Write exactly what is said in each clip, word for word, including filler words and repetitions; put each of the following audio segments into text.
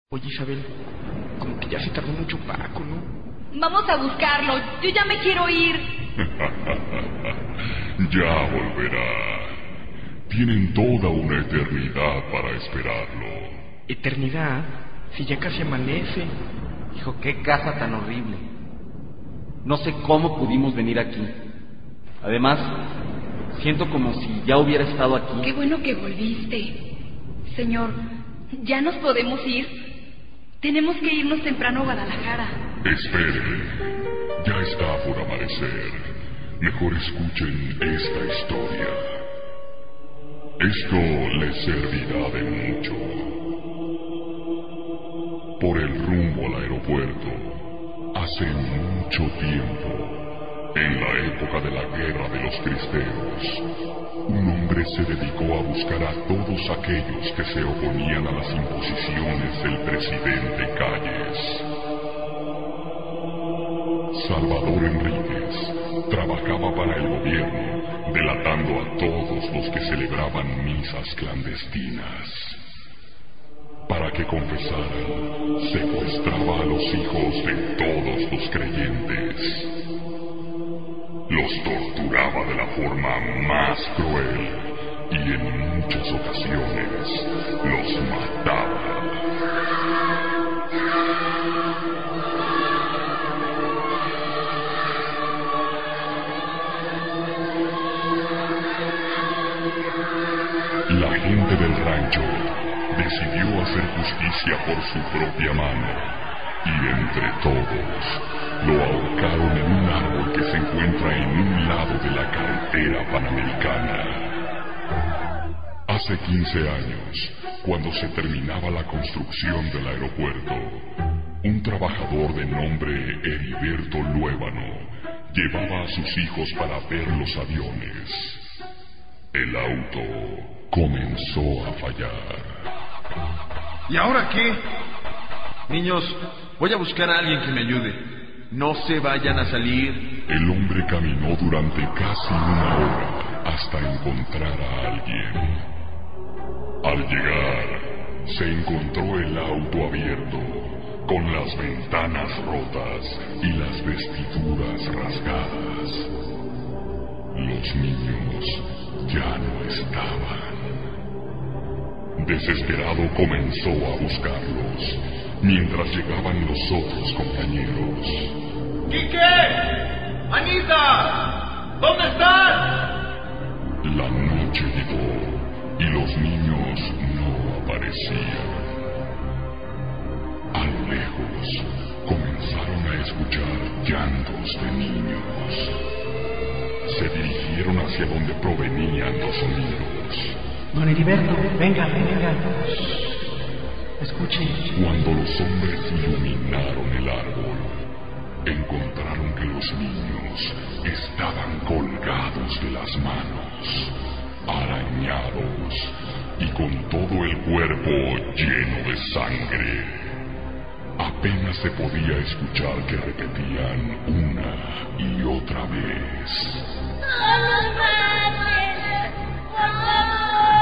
Oye, Isabel, como que ya se tardó mucho Paco, ¿no? Vamos a buscarlo. Yo ya me quiero ir. Ya volverá. Tienen toda una eternidad para esperarlo. ¿Eternidad? Si ya casi amanece. Hijo, qué casa tan horrible. No sé cómo pudimos venir aquí. Además, siento como si ya hubiera estado aquí. Qué bueno que volviste. Señor, ¿ya nos podemos ir? Tenemos que irnos temprano a Guadalajara. Esperen. Ya está por amanecer. Mejor escuchen esta historia. Esto les servirá de mucho. Por el rumbo al aeropuerto, hace mucho tiempo, en la época de la guerra de los cristeros, un hombre se dedicó a buscar a todos aquellos que se oponían a las imposiciones del presidente Calles. Salvador Enríquez trabajaba para el gobierno, delatando a todos los que celebraban misas clandestinas. Para que confesaran, secuestraba a los hijos de todos los creyentes. Los torturaba de la forma más cruel y en muchas ocasiones los mataba. La gente del rancho decidió hacer justicia por su propia mano y entre todos lo ahorcaron en un árbol que se encuentra en un lado de la carretera panamericana. Hace quince años, cuando se terminaba la construcción del aeropuerto, un trabajador de nombre Heriberto Luébano llevaba a sus hijos para ver los aviones. El auto comenzó a fallar. ¿Y ahora qué? Niños, voy a buscar a alguien que me ayude. No se vayan a salir. El hombre caminó durante casi una hora hasta encontrar a alguien. Al llegar, se encontró el auto abierto, con las ventanas rotas y las vestiduras rasgadas. Los niños ya no estaban. Desesperado comenzó a buscarlos, mientras llegaban los otros compañeros. ¡Quique! ¡Anita! ¿Dónde están? La noche llegó y los niños no aparecían. A lo lejos comenzaron a escuchar llantos de niños. Se dirigieron hacia donde provenían los sonidos. Don Heriberto, venga, venga. Escuchen. Cuando los hombres iluminaron el árbol, encontraron que los niños estaban colgados de las manos, arañados y con todo el cuerpo lleno de sangre. Apenas se podía escuchar que repetían una y otra vez. ¡No nos maten! ¡Por favor!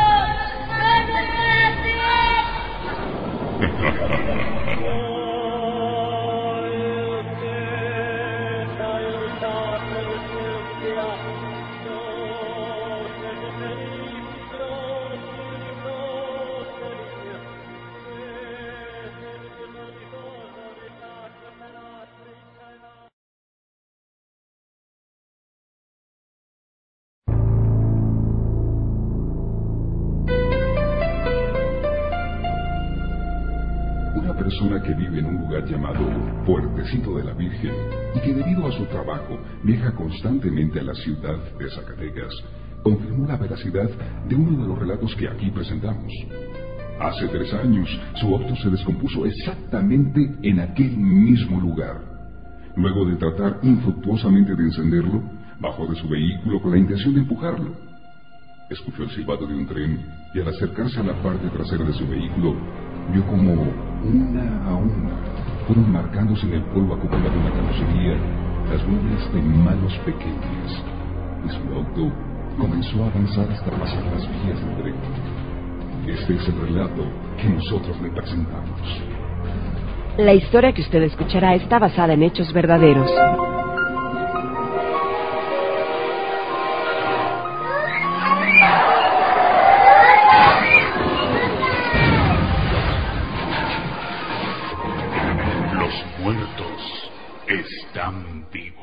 Persona que vive en un lugar llamado Puertecito de la Virgen y que debido a su trabajo viaja constantemente a la ciudad de Zacatecas, confirmó la veracidad de uno de los relatos que aquí presentamos. Hace tres años, su auto se descompuso exactamente en aquel mismo lugar. Luego de tratar infructuosamente de encenderlo, bajó de su vehículo con la intención de empujarlo. Escuchó el silbato de un tren y al acercarse a la parte trasera de su vehículo, vio como, una a una, fueron marcándose en el polvo acumulado en la carrocería las huellas de manos pequeñas, y su auto comenzó a avanzar hasta pasar las vías del tren. Este es el relato que nosotros le presentamos. La historia que usted escuchará está basada en hechos verdaderos. Los muertos están vivos.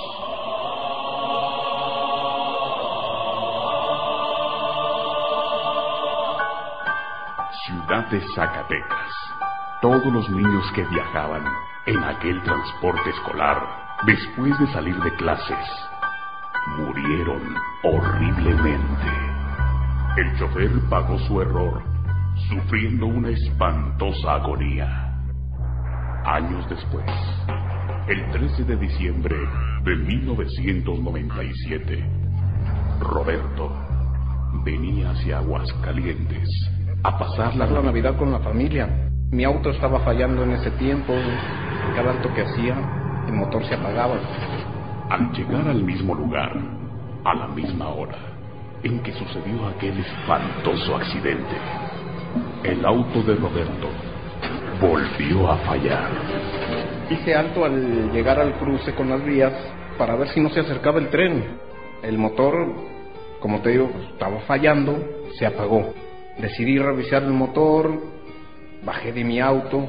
Ciudad de Zacatecas. Todos los niños que viajaban en aquel transporte escolar, después de salir de clases, murieron horriblemente. El chofer pagó su error, sufriendo una espantosa agonía. Años después, el trece de diciembre de mil novecientos noventa y siete, Roberto venía hacia Aguascalientes a pasar la Navidad con la familia. Mi auto estaba fallando en ese tiempo. Cada alto que hacía, el motor se apagaba. Al llegar al mismo lugar, a la misma hora en que sucedió aquel espantoso accidente, el auto de Roberto volvió a fallar. Hice alto al llegar al cruce con las vías para ver si no se acercaba el tren. El motor, como te digo, estaba fallando, se apagó. Decidí revisar el motor. Bajé de mi auto,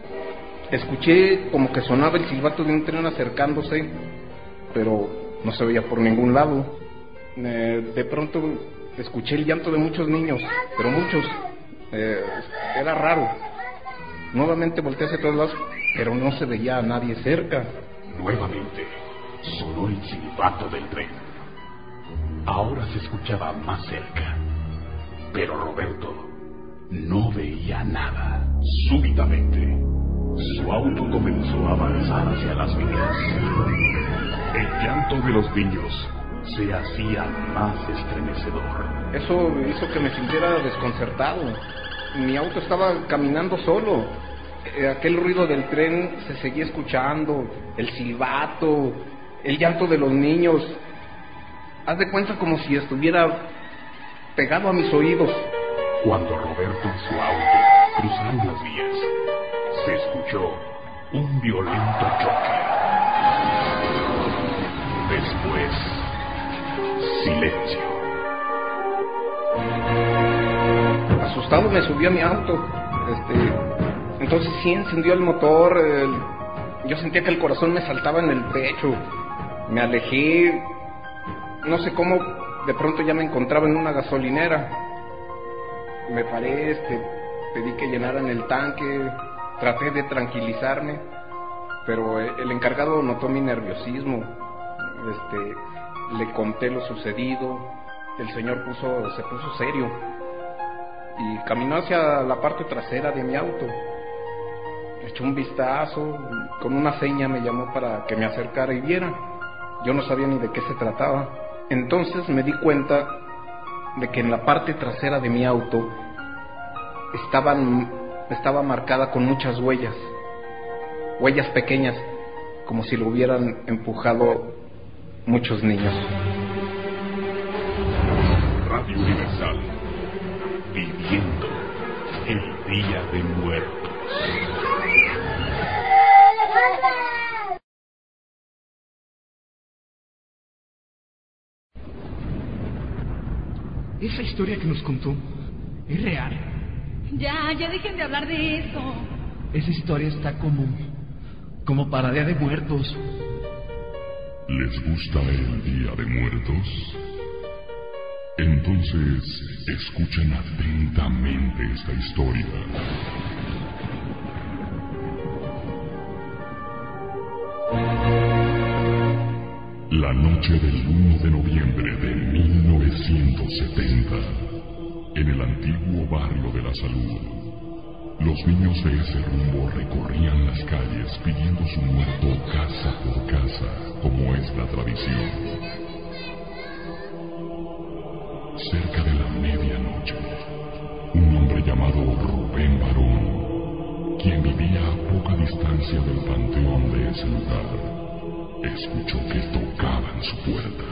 escuché como que sonaba el silbato de un tren acercándose, pero no se veía por ningún lado. Eh, de pronto escuché el llanto de muchos niños, pero muchos. Eh, era raro. Nuevamente volteé hacia todos lados, pero no se veía a nadie cerca. Nuevamente sonó el silbato del tren. Ahora se escuchaba más cerca, pero Roberto no veía nada. Súbitamente, su auto comenzó a avanzar hacia las vías. El llanto de los niños se hacía más estremecedor. Eso hizo que me sintiera desconcertado. Mi auto estaba caminando solo. Aquel ruido del tren se seguía escuchando, el silbato, el llanto de los niños. Haz de cuenta como si estuviera pegado a mis oídos. Cuando Roberto y su auto cruzaron las vías, se escuchó un violento choque. Después, silencio. Asustado me subí a mi auto. Este, entonces sí encendió el motor. El, yo sentía que el corazón me saltaba en el pecho. Me alejé. No sé cómo, de pronto ya me encontraba en una gasolinera. Me paré, este, pedí que llenaran el tanque, traté de tranquilizarme, pero el encargado notó mi nerviosismo. Este, le conté lo sucedido, el señor puso, se puso serio y caminó hacia la parte trasera de mi auto. Echó un vistazo, con una seña me llamó para que me acercara y viera. Yo no sabía ni de qué se trataba. Entonces me di cuenta de que en la parte trasera de mi auto estaban, estaba marcada con muchas huellas, huellas pequeñas, como si lo hubieran empujado muchos niños. Radio Universal, viviendo el Día de Muertos. Esa historia que nos contó es real. Ya, ya dejen de hablar de eso. Esa historia está como, como para Día de Muertos. ¿Les gusta el Día de Muertos? Entonces, escuchen atentamente esta historia. La noche del uno de noviembre de mil novecientos setenta, en el antiguo barrio de La Salud, los niños de ese rumbo recorrían las calles pidiendo su muerto casa por casa, como es la tradición. Cerca de la medianoche, un hombre llamado Rubén Barón, quien vivía a poca distancia del panteón de ese lugar, escuchó que tocaban su puerta.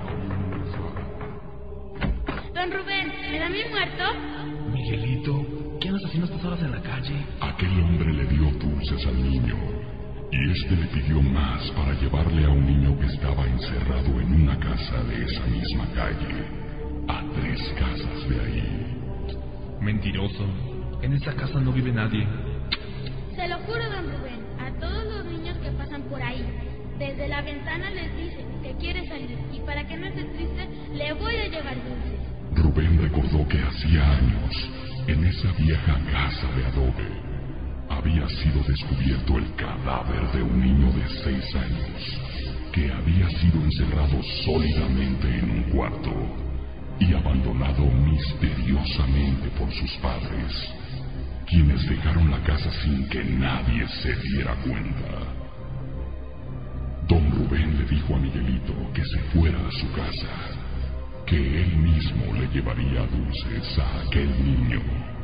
Don Rubén, ¿me da mi muerto? Miguelito, ¿qué andas haciendo estas horas en la calle? Aquel hombre le dio dulces al niño, y éste le pidió más para llevarle a un niño que estaba encerrado en una casa de esa misma calle, a tres casas de ahí. Mentiroso. En esa casa no vive nadie. Se lo juro, don Rubén, a todos los niños que pasan por ahí. Desde la ventana les dice que quiere salir y para que no esté triste le voy a llevar dulces. Rubén recordó que hacía años, en esa vieja casa de adobe, había sido descubierto el cadáver de un niño de seis años que había sido encerrado sólidamente en un cuarto y abandonado misteriosamente por sus padres, quienes dejaron la casa sin que nadie se diera cuenta. Don Rubén le dijo a Miguelito que se fuera a su casa, que él mismo le llevaría dulces a aquel niño.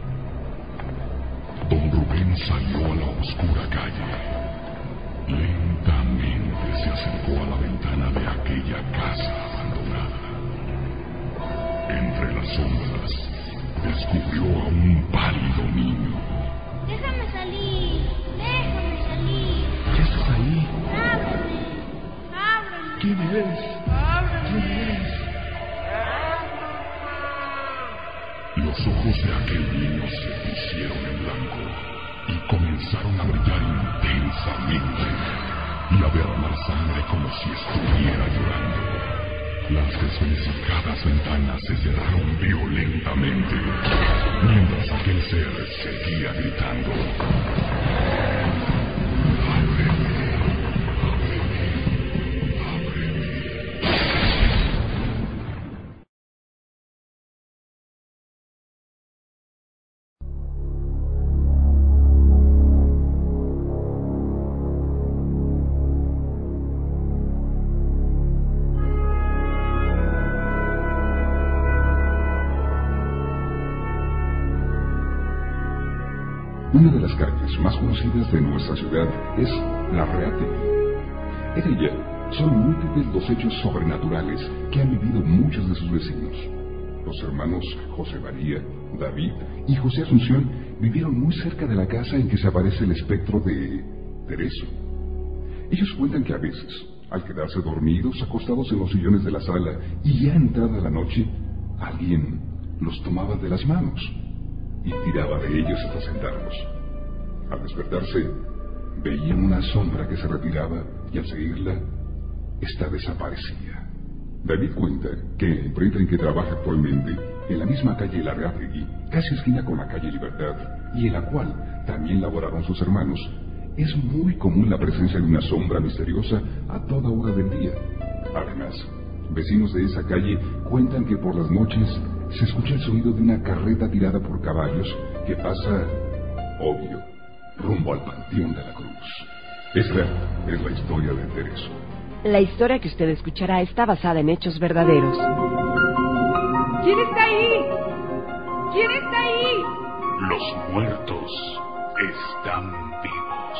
Don Rubén salió a la oscura calle. Lentamente se acercó a la ventana de aquella casa abandonada. Entre las sombras, descubrió a un pálido niño. Déjame salir, déjame salir. ¿Qué haces ahí? Ábreme, ábreme. ¿Quién eres? ¿Quién eres? Los ojos de aquel niño se pusieron en blanco y comenzaron a brillar intensamente y a derramar sangre como si estuviera llorando. Las desvencijadas ventanas se cerraron violentamente mientras aquel ser seguía gritando: ¡Ábreme! Una de las calles más conocidas de nuestra ciudad es La Reategui. En ella son múltiples los hechos sobrenaturales que han vivido muchos de sus vecinos. Los hermanos José María, David y José Asunción vivieron muy cerca de la casa en que se aparece el espectro de Tereso. Ellos cuentan que a veces, al quedarse dormidos acostados en los sillones de la sala y ya entrada la noche, alguien los tomaba de las manos y tiraba de ellos hasta sentarlos. Al despertarse, veían una sombra que se retiraba y al seguirla, ésta desaparecía. David cuenta que en la imprenta en que trabaja actualmente, en la misma calle La Reategui, casi esquina con la calle Libertad, y en la cual también laboraron sus hermanos, es muy común la presencia de una sombra misteriosa a toda hora del día. Además, vecinos de esa calle cuentan que por las noches se escucha el sonido de una carreta tirada por caballos que pasa, obvio, rumbo al Panteón de la Cruz. Esta es la historia de Tereso. La historia que usted escuchará está basada en hechos verdaderos. ¿Quién está ahí? ¿Quién está ahí? Los muertos están vivos.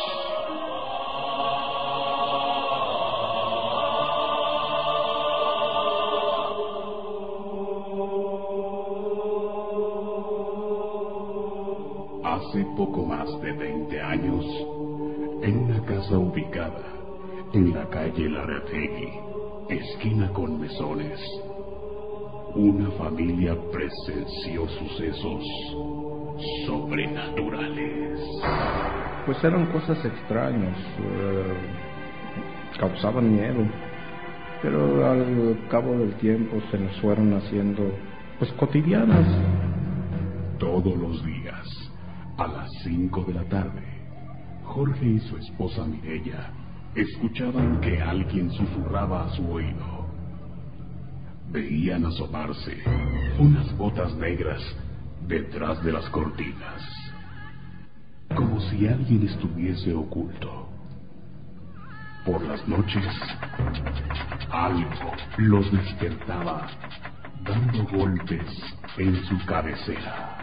Hace poco más de veinte años, en una casa ubicada en la calle La Reategui, esquina con Mesones, una familia presenció sucesos sobrenaturales. Pues eran cosas extrañas, eh, causaban miedo, pero al cabo del tiempo se nos fueron haciendo, pues, cotidianas. Todos los días, a las cinco de la tarde, Jorge y su esposa Mireya escuchaban que alguien susurraba a su oído. Veían asomarse unas botas negras detrás de las cortinas, como si alguien estuviese oculto. Por las noches, algo los despertaba, dando golpes en su cabecera.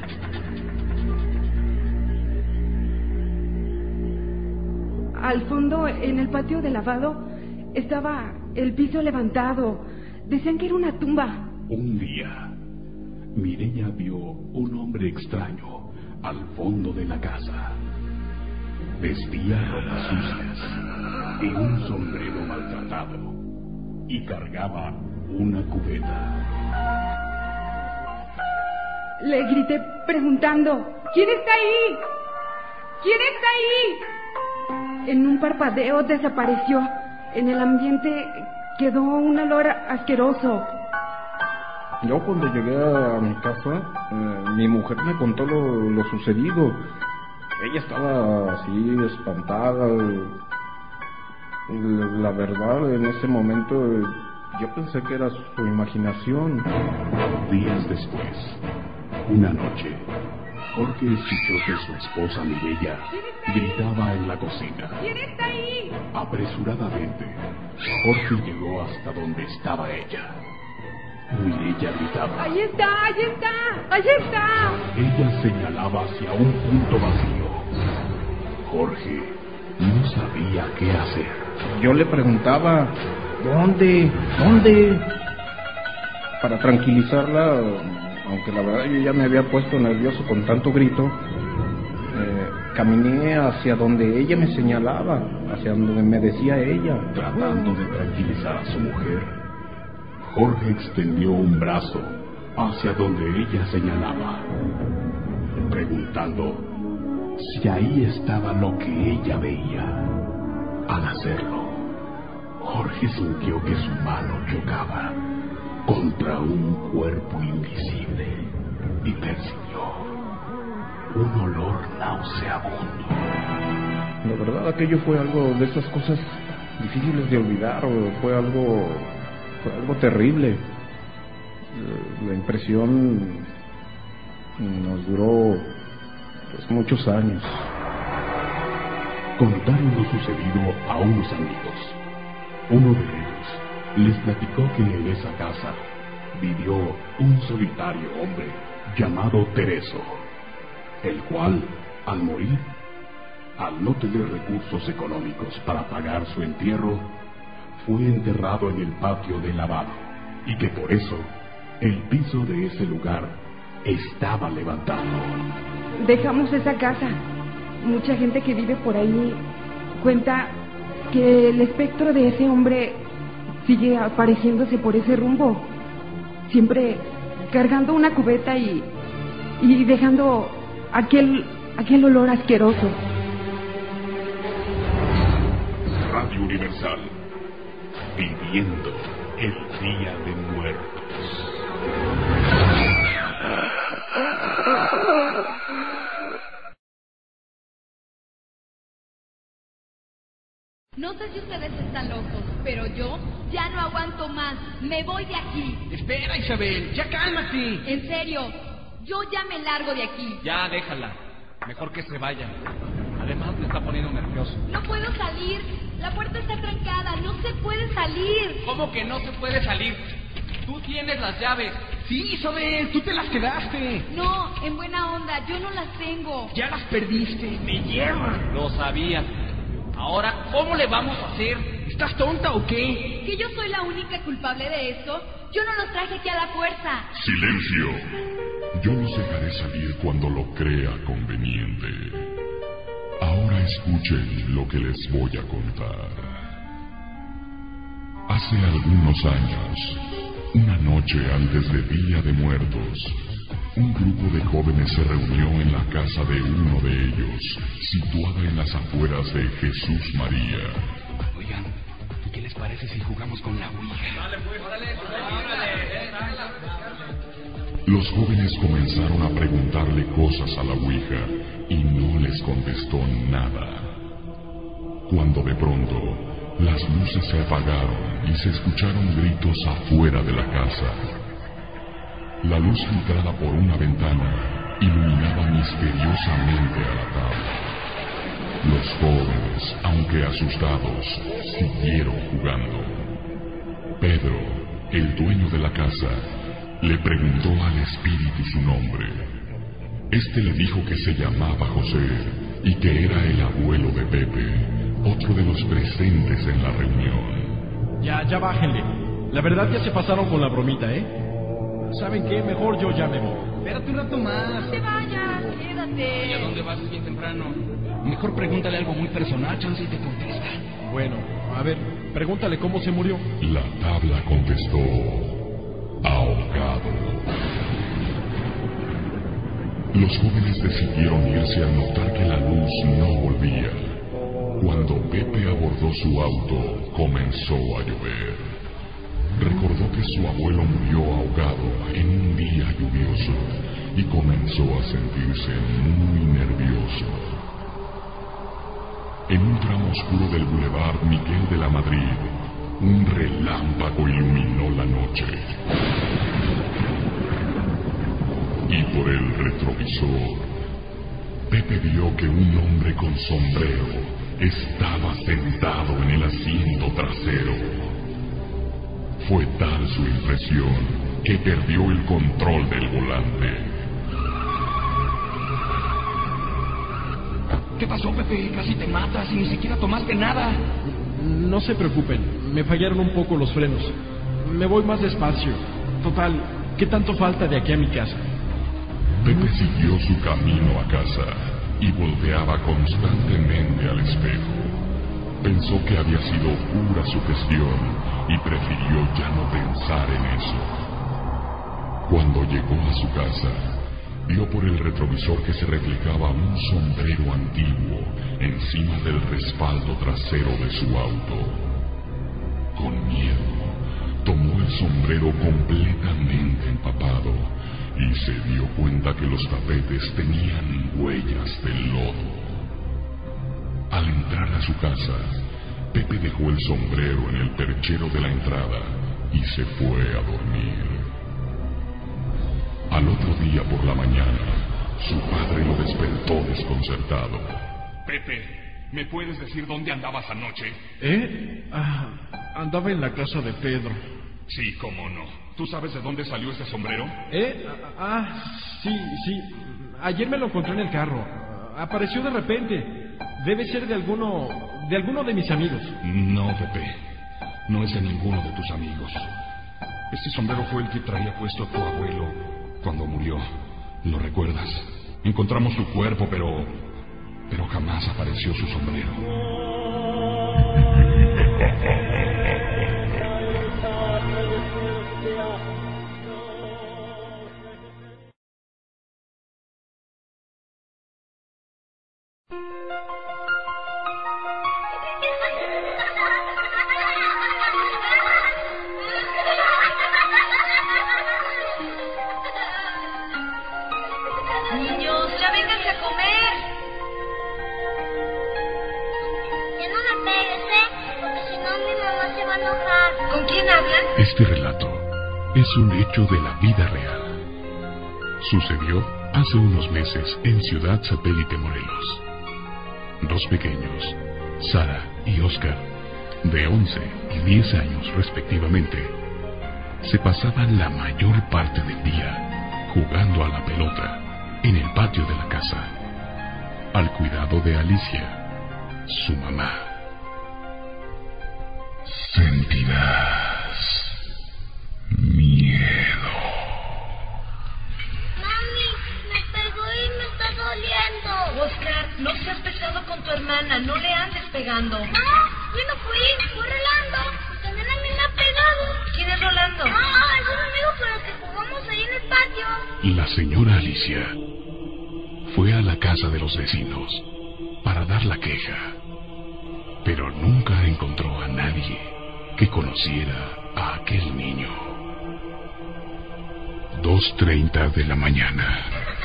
Al fondo, en el patio de lavado, estaba el piso levantado. Decían que era una tumba. Un día, Mireya vio un hombre extraño al fondo de la casa. Vestía ropas sucias y un sombrero maltratado y cargaba una cubeta. Le grité preguntando: ¿quién está ahí? ¿Quién está ahí? En un parpadeo desapareció. En el ambiente quedó un olor asqueroso. Yo cuando llegué a mi casa, eh, mi mujer me contó lo, lo sucedido. Ella estaba así, espantada. La verdad, en ese momento, yo pensé que era su imaginación. Días después, una noche, Jorge escuchó que su esposa Mireya gritaba en la cocina. ¿Quién está ahí? Apresuradamente, Jorge llegó hasta donde estaba ella. Mireya gritaba. ¡Ahí está! ¡Ahí está! ¡Ahí está! Ella señalaba hacia un punto vacío. Jorge no sabía qué hacer. Yo le preguntaba: ¿dónde? ¿Dónde? Para tranquilizarla, aunque la verdad yo ya me había puesto nervioso con tanto grito, eh, caminé hacia donde ella me señalaba, hacia donde me decía ella. Tratando de tranquilizar a su mujer, Jorge extendió un brazo hacia donde ella señalaba, preguntando si ahí estaba lo que ella veía. Al hacerlo, Jorge sintió que su mano chocaba contra un cuerpo invisible y percibió un olor nauseabundo. La verdad, aquello fue algo de esas cosas difíciles de olvidar, o fue algo, fue algo terrible. La impresión nos duró pues muchos años. Contaron lo sucedido a unos amigos. Uno de ellos les platicó que en esa casa vivió un solitario hombre llamado Tereso, el cual, al morir, al no tener recursos económicos para pagar su entierro, fue enterrado en el patio del lavado, y que por eso el piso de ese lugar estaba levantado. Dejamos esa casa. Mucha gente que vive por ahí cuenta que el espectro de ese hombre sigue apareciéndose por ese rumbo, siempre cargando una cubeta y, y dejando aquel, aquel olor asqueroso. Radio Universal, viviendo el Día de Muertos. No sé si ustedes están locos, pero yo ya no aguanto más. Me voy de aquí. Espera, Isabel, ya cálmate. En serio, yo ya me largo de aquí. Ya, déjala. Mejor que se vaya. Además, me está poniendo nervioso. No puedo salir. La puerta está trancada. No se puede salir. ¿Cómo que no se puede salir? Tú tienes las llaves. Sí, Isabel, tú te las quedaste. No, en buena onda, yo no las tengo. Ya las perdiste. Me llevan. Lo sabía. Ahora, ¿cómo le vamos a hacer? ¿Estás tonta o qué? ¿Que yo soy la única culpable de esto? Yo no los traje aquí a la fuerza. Silencio. Yo los dejaré salir cuando lo crea conveniente. Ahora escuchen lo que les voy a contar. Hace algunos años, una noche antes de Día de Muertos, un grupo de jóvenes se reunió en la casa de uno de ellos, situada en las afueras de Jesús María. Oigan, ¿qué les parece si jugamos con la Ouija? Dale, pues, dale, dale. Los jóvenes comenzaron a preguntarle cosas a la Ouija y no les contestó nada. Cuando de pronto las luces se apagaron y se escucharon gritos afuera de la casa. La luz filtrada por una ventana iluminaba misteriosamente a la tabla. Los jóvenes, aunque asustados, siguieron jugando. Pedro, el dueño de la casa, le preguntó al espíritu su nombre. Este le dijo que se llamaba José y que era el abuelo de Pepe, otro de los presentes en la reunión. Ya, ya bájenle. La verdad ya se pasaron con la bromita, ¿eh? ¿Saben qué? Mejor yo ya me voy. Espérate un rato más. No te vayas, quédate. Oye, ¿a dónde vas? Es bien temprano. Mejor pregúntale algo muy personal, chance y te contesta. Bueno, a ver, pregúntale cómo se murió. La tabla contestó: ahogado. Los jóvenes decidieron irse al notar que la luz no volvía. Cuando Pepe abordó su auto, comenzó a llover. Recordó que su abuelo murió ahogado en un día lluvioso y comenzó a sentirse muy nervioso. En un tramo oscuro del Boulevard Miguel de la Madrid, un relámpago iluminó la noche. Y por el retrovisor, Pepe vio que un hombre con sombrero estaba sentado en el asiento trasero. Fue tal su impresión que perdió el control del volante. ¿Qué pasó, Pepe? Casi te matas y ni siquiera tomaste nada. No se preocupen, me fallaron un poco los frenos. Me voy más despacio. Total, ¿qué tanto falta de aquí a mi casa? Pepe siguió su camino a casa y volteaba constantemente al espejo. Pensó que había sido pura sugestión y prefirió ya no pensar en eso. Cuando llegó a su casa, vio por el retrovisor que se reflejaba un sombrero antiguo encima del respaldo trasero de su auto. Con miedo, tomó el sombrero completamente empapado y se dio cuenta que los tapetes tenían huellas de lodo. Al entrar a su casa, Pepe dejó el sombrero en el perchero de la entrada y se fue a dormir. Al otro día por la mañana, su padre lo despertó desconcertado. Pepe, ¿me puedes decir dónde andabas anoche? ¿Eh? Ah, andaba en la casa de Pedro. Sí, cómo no. ¿Tú sabes de dónde salió ese sombrero? ¿Eh? Ah, sí, sí. Ayer me lo encontré en el carro. Apareció de repente. Debe ser de alguno... de alguno de mis amigos. No, Pepe. No es de ninguno de tus amigos. Este sombrero fue el que traía puesto tu abuelo cuando murió. ¿Lo recuerdas? Encontramos su cuerpo, pero... pero jamás apareció su sombrero. Niños, ya vénganse a comer. Ya no me pegues, ¿eh? Porque si no mi mamá se va a enojar. ¿Con quién hablan? Este relato es un hecho de la vida real. Sucedió hace unos meses en Ciudad Satélite, Morelos. Dos pequeños, Sara y Oscar, de once y diez años respectivamente, se pasaban la mayor parte del día jugando a la pelota en el patio de la casa, al cuidado de Alicia, su mamá. Sentirás miedo. Mami, me pegó y me está doliendo. Oscar, no seas pesado con tu hermana, no le andes pegando. No, yo no fui, fue Rolando. También a mí me ha pegado. ¿Quién es Rolando? Ah, es un amigo con el que jugamos ahí en el patio. La señora Alicia fue a la casa de los vecinos para dar la queja, pero nunca encontró a nadie que conociera a aquel niño. dos treinta de la mañana.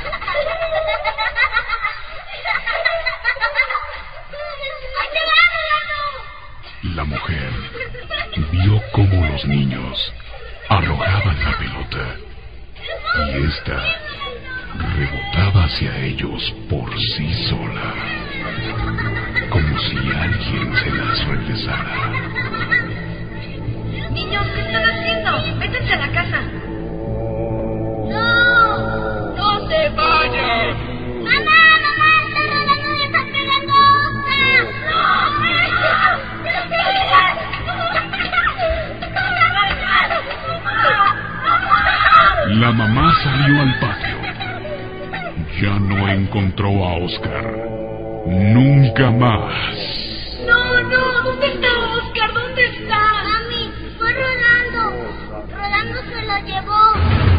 La mujer vio cómo los niños arrojaban la pelota y ésta rebotaba hacia ellos por sí sola, como si alguien se las regresara. Niños, ¿qué están haciendo? Métanse a la casa. ¡No! ¡No se vayan! ¡Mamá, mamá! ¡Está Rolando y está pegando a Oscar! La mamá salió al patio. Ya no encontró a Oscar, Nunca más. No, no, ¿dónde está Oscar? ¿Dónde está? Mami, fue Rolando. Rolando se lo llevó.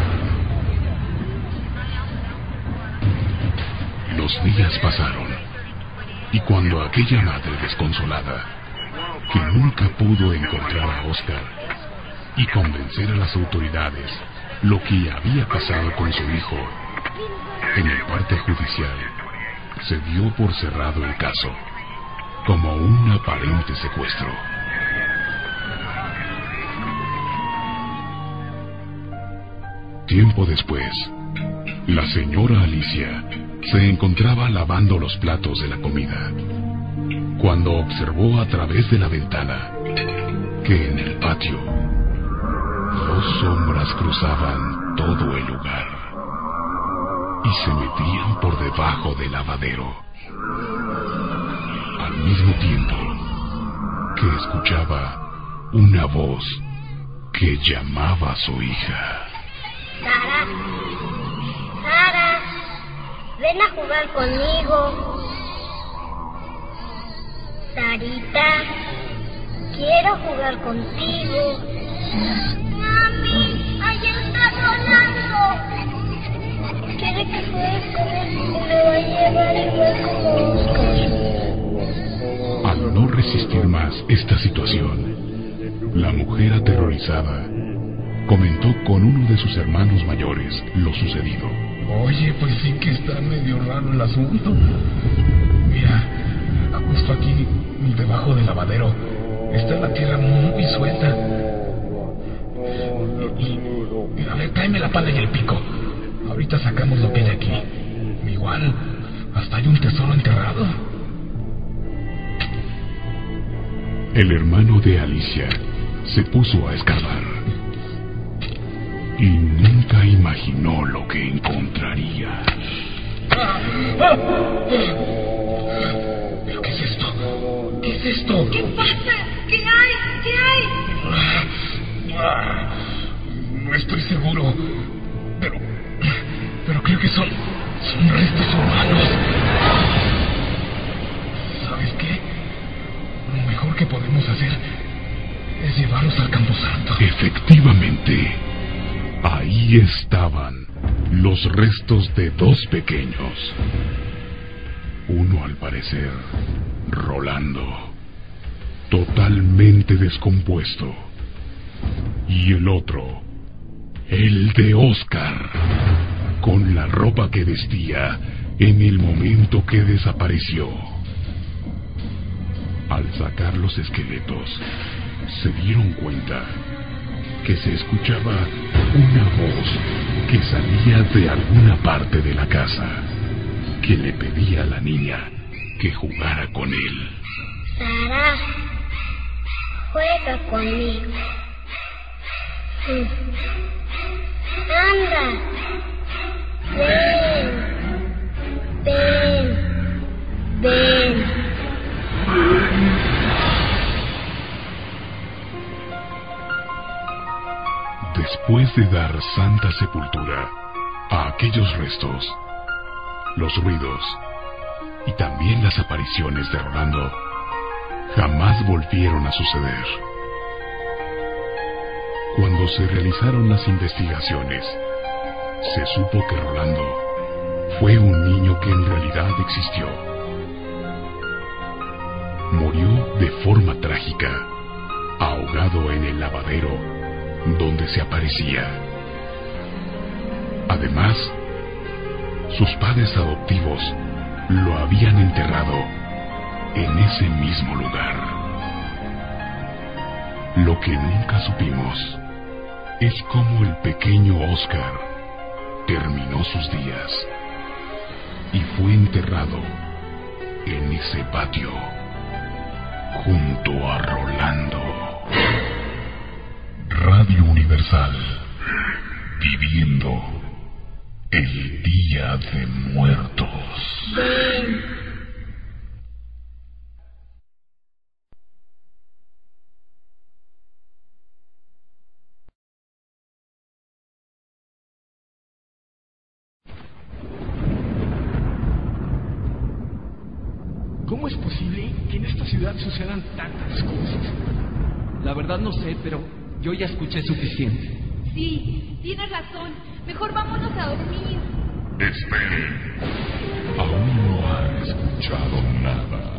Los días pasaron, y cuando aquella madre desconsolada, que nunca pudo encontrar a Oscar y convencer a las autoridades lo que había pasado con su hijo, en el parte judicial se dio por cerrado el caso, como un aparente secuestro. Tiempo después, la señora Alicia se encontraba lavando los platos de la comida, cuando observó a través de la ventana que en el patio dos sombras cruzaban todo el lugar y se metían por debajo del lavadero, al mismo tiempo que escuchaba una voz que llamaba a su hija. Sara, Sara, ven a jugar conmigo. Sarita, quiero jugar contigo. Mami, allá está Rolando. Quiere que juegue con él y me va a llevar igual como Oscar. Al no resistir más esta situación, la mujer aterrorizada comentó con uno de sus hermanos mayores lo sucedido. Oye, pues sí que está medio raro el asunto. Mira, justo aquí, debajo del lavadero, está la tierra muy suelta. Y, y, y a ver, tráeme la pala y el pico. Ahorita sacamos lo que hay aquí. Igual, hasta hay un tesoro enterrado. El hermano de Alicia se puso a escarbar y nunca imaginó lo que encontraría. ¿Pero qué es esto? ¿Qué es esto? ¿Qué pasa? ¿Qué hay? ¿Qué hay? No estoy seguro, pero pero creo que son son restos humanos. ¿Sabes qué? Lo mejor que podemos hacer es llevarlos al camposanto. Efectivamente, ahí estaban los restos de dos pequeños. Uno, al parecer, Rolando, totalmente descompuesto. Y el otro, el de Oscar, con la ropa que vestía en el momento que desapareció. Al sacar los esqueletos, se dieron cuenta que se escuchaba una voz que salía de alguna parte de la casa, que le pedía a la niña que jugara con él. Sara, juega conmigo. Anda, ven, ven, ven. Después de dar santa sepultura a aquellos restos, los ruidos y también las apariciones de Rolando jamás volvieron a suceder. Cuando se realizaron las investigaciones, se supo que Rolando fue un niño que en realidad existió. Murió de forma trágica, ahogado en el lavadero donde se aparecía. Además, sus padres adoptivos lo habían enterrado en ese mismo lugar. Lo que nunca supimos es cómo el pequeño Oscar terminó sus días y fue enterrado en ese patio junto a Rolando. Radio Universal, viviendo el Día de Muertos. Ven. ¿Cómo es posible que en esta ciudad sucedan tantas cosas? La verdad no sé, pero yo ya escuché suficiente. Sí, tienes razón. Mejor vámonos a dormir. Esperen. Aún no han escuchado nada.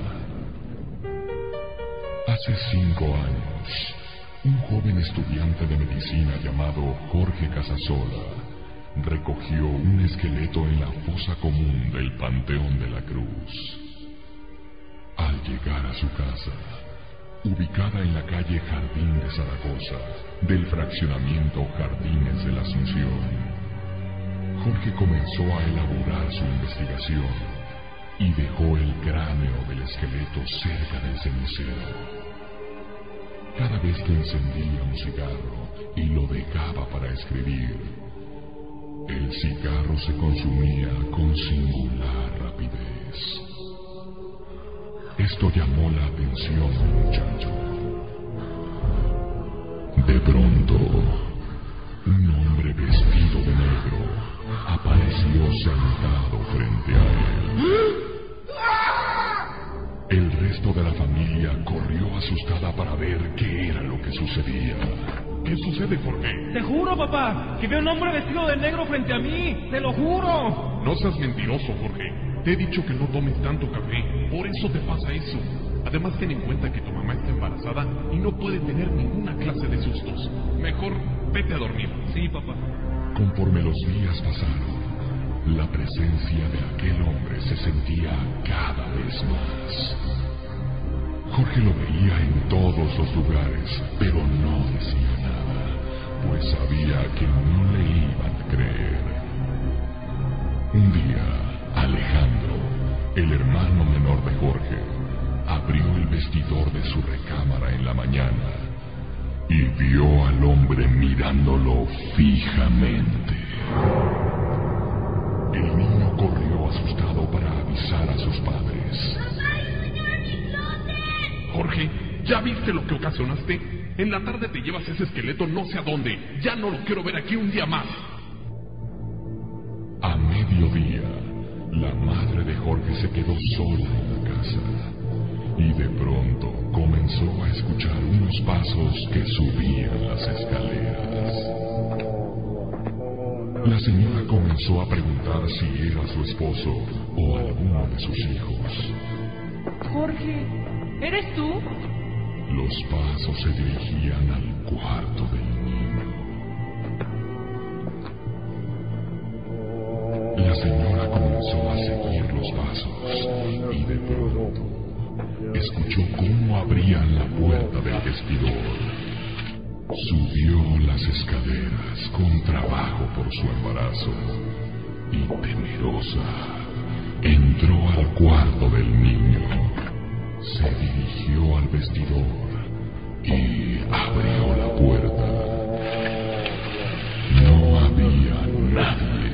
Hace cinco años, un joven estudiante de medicina llamado Jorge Casasola recogió un esqueleto en la fosa común del Panteón de la Cruz. Al llegar a su casa, ubicada en la calle Jardín de Zaragoza, del fraccionamiento Jardines de la Asunción, Jorge comenzó a elaborar su investigación y dejó el cráneo del esqueleto cerca del cenicero. Cada vez que encendía un cigarro y lo dejaba para escribir, el cigarro se consumía con singular rapidez. Esto llamó la atención del muchacho. De pronto, un hombre vestido de negro apareció sentado frente a él. El resto de la familia corrió asustada para ver qué era lo que sucedía. ¿Qué sucede, Jorge? Te juro, papá, que veo un hombre vestido de negro frente a mí. ¡Te lo juro! No seas mentiroso, Jorge. Te he dicho que no tomes tanto café. Por eso te pasa eso. Además, ten en cuenta que tu mamá está embarazada y no puede tener ninguna clase de sustos. Mejor vete a dormir. Sí, papá. Conforme los días pasaron, la presencia de aquel hombre se sentía cada vez más. Jorge lo veía en todos los lugares, pero no decía nada, pues sabía que no le iban a creer. Un día, Alejandro, el hermano menor de Jorge, abrió el vestidor de su recámara en la mañana y vio al hombre mirándolo fijamente. El niño corrió asustado para avisar a sus padres. Jorge, ¿ya viste lo que ocasionaste? En la tarde te llevas ese esqueleto no sé a dónde. Ya no lo quiero ver aquí un día más. A mediodía, la madre de Jorge se quedó sola en la casa y de pronto comenzó a escuchar unos pasos que subían las escaleras. La señora comenzó a preguntar si era su esposo o alguno de sus hijos. Jorge, ¿eres tú? Los pasos se dirigían al cuarto del niño. La señora comenzó a seguir los pasos y de pronto escuchó cómo abrían la puerta del vestidor. Subió las escaleras con trabajo por su embarazo y temerosa entró al cuarto del niño. Se dirigió al vestidor y abrió la puerta. No había nadie.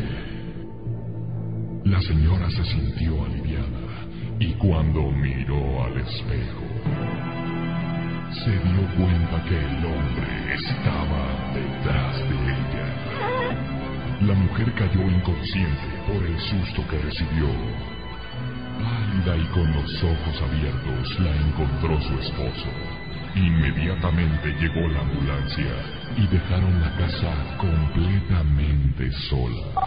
La señora se sintió aliviada y cuando miró al espejo, se dio cuenta que el hombre estaba detrás de ella. La mujer cayó inconsciente por el susto que recibió. Pálida y con los ojos abiertos la encontró su esposo. Inmediatamente llegó la ambulancia y dejaron la casa completamente sola.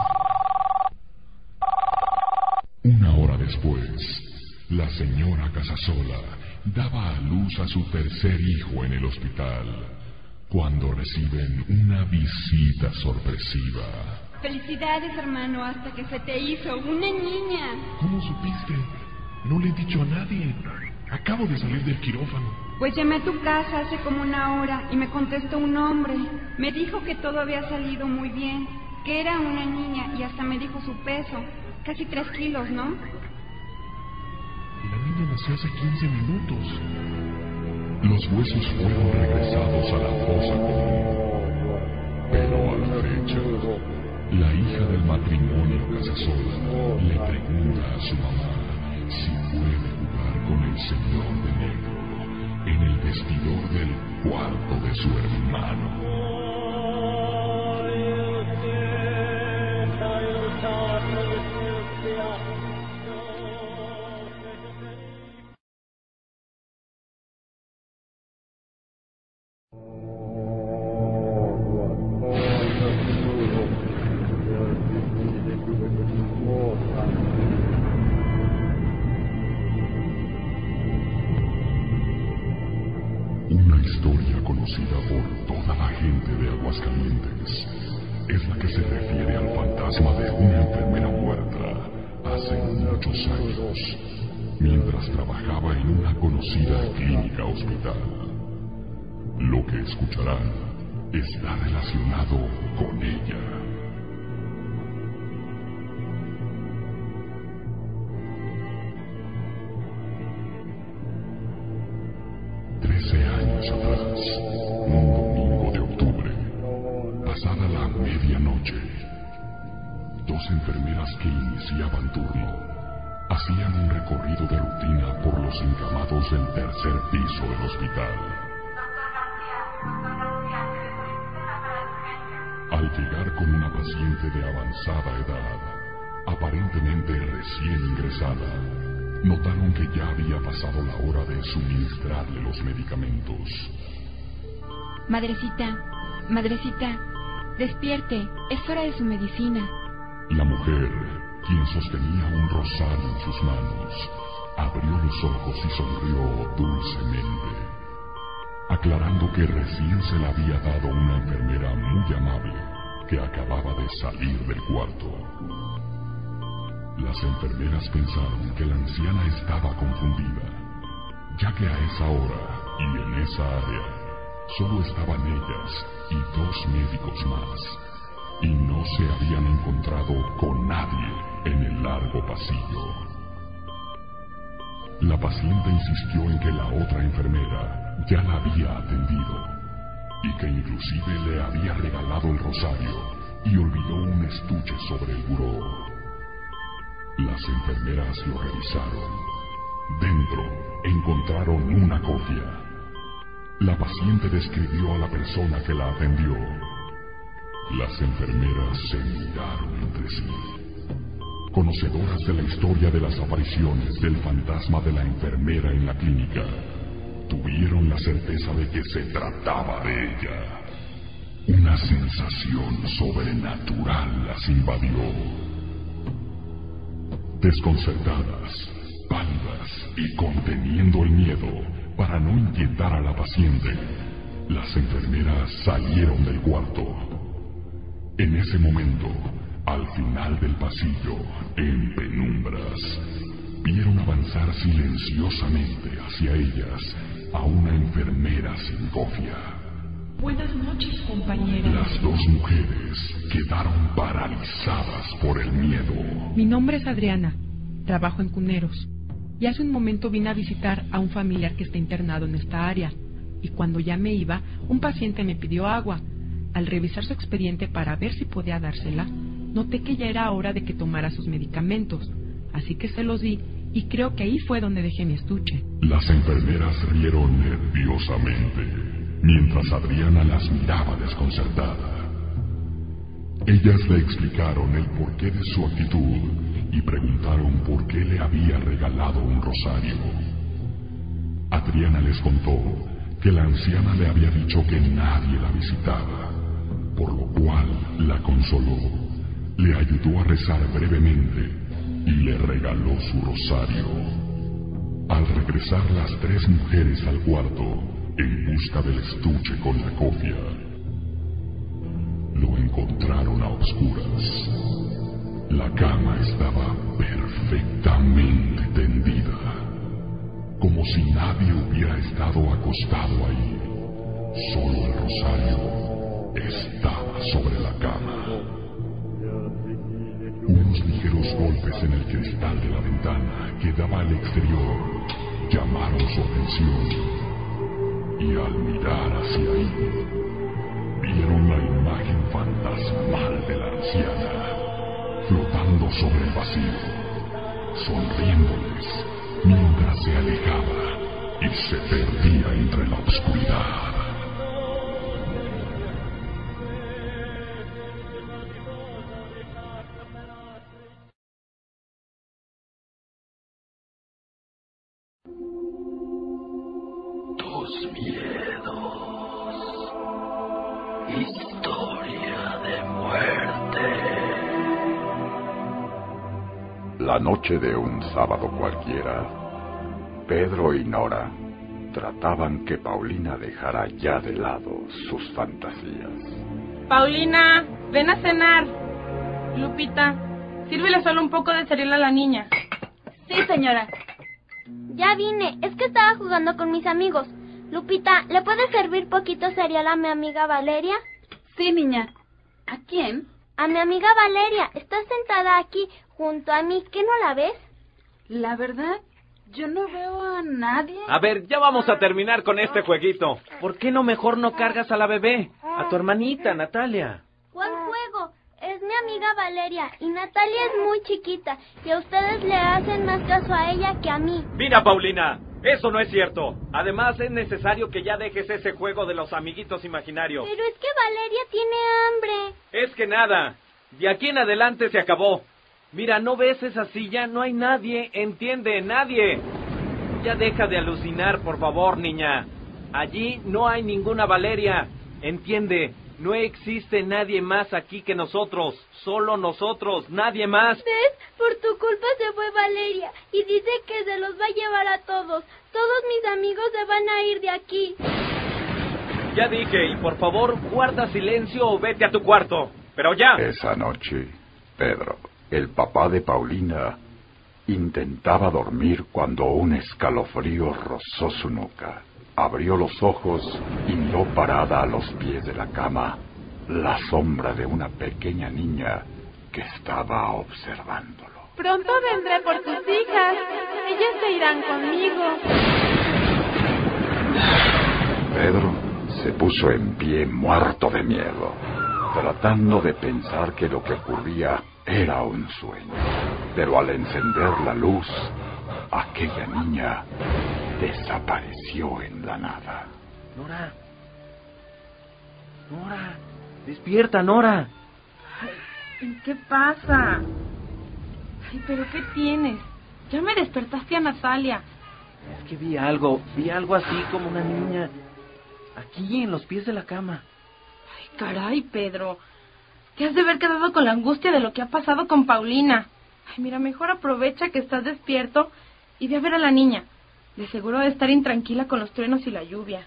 Una hora después, la señora Casasola daba a luz a su tercer hijo en el hospital, cuando reciben una visita sorpresiva. Felicidades, hermano, hasta que se te hizo una niña. ¿Cómo supiste? No le he dicho a nadie. Acabo de salir del quirófano. Pues llamé a tu casa hace como una hora y me contestó un hombre. Me dijo que todo había salido muy bien, que era una niña y hasta me dijo su peso. Casi tres kilos, ¿no? La niña nació hace quince minutos. Los huesos fueron regresados a la fosa común. Pero a la fecha, la hija del matrimonio Casasola le pregunta a su mamá si puede jugar con el señor de negro en el vestidor del cuarto de su hermano. historia conocida por toda la gente de Aguascalientes es la que se refiere al fantasma de una enfermera muerta hace muchos años, mientras trabajaba en una conocida clínica hospital. Lo que escucharán está relacionado con ella. Trece años atrás, un domingo de octubre, pasada la medianoche, dos enfermeras que iniciaban turno hacían un recorrido de rutina por los encamados del tercer piso del hospital. Al llegar con una paciente de avanzada edad, aparentemente recién ingresada, notaron que ya había pasado la hora de suministrarle los medicamentos. Madrecita, madrecita, despierte, es hora de su medicina. La mujer, quien sostenía un rosario en sus manos, abrió los ojos y sonrió dulcemente, aclarando que recién se la había dado una enfermera muy amable que acababa de salir del cuarto. Las enfermeras pensaron que la anciana estaba confundida, ya que a esa hora y en esa área solo estaban ellas y dos médicos más, y no se habían encontrado con nadie en el largo pasillo. La paciente insistió en que la otra enfermera ya la había atendido, y que inclusive le había regalado el rosario y olvidó un estuche sobre el buró. Las enfermeras lo revisaron. Dentro encontraron una cofia. La paciente describió a la persona que la atendió. Las enfermeras se miraron entre sí. Conocedoras de la historia de las apariciones del fantasma de la enfermera en la clínica, tuvieron la certeza de que se trataba de ella. Una sensación sobrenatural las invadió. Desconcertadas, pálidas y conteniendo el miedo para no inquietar a la paciente, las enfermeras salieron del cuarto. En ese momento, al final del pasillo, en penumbras, vieron avanzar silenciosamente hacia ellas a una enfermera sin cofia. Buenas noches, compañera. Las dos mujeres quedaron paralizadas por el miedo. Mi nombre es Adriana, trabajo en Cuneros, y hace un momento vine a visitar a un familiar que está internado en esta área, y cuando ya me iba, un paciente me pidió agua. Al revisar su expediente para ver si podía dársela, noté que ya era hora de que tomara sus medicamentos, así que se los di, y creo que ahí fue donde dejé mi estuche. Las enfermeras rieron nerviosamente, mientras Adriana las miraba desconcertada. Ellas le explicaron el porqué de su actitud y preguntaron por qué le había regalado un rosario. Adriana les contó que la anciana le había dicho que nadie la visitaba, por lo cual la consoló, le ayudó a rezar brevemente y le regaló su rosario. Al regresar las tres mujeres al cuarto, en busca del estuche con la cofia, lo encontraron a oscuras. La cama estaba perfectamente tendida, como si nadie hubiera estado acostado ahí. Solo el rosario estaba sobre la cama. Unos ligeros golpes en el cristal de la ventana que daba al exterior llamaron su atención. Y al mirar hacia ahí, vieron la imagen fantasmal de la anciana, flotando sobre el vacío, sonriéndoles mientras se alejaba y se perdía entre la oscuridad. Tus miedos. Historia de muerte. La noche de un sábado cualquiera, Pedro y Nora trataban que Paulina dejara ya de lado sus fantasías. Paulina, ven a cenar. Lupita, sírvele solo un poco de cereal a la niña. Sí, señora. Ya vine, es que estaba jugando con mis amigos. Lupita, ¿le puedes servir poquito cereal a mi amiga Valeria? Sí, niña. ¿A quién? A mi amiga Valeria. Está sentada aquí, junto a mí. ¿Qué no la ves? La verdad, yo no veo a nadie. A ver, ya vamos a terminar con este jueguito. ¿Por qué no mejor no cargas a la bebé? A tu hermanita, Natalia. ¿Cuál juego? Es mi amiga Valeria, y Natalia es muy chiquita, y a ustedes le hacen más caso a ella que a mí. Mira, Paulina, eso no es cierto. Además, es necesario que ya dejes ese juego de los amiguitos imaginarios. Pero es que Valeria tiene hambre. Es que nada, de aquí en adelante se acabó. Mira, ¿no ves esa silla? No hay nadie, entiende, nadie. Ya deja de alucinar, por favor, niña. Allí no hay ninguna Valeria, entiende. No existe nadie más aquí que nosotros, solo nosotros, nadie más. ¿Ves? Por tu culpa se fue Valeria y dice que se los va a llevar a todos. Todos mis amigos se van a ir de aquí. Ya dije, y por favor, guarda silencio o vete a tu cuarto. Pero ya. Esa noche, Pedro, el papá de Paulina, intentaba dormir cuando un escalofrío rozó su nuca. Abrió los ojos y vio parada a los pies de la cama la sombra de una pequeña niña que estaba observándolo. Pronto vendré por tus hijas. Ellas se irán conmigo. Pedro se puso en pie muerto de miedo, tratando de pensar que lo que ocurría era un sueño. Pero al encender la luz, aquella niña desapareció en la nada. Nora. Nora. Despierta, Nora. Ay, ¿qué pasa? Ay, ¿pero qué tienes? Ya me despertaste a Natalia. Es que vi algo, vi algo así como una niña. Aquí, en los pies de la cama. Ay, caray, Pedro. Te has de haber quedado con la angustia de lo que ha pasado con Paulina. Ay, mira, mejor aprovecha que estás despierto y ve a ver a la niña. De seguro de estar intranquila con los truenos y la lluvia.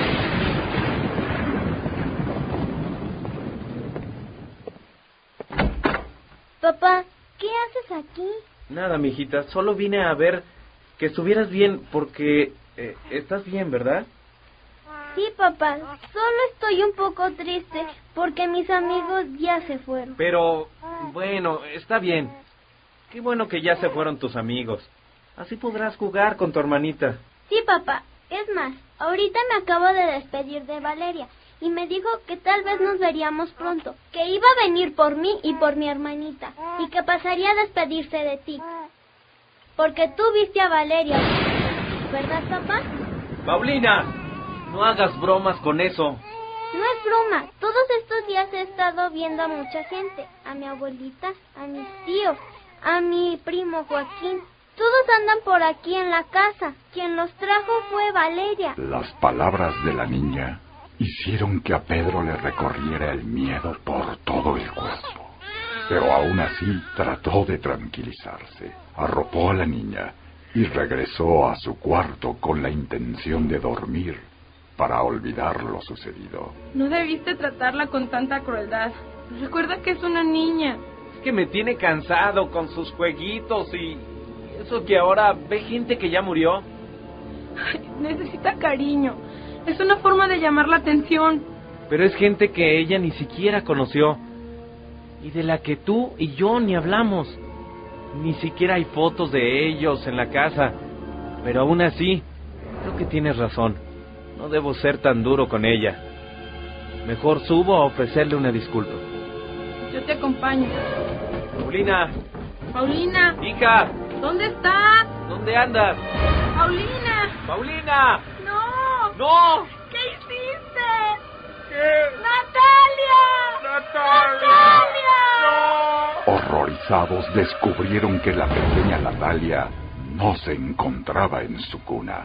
Papá, ¿qué haces aquí? Nada, mijita, solo vine a ver que estuvieras bien, porque eh, estás bien, ¿verdad? Sí, papá, solo estoy un poco triste porque mis amigos ya se fueron. Pero, bueno, está bien. Qué bueno que ya se fueron tus amigos. Así podrás jugar con tu hermanita. Sí, papá. Es más, ahorita me acabo de despedir de Valeria y me dijo que tal vez nos veríamos pronto, que iba a venir por mí y por mi hermanita y que pasaría a despedirse de ti. Porque tú viste a Valeria, ¿verdad, papá? Paulina, no hagas bromas con eso. No es broma. Todos estos días he estado viendo a mucha gente. A mi abuelita, a mis tíos, a mi primo Joaquín. Todos andan por aquí en la casa. Quien los trajo fue Valeria. Las palabras de la niña hicieron que a Pedro le recorriera el miedo por todo el cuerpo. Pero aún así trató de tranquilizarse. Arropó a la niña y regresó a su cuarto con la intención de dormir para olvidar lo sucedido. No debiste tratarla con tanta crueldad. Recuerda que es una niña. Es que me tiene cansado con sus jueguitos y eso que ahora ve gente que ya murió. Ay, necesita cariño. Es una forma de llamar la atención. Pero es gente que ella ni siquiera conoció. Y de la que tú y yo ni hablamos. Ni siquiera hay fotos de ellos en la casa. Pero aún así, creo que tienes razón. No debo ser tan duro con ella. Mejor subo a ofrecerle una disculpa. Yo te acompaño. Paulina. Paulina. Hija. ¿Dónde estás? ¿Dónde andas? Paulina. Paulina. No. No. ¿Qué hiciste? ¿Qué? Natalia. Natalia. Natalia. No. Horrorizados descubrieron que la pequeña Natalia no se encontraba en su cuna.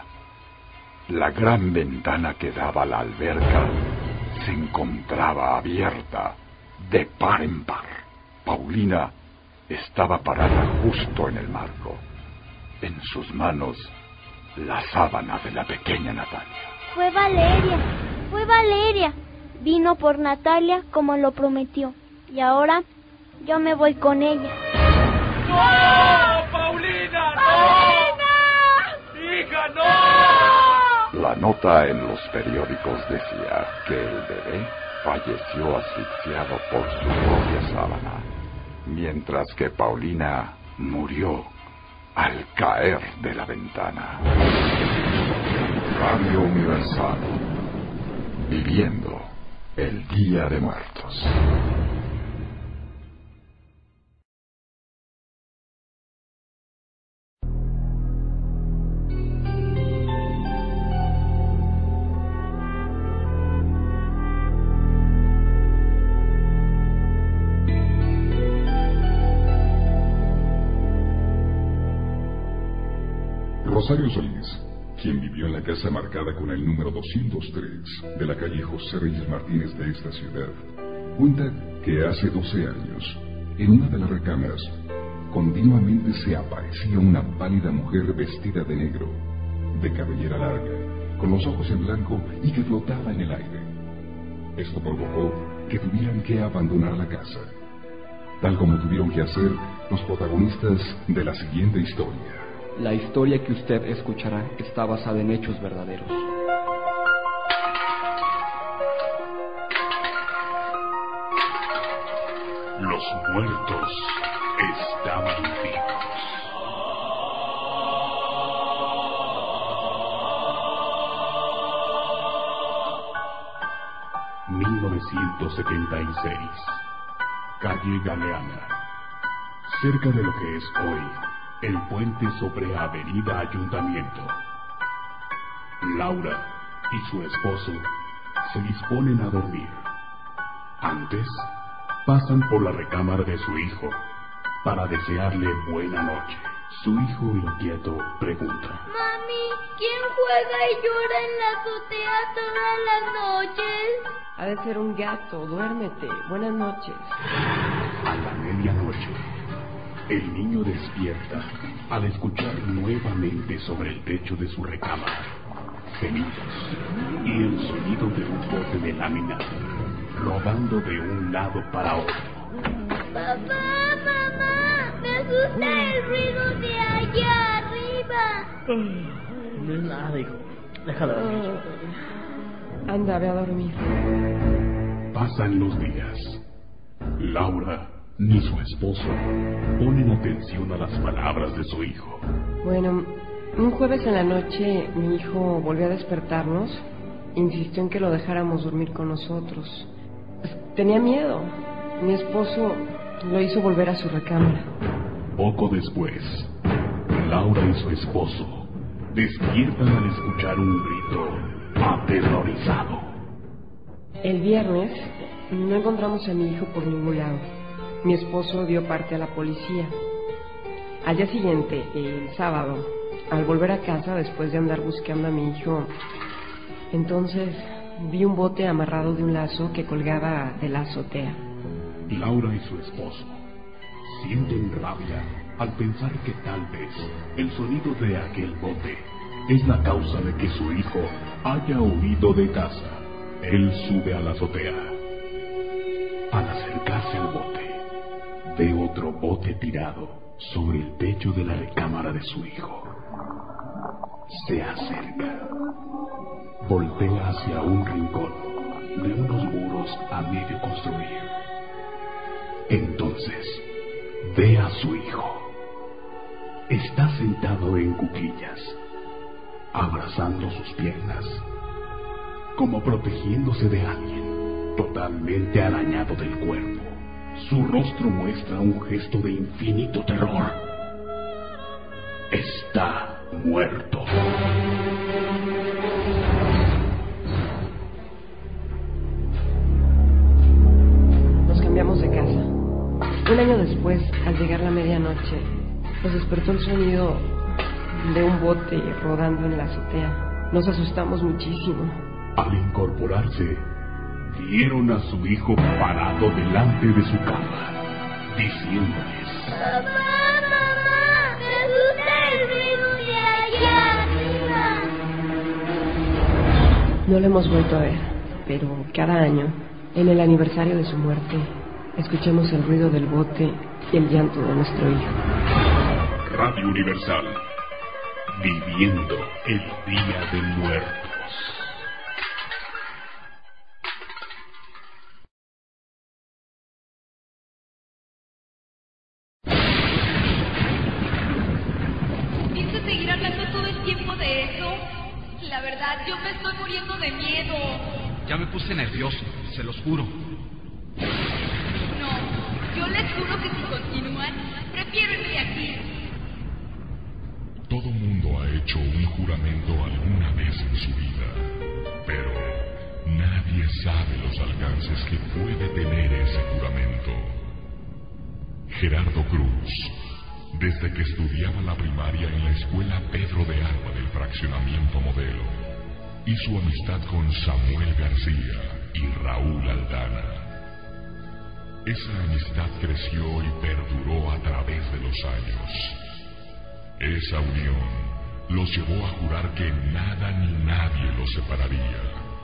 La gran ventana que daba a la alberca se encontraba abierta de par en par. Paulina estaba parada justo en el marco. En sus manos la sábana de la pequeña Natalia. Fue Valeria, fue Valeria. Vino por Natalia como lo prometió. Y ahora yo me voy con ella. ¡No, Paulina! ¡No! ¡Hija, no! La nota en los periódicos decía que el bebé falleció asfixiado por su propia sábana, mientras que Paulina murió al caer de la ventana. Radio Universal, viviendo el Día de Muertos. Rosario Solís, quien vivió en la casa marcada con el número doscientos tres de la calle José Reyes Martínez de esta ciudad, cuenta que hace doce años, en una de las recámaras, continuamente se aparecía una pálida mujer vestida de negro, de cabellera larga, con los ojos en blanco y que flotaba en el aire. Esto provocó que tuvieran que abandonar la casa, tal como tuvieron que hacer los protagonistas de la siguiente historia. La historia que usted escuchará está basada en hechos verdaderos. Los muertos estaban vivos. mil novecientos setenta y seis. Calle Galeana. Cerca de lo que es hoy el puente sobre Avenida Ayuntamiento. Laura y su esposo se disponen a dormir. Antes, pasan por la recámara de su hijo para desearle buena noche. Su hijo inquieto pregunta: Mami, ¿quién juega y llora en la azotea todas las noches? Ha de ser un gato, duérmete. Buenas noches. A la medianoche, el niño despierta al escuchar nuevamente sobre el techo de su recámara gemidos y el sonido de un bote de lámina rodando de un lado para otro. Papá, mamá, me asusta el ruido de allá arriba. No es nada, hijo. Déjala dormir. Anda, ve a dormir. Pasan los días. Laura ni su esposo ponen atención a las palabras de su hijo. Bueno, un jueves en la noche mi hijo volvió a despertarnos. Insistió en que lo dejáramos dormir con nosotros. Pues, tenía miedo. Mi esposo lo hizo volver a su recámara. Poco después, Laura y su esposo despiertan al escuchar un grito aterrorizado. El viernes no encontramos a mi hijo por ningún lado. Mi esposo dio parte a la policía. Al día siguiente, el sábado, al volver a casa después de andar buscando a mi hijo, entonces vi un bote amarrado de un lazo que colgaba de la azotea. Laura y su esposo sienten rabia al pensar que tal vez el sonido de aquel bote es la causa de que su hijo haya huido de casa. Él sube a la azotea. Al acercarse al bote, ve otro bote tirado sobre el techo de la recámara de su hijo. Se acerca. Voltea hacia un rincón de unos muros a medio construir. Entonces, ve a su hijo. Está sentado en cuclillas, abrazando sus piernas, como protegiéndose de alguien, totalmente arañado del cuerpo. Su rostro muestra un gesto de infinito terror. Está muerto. Nos cambiamos de casa. Un año después, al llegar la medianoche, nos despertó el sonido de un bote rodando en la azotea. Nos asustamos muchísimo. Al incorporarse, vieron a su hijo parado delante de su cama, diciéndoles: Papá, mamá, me asusta el ruido de allá arriba. No lo hemos vuelto a ver, pero cada año, en el aniversario de su muerte, escuchamos el ruido del bote y el llanto de nuestro hijo. Radio Universal, viviendo el Día de Muertos. ¿Piensas seguir hablando todo el tiempo de eso? La verdad, yo me estoy muriendo de miedo. Ya me puse nervioso, se los juro. No, yo les juro que si continúan, prefiero irme aquí. Todo mundo ha hecho un juramento alguna vez en su vida, pero nadie sabe los alcances que puede tener ese juramento. Gerardo Cruz, desde que estudiaba la primaria en la escuela Pedro de Alba del fraccionamiento Modelo, hizo amistad con Samuel García y Raúl Aldana. Esa amistad creció y perduró a través de los años. Esa unión los llevó a jurar que nada ni nadie los separaría.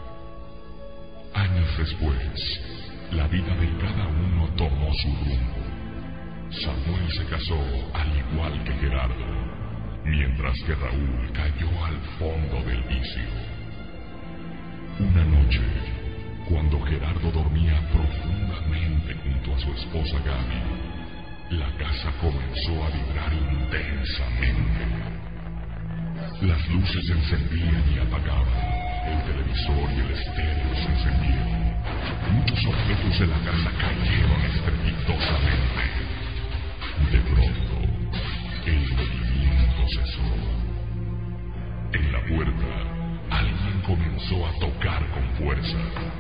Años después, la vida de cada uno tomó su rumbo. Samuel se casó al igual que Gerardo, mientras que Raúl cayó al fondo del vicio. Una noche, cuando Gerardo dormía profundamente junto a su esposa Gaby, la casa comenzó a vibrar intensamente. Las luces se encendían y apagaban, el televisor y el estéreo se encendieron. Muchos objetos de la casa cayeron estrepitosamente. De pronto, el movimiento cesó. En la puerta, alguien comenzó a tocar con fuerza.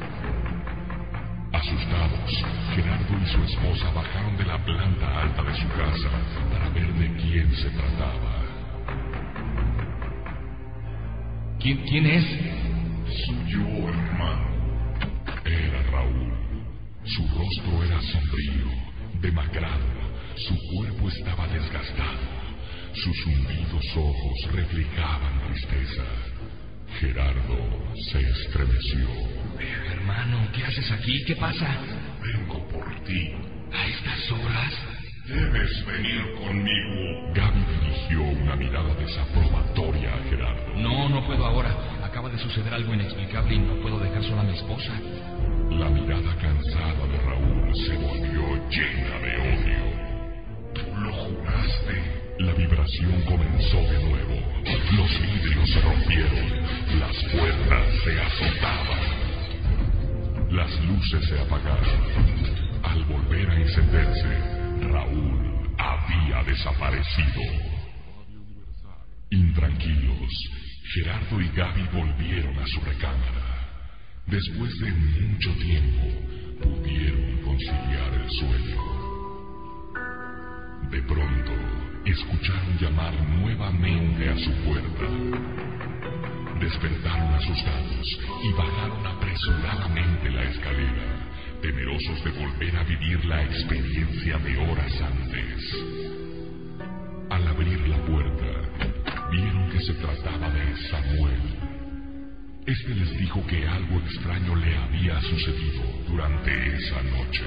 Asustados, Gerardo y su esposa bajaron de la planta alta de su casa para ver de quién se trataba. ¿Quién, quién es? Soy yo, hermano. Era Raúl. Su rostro era sombrío, demacrado. Su cuerpo estaba desgastado. Sus hundidos ojos reflejaban tristeza. Gerardo se estremeció. Hermano, ¿qué haces aquí? ¿Qué pasa? Vengo por ti. ¿A estas horas? Debes venir conmigo. Gaby dirigió una mirada desaprobatoria a Gerardo. No, no puedo ahora. Acaba de suceder algo inexplicable y no puedo dejar sola a mi esposa. La mirada cansada de Raúl se volvió llena de odio. ¿Tú lo juraste? La vibración comenzó de nuevo. Los vidrios se rompieron. Las puertas se azotaban. Las luces se apagaron. Al volver a encenderse, Raúl había desaparecido. Intranquilos, Gerardo y Gaby volvieron a su recámara. Después de mucho tiempo, pudieron conciliar el sueño. De pronto, escucharon llamar nuevamente a su puerta. Despertaron asustados y bajaron apresuradamente la escalera, temerosos de volver a vivir la experiencia de horas antes. Al abrir la puerta, vieron que se trataba de Samuel. Este les dijo que algo extraño le había sucedido durante esa noche.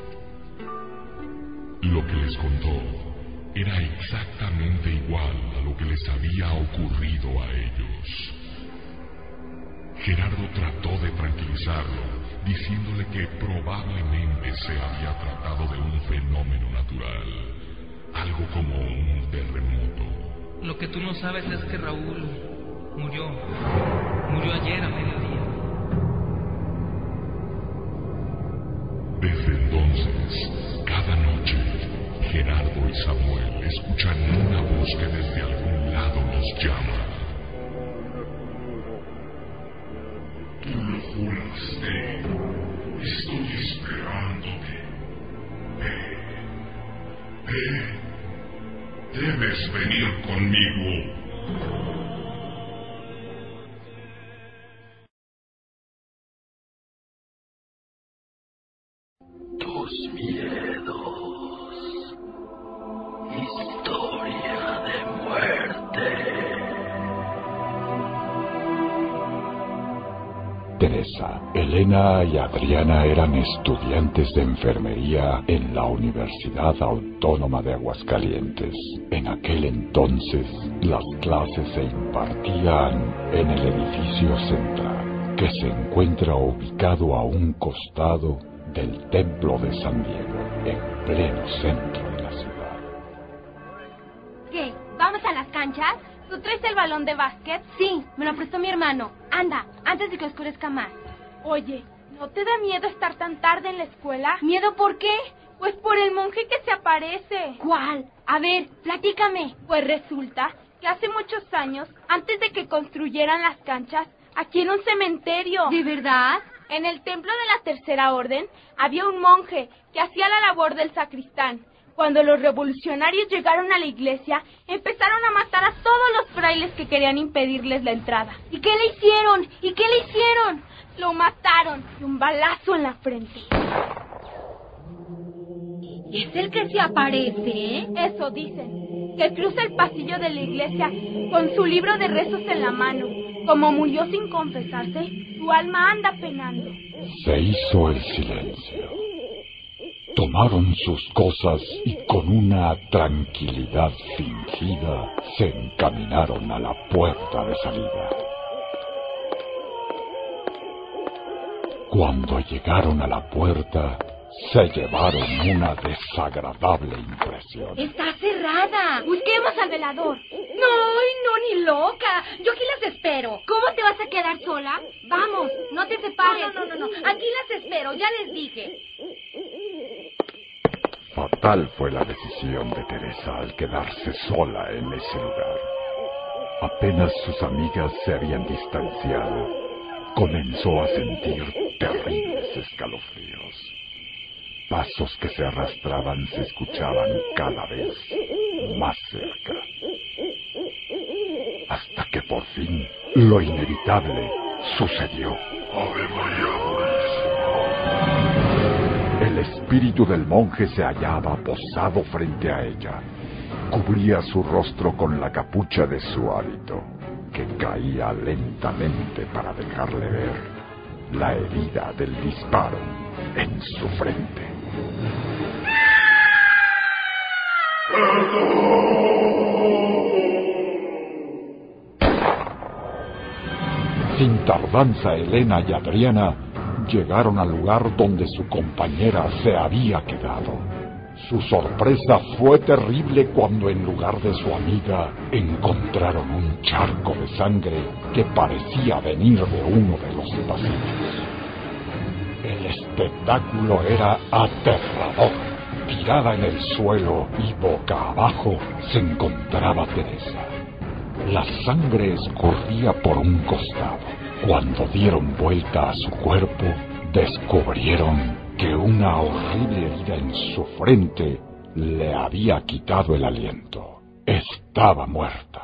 Lo que les contó era exactamente igual a lo que les había ocurrido a ellos. Gerardo trató de tranquilizarlo, diciéndole que probablemente se había tratado de un fenómeno natural, algo como un terremoto. Lo que tú no sabes es que Raúl murió, murió ayer a mediodía. Desde entonces, cada noche, Gerardo y Samuel escuchan una voz que desde algún lado los llama. Tú lo juraste. Estoy esperándote. Ve. Ve. Debes venir conmigo. Tus miedos. Historia de muerte. Teresa. Elena y Adriana eran estudiantes de enfermería en la Universidad Autónoma de Aguascalientes. En aquel entonces, las clases se impartían en el edificio central, que se encuentra ubicado a un costado del Templo de San Diego, en pleno centro de la ciudad. ¿Qué? ¿Vamos a las canchas? ¿Tú traes el balón de básquet? Sí, me lo prestó mi hermano. Anda, antes de que oscurezca más. Oye, ¿no te da miedo estar tan tarde en la escuela? ¿Miedo por qué? Pues por el monje que se aparece. ¿Cuál? A ver, platícame. Pues resulta que hace muchos años, antes de que construyeran las canchas, aquí en un cementerio. ¿De verdad? En el templo de la Tercera Orden había un monje que hacía la labor del sacristán. Cuando los revolucionarios llegaron a la iglesia, empezaron a matar a todos los frailes que querían impedirles la entrada. ¿Y qué le hicieron? ¿Y qué le hicieron? Lo mataron de un balazo en la frente. ¿Es el que se aparece? Eso dicen, que cruza el pasillo de la iglesia con su libro de rezos en la mano. Como murió sin confesarse, su alma anda penando. Se hizo el silencio. Tomaron sus cosas y con una tranquilidad fingida se encaminaron a la puerta de salida. Cuando llegaron a la puerta, se llevaron una desagradable impresión. ¡Está cerrada! ¡Busquemos al velador! ¡No, no, ni loca! Yo aquí las espero. ¿Cómo te vas a quedar sola? Vamos, no te separes. No, no, no, no, aquí las espero, ya les dije. Fatal fue la decisión de Teresa al quedarse sola en ese lugar. Apenas sus amigas se habían distanciado, comenzó a sentir terribles escalofríos. Pasos que se arrastraban se escuchaban cada vez más cerca. Hasta que por fin lo inevitable sucedió. Ave María Purísima. El espíritu del monje se hallaba posado frente a ella. Cubría su rostro con la capucha de su hábito, que caía lentamente para dejarle ver la herida del disparo en su frente. Sin tardanza, Elena y Adriana llegaron al lugar donde su compañera se había quedado. Su sorpresa fue terrible cuando en lugar de su amiga encontraron un charco de sangre que parecía venir de uno de los pasillos. El espectáculo era aterrador. Tirada en el suelo y boca abajo se encontraba Teresa. La sangre escurría por un costado. Cuando dieron vuelta a su cuerpo, descubrieron que una horrible herida en su frente le había quitado el aliento. Estaba muerta.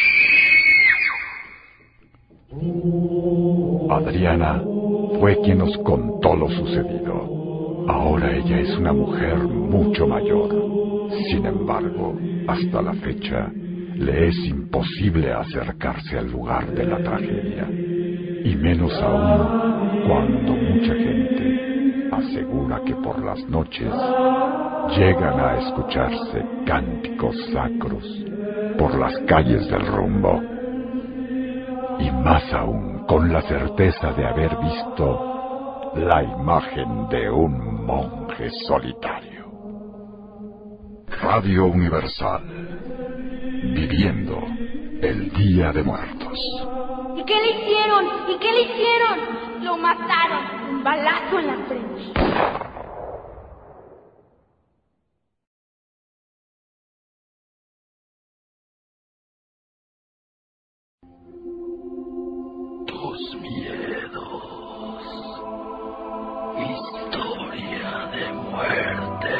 Adriana fue quien nos contó lo sucedido. Ahora ella es una mujer mucho mayor. Sin embargo, hasta la fecha, le es imposible acercarse al lugar de la tragedia. Y menos aún cuando mucha gente asegura que por las noches llegan a escucharse cánticos sacros por las calles del rumbo. Y más aún con la certeza de haber visto la imagen de un monje solitario. Radio Universal, viviendo el Día de Muertos. ¿Y qué le hicieron? ¿Y qué le hicieron? Lo mataron, un balazo en la frente. Tus miedos. Historia de muerte.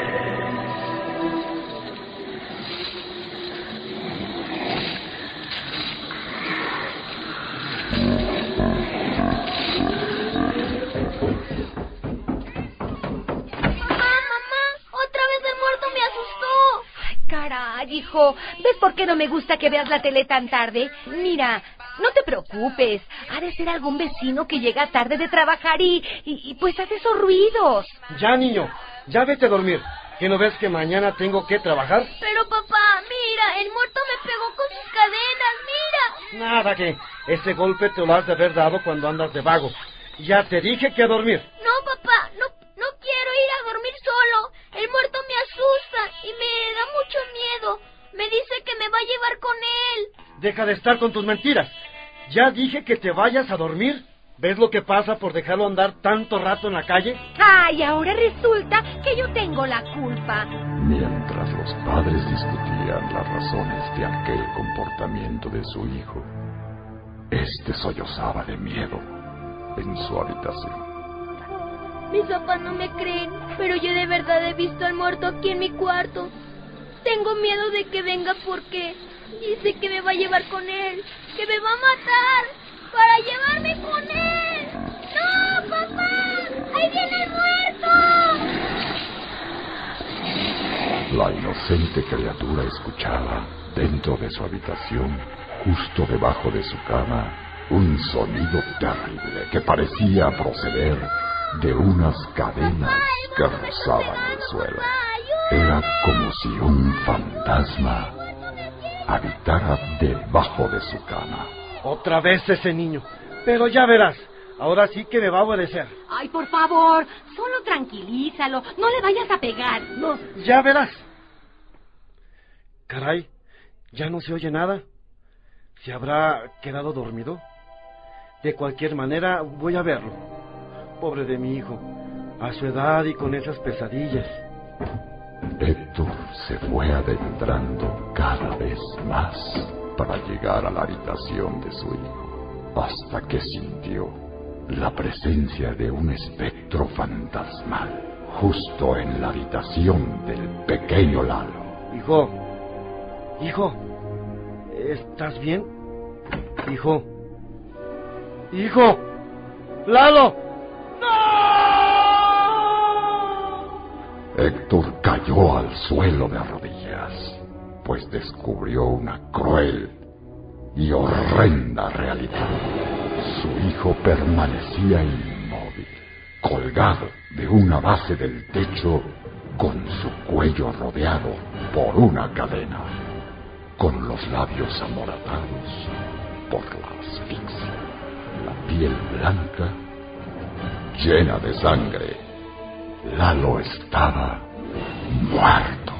Caray, hijo, ¿ves por qué no me gusta que veas la tele tan tarde? Mira, No te preocupes. Ha de ser algún vecino que llega tarde de trabajar y, y, y pues hace esos ruidos. Ya, niño, ya vete a dormir. ¿Que no ves que mañana tengo que trabajar? Pero papá, mira, el muerto me pegó con sus cadenas, mira. Nada, que ese golpe te lo has de haber dado cuando andas de vago. Ya te dije que a dormir. No, papá, no, no quiero ir a dormir solo. El muerto me asusta y me da mucho miedo. Me dice que me va a llevar con él. Deja de estar con tus mentiras. Ya dije que te vayas a dormir. ¿Ves lo que pasa por dejarlo andar tanto rato en la calle? Ay, ahora resulta que yo tengo la culpa. Mientras los padres discutían las razones de aquel comportamiento de su hijo, este sollozaba de miedo en su habitación. Mis papás no me creen, pero yo de verdad he visto al muerto aquí en mi cuarto. Tengo miedo de que venga porque dice que me va a llevar con él, que me va a matar para llevarme con él. ¡No, papá! ¡Ahí viene el muerto! La inocente criatura escuchaba dentro de su habitación, justo debajo de su cama, un sonido terrible que parecía proceder de unas cadenas que rozaban el suelo. Era como si un fantasma habitara debajo de su cama. Otra vez ese niño. Pero ya verás, ahora sí que me va a obedecer. Ay, por favor, solo tranquilízalo. No le vayas a pegar. No, ya verás. Caray, ya no se oye nada. ¿Se habrá quedado dormido? De cualquier manera, voy a verlo. Pobre de mi hijo, a su edad y con esas pesadillas. Héctor se fue adentrando cada vez más para llegar a la habitación de su hijo, hasta que sintió la presencia de un espectro fantasmal justo en la habitación del pequeño Lalo. Hijo, hijo, ¿estás bien? Hijo, hijo, Lalo. Héctor cayó al suelo de rodillas, pues descubrió una cruel y horrenda realidad. Su hijo permanecía inmóvil, colgado de una base del techo, con su cuello rodeado por una cadena, con los labios amoratados por la asfixia, la piel blanca, llena de sangre. Lalo estaba muerto.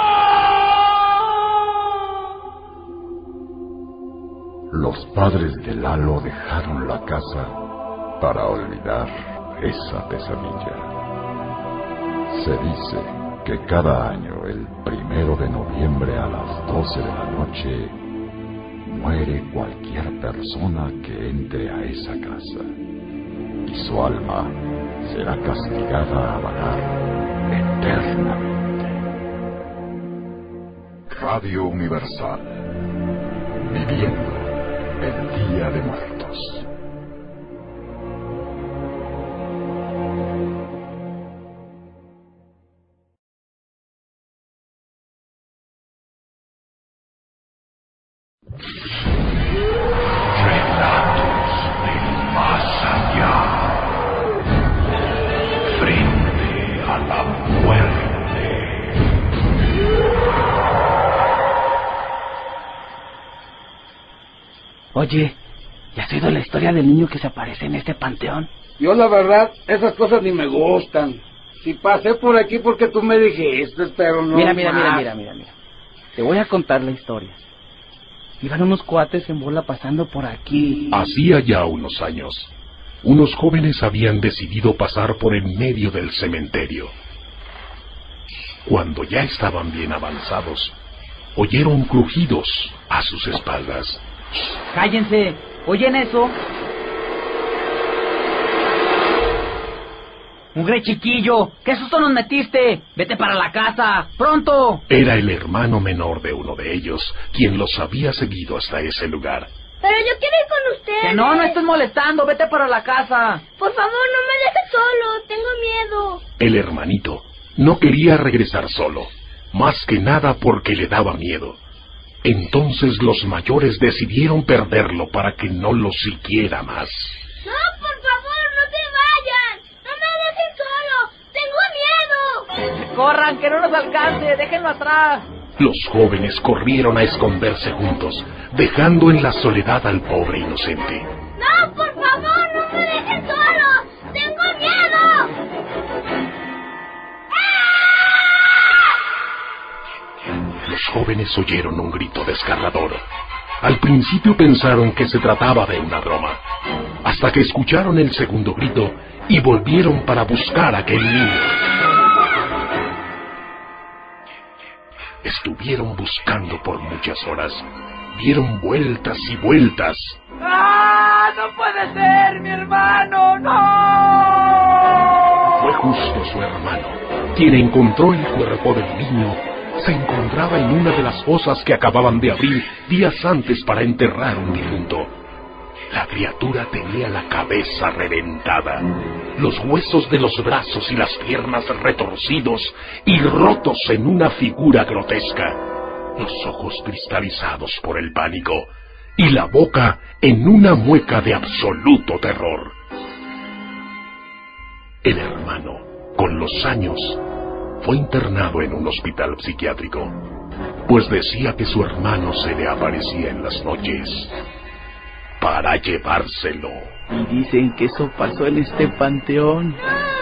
Los padres de Lalo dejaron la casa para olvidar esa pesadilla. Se dice que cada año, el primero de noviembre a las doce de la noche, muere cualquier persona que entre a esa casa, y su alma será castigada a vagar eternamente. Radio Universal, viviendo el Día de Muertos. Relatos del más allá. Frente a la muerte. Oye, ¿ya has oído la historia del niño que se aparece en este panteón? Yo la verdad, esas cosas ni me gustan. Si pasé por aquí porque tú me dijiste, pero no Mira, mira, más. mira, mira, mira, mira. Te voy a contar la historia. Iban unos cuates en bola pasando por aquí. Hacía ya unos años, unos jóvenes habían decidido pasar por en medio del cementerio. Cuando ya estaban bien avanzados, oyeron crujidos a sus espaldas. ¡Cállense! ¿Oyen eso? ¡Mugre chiquillo! ¿Qué susto nos metiste? ¡Vete para la casa! ¡Pronto! Era el hermano menor de uno de ellos, quien los había seguido hasta ese lugar. Pero yo quiero ir con ustedes. ¡Que no, no estés molestando! ¡Vete para la casa! Por favor, no me dejes solo. Tengo miedo. El hermanito no quería regresar solo, más que nada porque le daba miedo. Entonces los mayores decidieron perderlo para que no lo siguiera más. ¡No, por favor, no te vayan! ¡No me dejen solo! ¡Tengo miedo! ¡Corran, que no nos alcance! ¡Déjenlo atrás! Los jóvenes corrieron a esconderse juntos, dejando en la soledad al pobre inocente. ¡No, por favor, no me dejen solo! ¡Tengo miedo! Los jóvenes oyeron un grito desgarrador. Al principio pensaron que se trataba de una broma, hasta que escucharon el segundo grito y volvieron para buscar a aquel niño. Estuvieron buscando por muchas horas, dieron vueltas y vueltas. ¡Ah! ¡No puede ser, mi hermano! ¡No! Fue justo su hermano quien encontró el cuerpo del niño. Se encontraba en una de las fosas que acababan de abrir días antes para enterrar un difunto. La criatura tenía la cabeza reventada, los huesos de los brazos y las piernas retorcidos y rotos en una figura grotesca, los ojos cristalizados por el pánico y la boca en una mueca de absoluto terror. El hermano, con los años, fue internado en un hospital psiquiátrico, pues decía que su hermano se le aparecía en las noches para llevárselo. Y dicen que eso pasó en este panteón.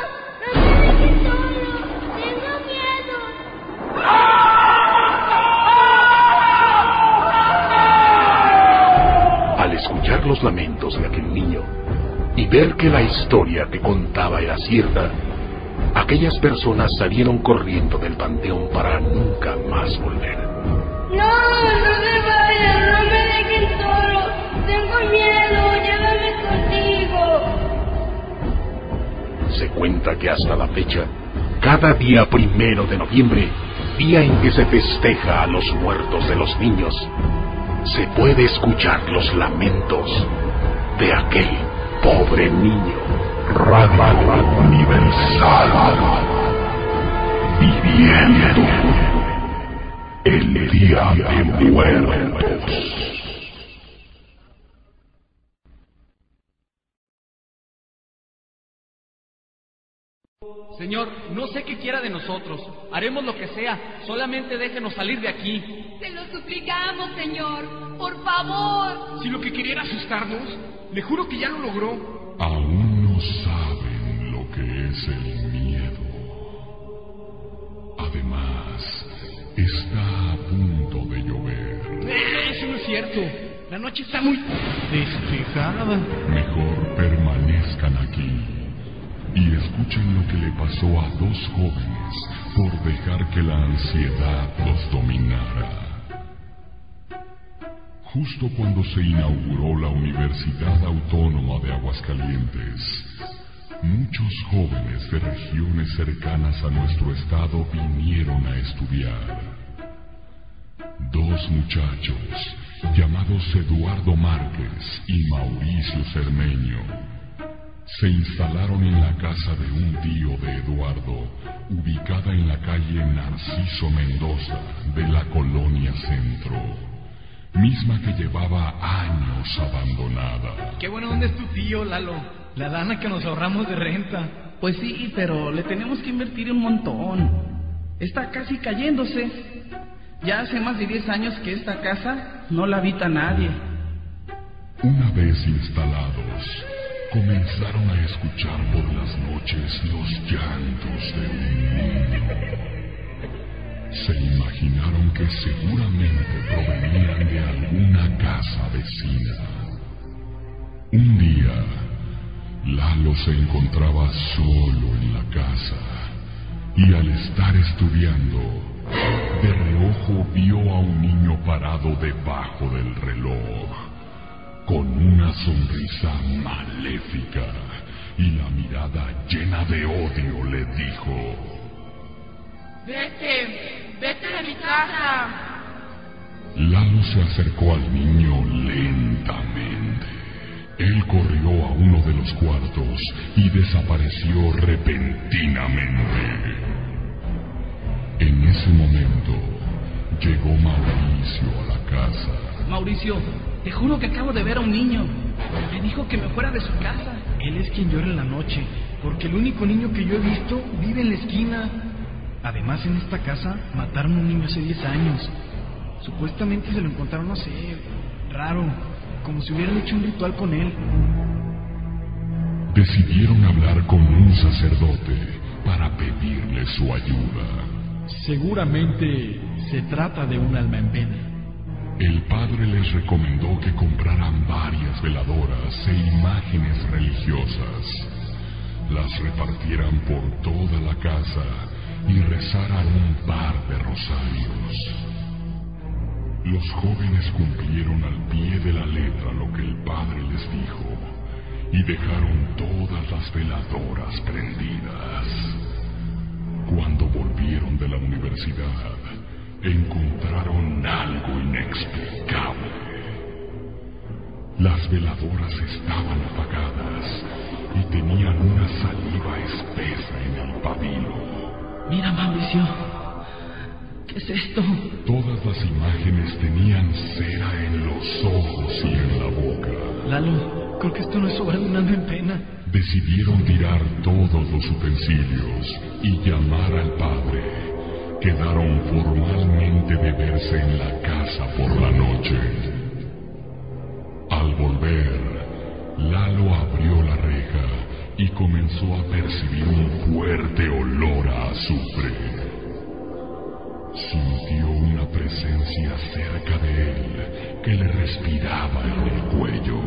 Al escuchar los lamentos de aquel niño y ver que la historia que contaba era cierta, aquellas personas salieron corriendo del panteón para nunca más volver. ¡No, no me vayan! ¡No me dejen solo! ¡Tengo miedo! ¡Llévame contigo! Se cuenta que hasta la fecha, cada día primero de noviembre, día en que se festeja a los muertos de los niños, se puede escuchar los lamentos de aquel pobre niño. Radio Universal, viviendo el Día de Muertos. Señor, no sé qué quiera de nosotros. Haremos lo que sea. Solamente déjenos salir de aquí. Se lo suplicamos, señor. Por favor. Si lo que quería era asustarnos, le juro que ya lo logró. Aún no saben lo que es el miedo. Además, está a punto de llover. Eh, eso no es cierto. La noche está muy despejada. Mejor permanezcan aquí y escuchen lo que le pasó a dos jóvenes por dejar que la ansiedad los dominara. Justo cuando se inauguró la Universidad Autónoma de Aguascalientes, muchos jóvenes de regiones cercanas a nuestro estado vinieron a estudiar. Dos muchachos, llamados Eduardo Márquez y Mauricio Cermeño, se instalaron en la casa de un tío de Eduardo, ubicada en la calle Narciso Mendoza de la Colonia Centro, misma que llevaba años abandonada. Qué buena onda es tu tío, Lalo. La lana que nos ahorramos de renta. Pues sí, pero le tenemos que invertir un montón. Está casi cayéndose. Ya hace más de diez años que esta casa no la habita nadie. Una vez instalados, comenzaron a escuchar por las noches los llantos de un niño. Se imaginaron que seguramente provenían de alguna casa vecina. Un día, Lalo se encontraba solo en la casa y al estar estudiando, de reojo vio a un niño parado debajo del reloj, con una sonrisa maléfica y la mirada llena de odio le dijo: Vete, vete de mi casa. Lalo se acercó al niño lentamente. Él corrió a uno de los cuartos y desapareció repentinamente. En ese momento, llegó Mauricio a la casa. Mauricio, te juro que acabo de ver a un niño. Me dijo que me fuera de su casa. Él es quien llora en la noche, porque el único niño que yo he visto vive en la esquina. Además, en esta casa mataron a un niño hace diez años. Supuestamente se lo encontraron, no sé, raro, como si hubieran hecho un ritual con él. Decidieron hablar con un sacerdote para pedirle su ayuda. Seguramente se trata de un alma en pena. El padre les recomendó que compraran varias veladoras e imágenes religiosas, las repartieran por toda la casa y rezaran un par de rosarios. Los jóvenes cumplieron al pie de la letra lo que el padre les dijo y dejaron todas las veladoras prendidas. Cuando volvieron de la universidad, encontraron algo inexplicable. Las veladoras estaban apagadas y tenían una saliva espesa en el pabilo. Mira, Mauricio, ¿qué es esto? Todas las imágenes tenían cera en los ojos y en la boca. Lalo, creo que esto no es obra de un alma en pena. Decidieron tirar todos los utensilios y llamar al padre. Quedaron formalmente de verse en la casa por la noche. Al volver, Lalo abrió la reja y comenzó a percibir un fuerte olor a azufre. Sintió una presencia cerca de él que le respiraba en el cuello.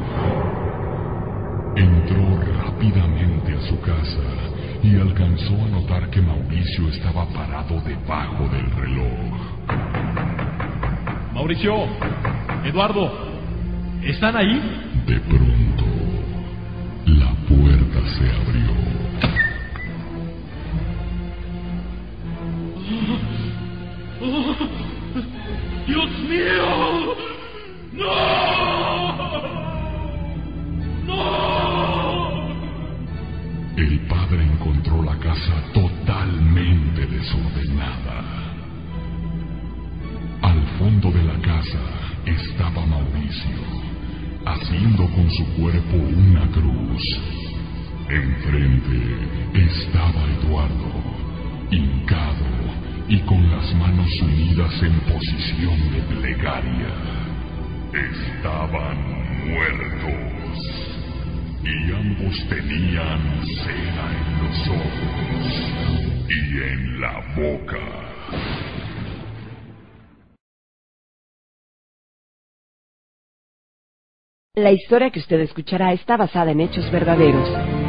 Entró rápidamente a su casa y alcanzó a notar que Mauricio estaba parado debajo del reloj. Mauricio, Eduardo, ¿están ahí? De pronto, la puerta se abrió. ¡Oh! ¡Dios mío! ¡No! ¡No! El padre encontró la casa totalmente desordenada. Al fondo de la casa estaba Mauricio, haciendo con su cuerpo una cruz. Enfrente estaba Eduardo, hincado y con las manos unidas en posición de plegaria. Estaban muertos y ambos tenían cera en los ojos y en la boca. La historia que usted escuchará está basada en hechos verdaderos.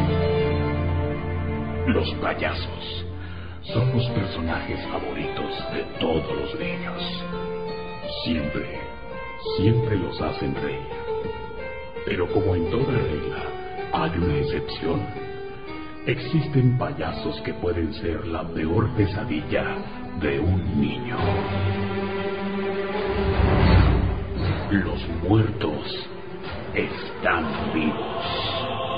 Los payasos son los personajes favoritos de todos los niños. Siempre, siempre los hacen reír. Pero como en toda regla, hay una excepción. Existen payasos que pueden ser la peor pesadilla de un niño. Los muertos están vivos.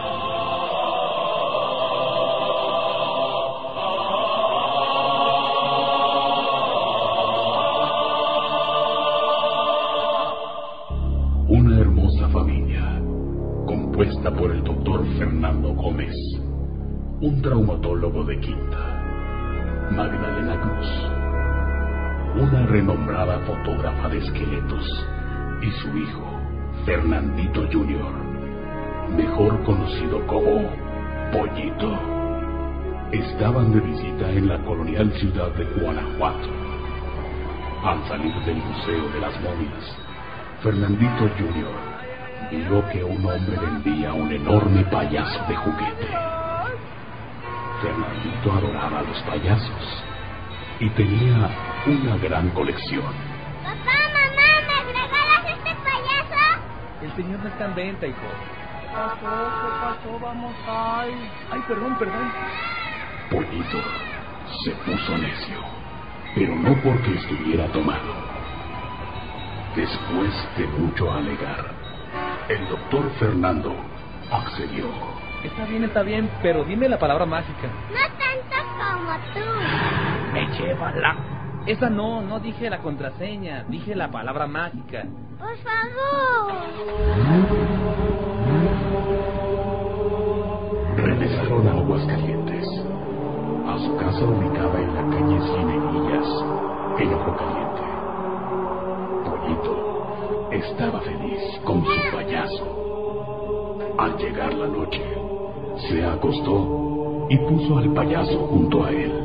Una hermosa familia, compuesta por el doctor Fernando Gómez, un traumatólogo de quinta, Magdalena Cruz, una renombrada fotógrafa de esqueletos, y su hijo, Fernandito junior, mejor conocido como Pollito, estaban de visita en la colonial ciudad de Guanajuato. Al salir del Museo de las Momias, Fernandito junior vio que un hombre vendía un enorme payaso de juguete. Fernandito adoraba a los payasos y tenía una gran colección. Papá, mamá, ¿me regalas este payaso? El señor no está en venta, hijo. ¿Qué pasó? ¿Qué pasó? Vamos, ay. Ay, perdón, perdón. Pollito se puso necio, pero no porque estuviera tomado. Después de mucho alegar, el doctor Fernando accedió. Está bien, está bien, pero dime la palabra mágica. No tanto como tú. Me llévala. Esa no, no dije la contraseña, dije la palabra mágica. Por favor. Regresaron a Aguascalientes, a su casa ubicada en la calle Cieneguillas, en Ojo Caliente. Pollito estaba feliz con su payaso. Al llegar la noche, se acostó y puso al payaso junto a él.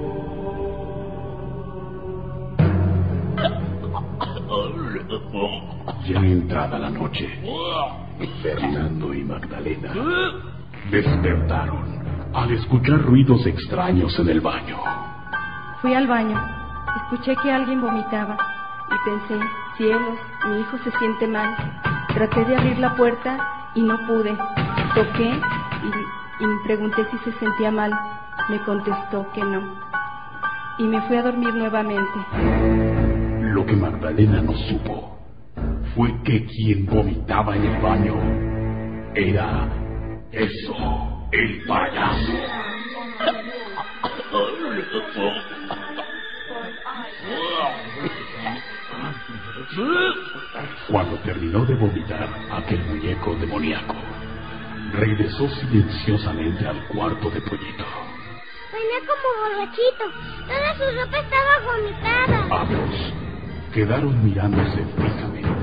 Ya entrada la noche, Fernando y Magdalena despertaron al escuchar ruidos extraños en el baño. Fui al baño, escuché que alguien vomitaba y pensé, cielos, mi hijo se siente mal. Traté de abrir la puerta y no pude. Toqué y, y me pregunté si se sentía mal. Me contestó que no. Y me fui a dormir nuevamente. Lo que Magdalena no supo fue que quien vomitaba en el baño era eso, el payaso. Cuando terminó de vomitar aquel muñeco demoníaco, regresó silenciosamente al cuarto de Pollito. Venía como borrachito, toda su ropa estaba vomitada. Ambos quedaron mirándose fijamente.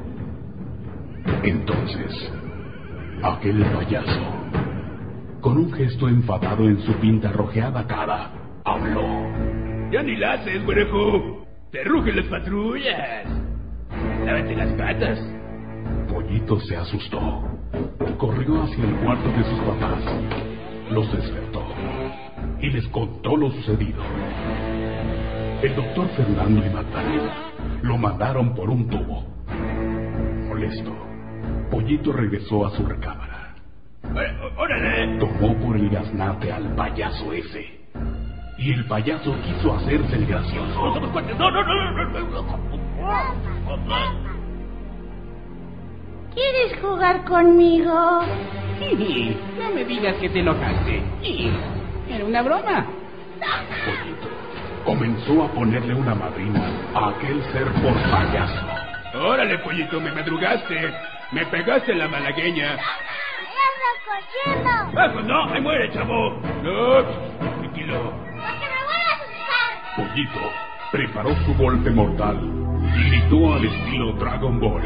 Entonces, aquel payaso, con un gesto enfadado en su pintarrojeada cara, habló. Ya ni la haces, güerejo. Te rugen las patrullas. Lávate las patas. Pollito se asustó. Corrió hacia el cuarto de sus papás. Los despertó y les contó lo sucedido. El doctor Fernando y Magdalena lo mandaron por un tubo. Molesto, Pollito regresó a su recámara. ¡Órale! Tomó por el gaznate al payaso ese. Y el payaso quiso hacerse el gracioso. ¡No, no, no, no! ¿Quieres jugar conmigo? No me digas que te enojaste. Era una broma. Pollito comenzó a ponerle una madrina a aquel ser por payaso. ¡Órale, Pollito! ¡Me madrugaste! ¡Me pegaste la malagueña! ¡Ya ¡Ah, pues no! ¡Ahí muere, chavo! ¡No! ¡Tranquilo! ¡Porque me voy a asustar! Pollito preparó su golpe mortal y gritó al estilo Dragon Ball.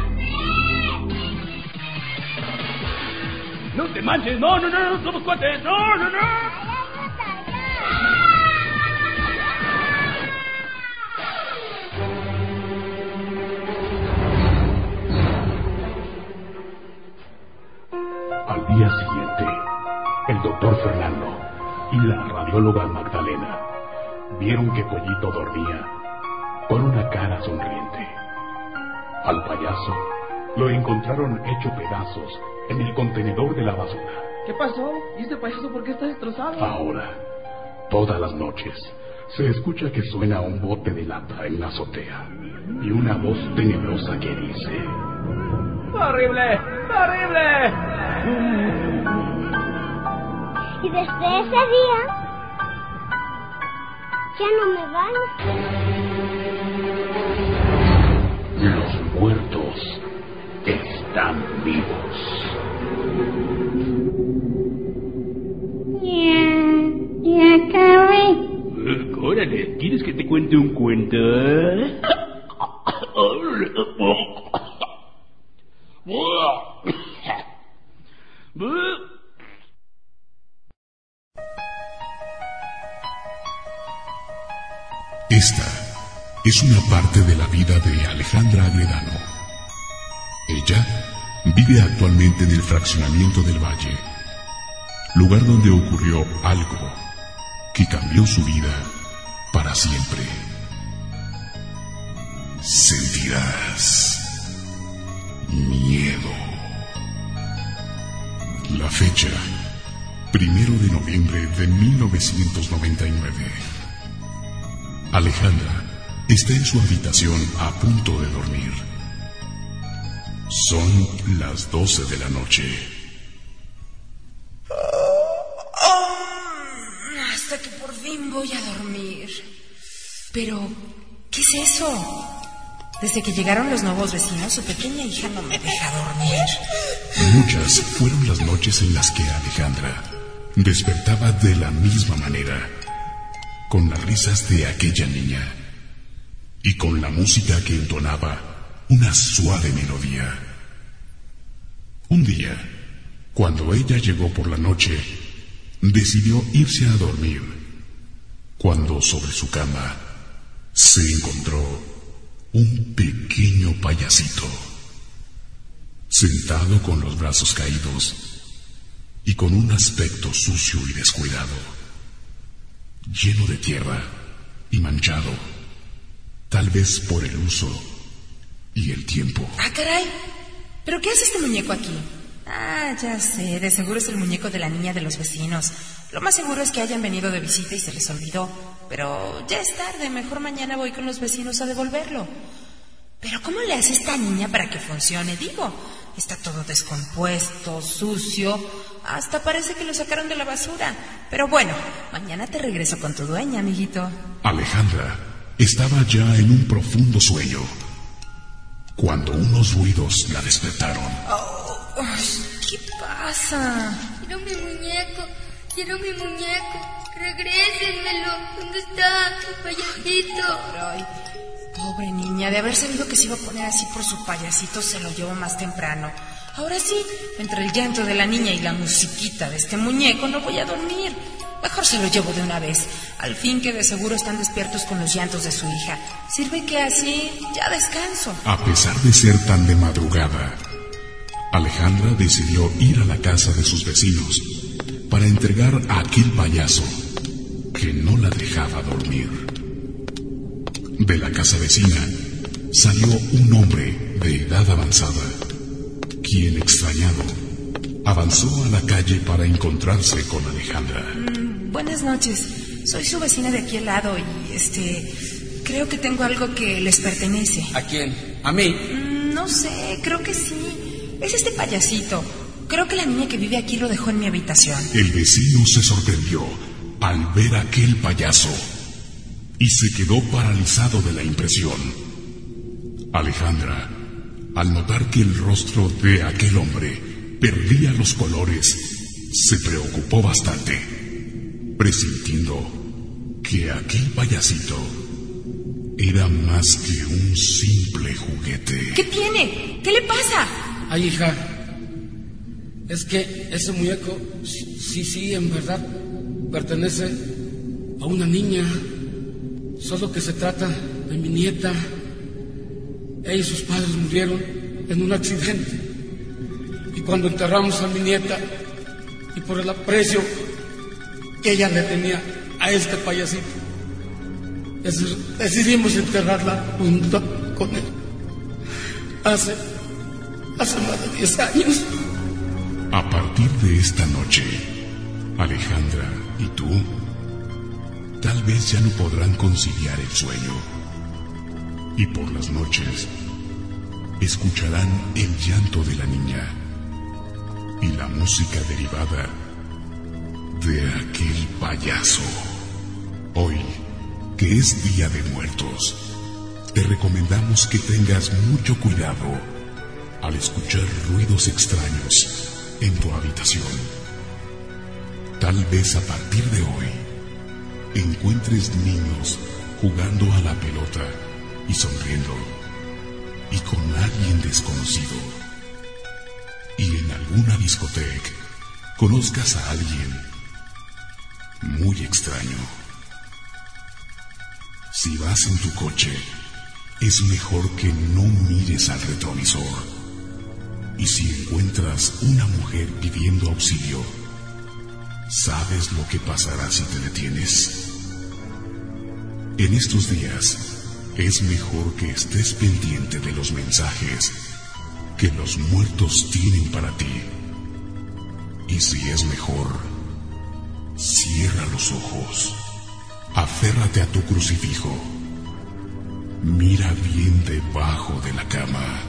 ¡No te manches! ¡No, no, no! ¡Somos cuates! ¡No, no, no! Al día siguiente, el doctor Fernando y la radióloga Magdalena vieron que Pollito dormía con una cara sonriente. Al payaso lo encontraron hecho pedazos en el contenedor de la basura. ¿Qué pasó? ¿Y este payaso por qué está destrozado? Ahora, todas las noches, se escucha que suena un bote de lata en la azotea y una voz tenebrosa que dice: ¡Horrible! ¡Horrible! Y desde ese día ya no me van. Los muertos están vivos. Ya, ya acabé. Uh, órale, ¿quieres que te cuente un cuento? Esta es una parte de la vida de Alejandra Agredano. Ella vive actualmente en el fraccionamiento del Valle, lugar donde ocurrió algo que cambió su vida para siempre. Sentirás miedo. La fecha, primero de noviembre de mil novecientos noventa y nueve. Alejandra está en su habitación a punto de dormir. Son las doce de la noche. Hasta que por fin voy a dormir. Pero, es eso? Desde que llegaron los nuevos vecinos, su pequeña hija no me deja dormir. Muchas fueron las noches en las que Alejandra despertaba de la misma manera, con las risas de aquella niña y con la música que entonaba una suave melodía. Un día, cuando ella llegó por la noche, decidió irse a dormir, cuando sobre su cama se encontró un pequeño payasito, sentado con los brazos caídos y con un aspecto sucio y descuidado, lleno de tierra y manchado, tal vez por el uso y el tiempo. ¡Ah, caray! ¿Pero qué hace este muñeco aquí? Ah, ya sé, de seguro es el muñeco de la niña de los vecinos. Lo más seguro es que hayan venido de visita y se les olvidó. Pero ya es tarde, mejor mañana voy con los vecinos a devolverlo. Pero ¿cómo le hace esta niña para que funcione? Digo, está todo descompuesto, sucio, hasta parece que lo sacaron de la basura. Pero bueno, mañana te regreso con tu dueña, amiguito. Alejandra estaba ya en un profundo sueño, cuando unos ruidos la despertaron. Oh, ¿qué pasa? Quiero mi muñeco, quiero mi muñeco. Regrésenmelo. ¿Dónde está mi payasito? Ay, pobre niña, de haber sabido que se iba a poner así por su payasito, se lo llevo más temprano. Ahora sí, entre el llanto de la niña y la musiquita de este muñeco, no voy a dormir. Mejor se lo llevo de una vez. Al fin que de seguro están despiertos con los llantos de su hija. Sirve que así ya descanso. A pesar de ser tan de madrugada, Alejandra decidió ir a la casa de sus vecinos para entregar a aquel payaso que no la dejaba dormir. De la casa vecina salió un hombre de edad avanzada, quien, extrañado, avanzó a la calle para encontrarse con Alejandra. Mm, buenas noches, soy su vecina de aquí al lado y, este, creo que tengo algo que les pertenece. ¿A quién? ¿A mí? Mm, no sé, creo que sí. Es este payasito. Creo que la niña que vive aquí lo dejó en mi habitación. El vecino se sorprendió al ver aquel payaso y se quedó paralizado de la impresión. Alejandra, al notar que el rostro de aquel hombre perdía los colores, se preocupó bastante, presintiendo que aquel payasito era más que un simple juguete. ¿Qué tiene? ¿Qué le pasa? Ay, hija, es que ese muñeco, sí, sí, en verdad, pertenece a una niña. Solo que se trata de mi nieta. Ella y sus padres murieron en un accidente. Y cuando enterramos a mi nieta, y por el aprecio que ella le tenía a este payasito, decidimos enterrarla junto con él. Hace, hace más de diez años. A partir de esta noche, Alejandra y tú tal vez ya no podrán conciliar el sueño, y por las noches escucharán el llanto de la niña y la música derivada de aquel payaso. Hoy, que es Día de Muertos, te recomendamos que tengas mucho cuidado al escuchar ruidos extraños en tu habitación. Tal vez a partir de hoy encuentres niños jugando a la pelota y sonriendo, y con alguien desconocido. Y en alguna discoteca conozcas a alguien muy extraño. Si vas en tu coche, es mejor que no mires al retrovisor. Y si encuentras una mujer pidiendo auxilio, ¿sabes lo que pasará si te detienes? En estos días, es mejor que estés pendiente de los mensajes que los muertos tienen para ti. Y si es mejor, cierra los ojos, aférrate a tu crucifijo, mira bien debajo de la cama,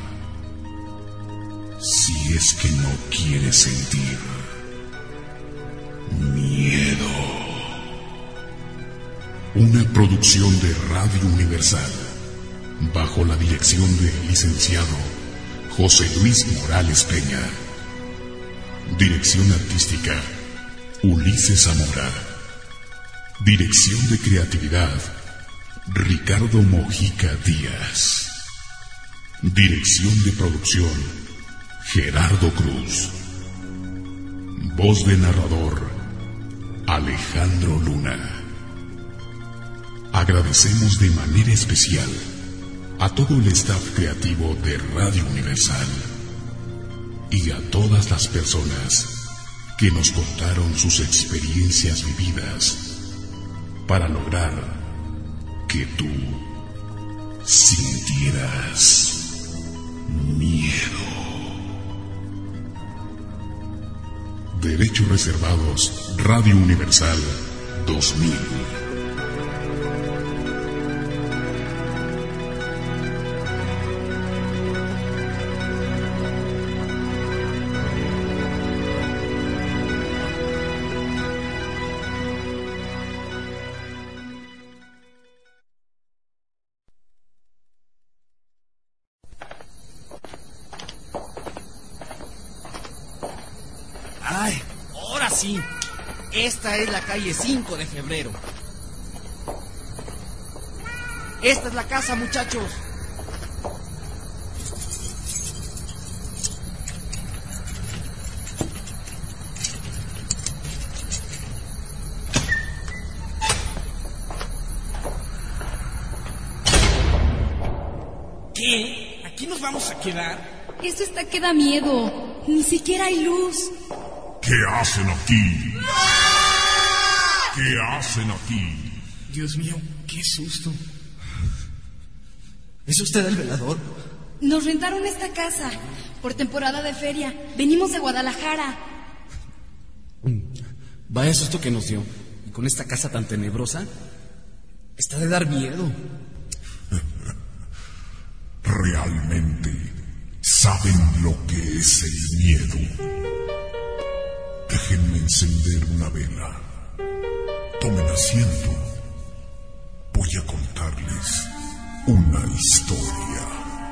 si es que no quieres sentir miedo. Una producción de Radio Universal bajo la dirección del licenciado José Luis Morales Peña. Dirección artística, Ulises Zamora. Dirección de creatividad, Ricardo Mojica Díaz. Dirección de producción, Gerardo Cruz. Voz de narrador, Alejandro Luna. Agradecemos de manera especial a todo el staff creativo de Radio Universal y a todas las personas que nos contaron sus experiencias vividas para lograr que tú sintieras miedo. Derechos reservados, Radio Universal dos mil. ¡Ay! ¡Ahora sí! Esta es la calle cinco de febrero. Esta es la casa, muchachos. ¿Qué? ¿Aquí nos vamos a quedar? Esto está que da miedo. Ni siquiera hay luz. ¿Qué hacen aquí? ¿Qué hacen aquí? Dios mío, qué susto. ¿Es usted el velador? Nos rentaron esta casa por temporada de feria. Venimos de Guadalajara. Vaya susto que nos dio. Y con esta casa tan tenebrosa, está de dar miedo. Realmente saben lo que es el miedo. Déjenme encender una vela. Tomen asiento. Voy a contarles una historia.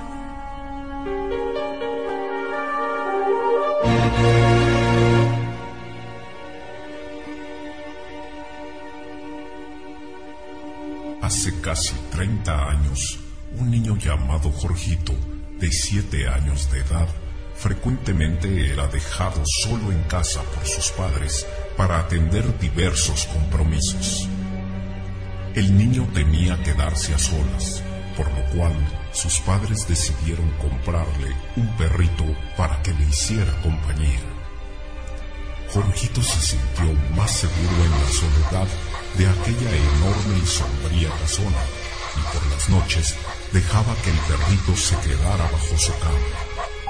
Hace casi treinta años, un niño llamado Jorgito, de siete años de edad, frecuentemente era dejado solo en casa por sus padres para atender diversos compromisos. El niño temía quedarse a solas, por lo cual sus padres decidieron comprarle un perrito para que le hiciera compañía. Jorgito se sintió más seguro en la soledad de aquella enorme y sombría casona, y por las noches dejaba que el perrito se quedara bajo su cama.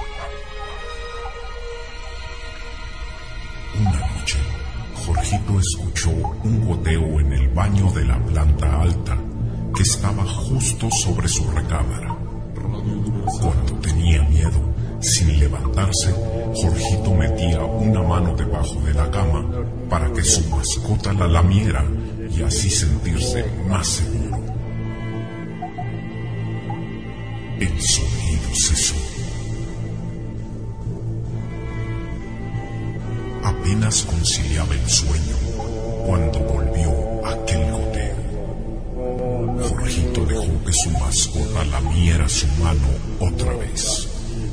Una noche, Jorgito escuchó un goteo en el baño de la planta alta, que estaba justo sobre su recámara. Cuando tenía miedo, sin levantarse, Jorgito metía una mano debajo de la cama para que su mascota la lamiera y así sentirse más seguro. El sonido cesó. Apenas conciliaba el sueño cuando volvió aquel goteo. Jorgito dejó que su mascota lamiera su mano otra vez.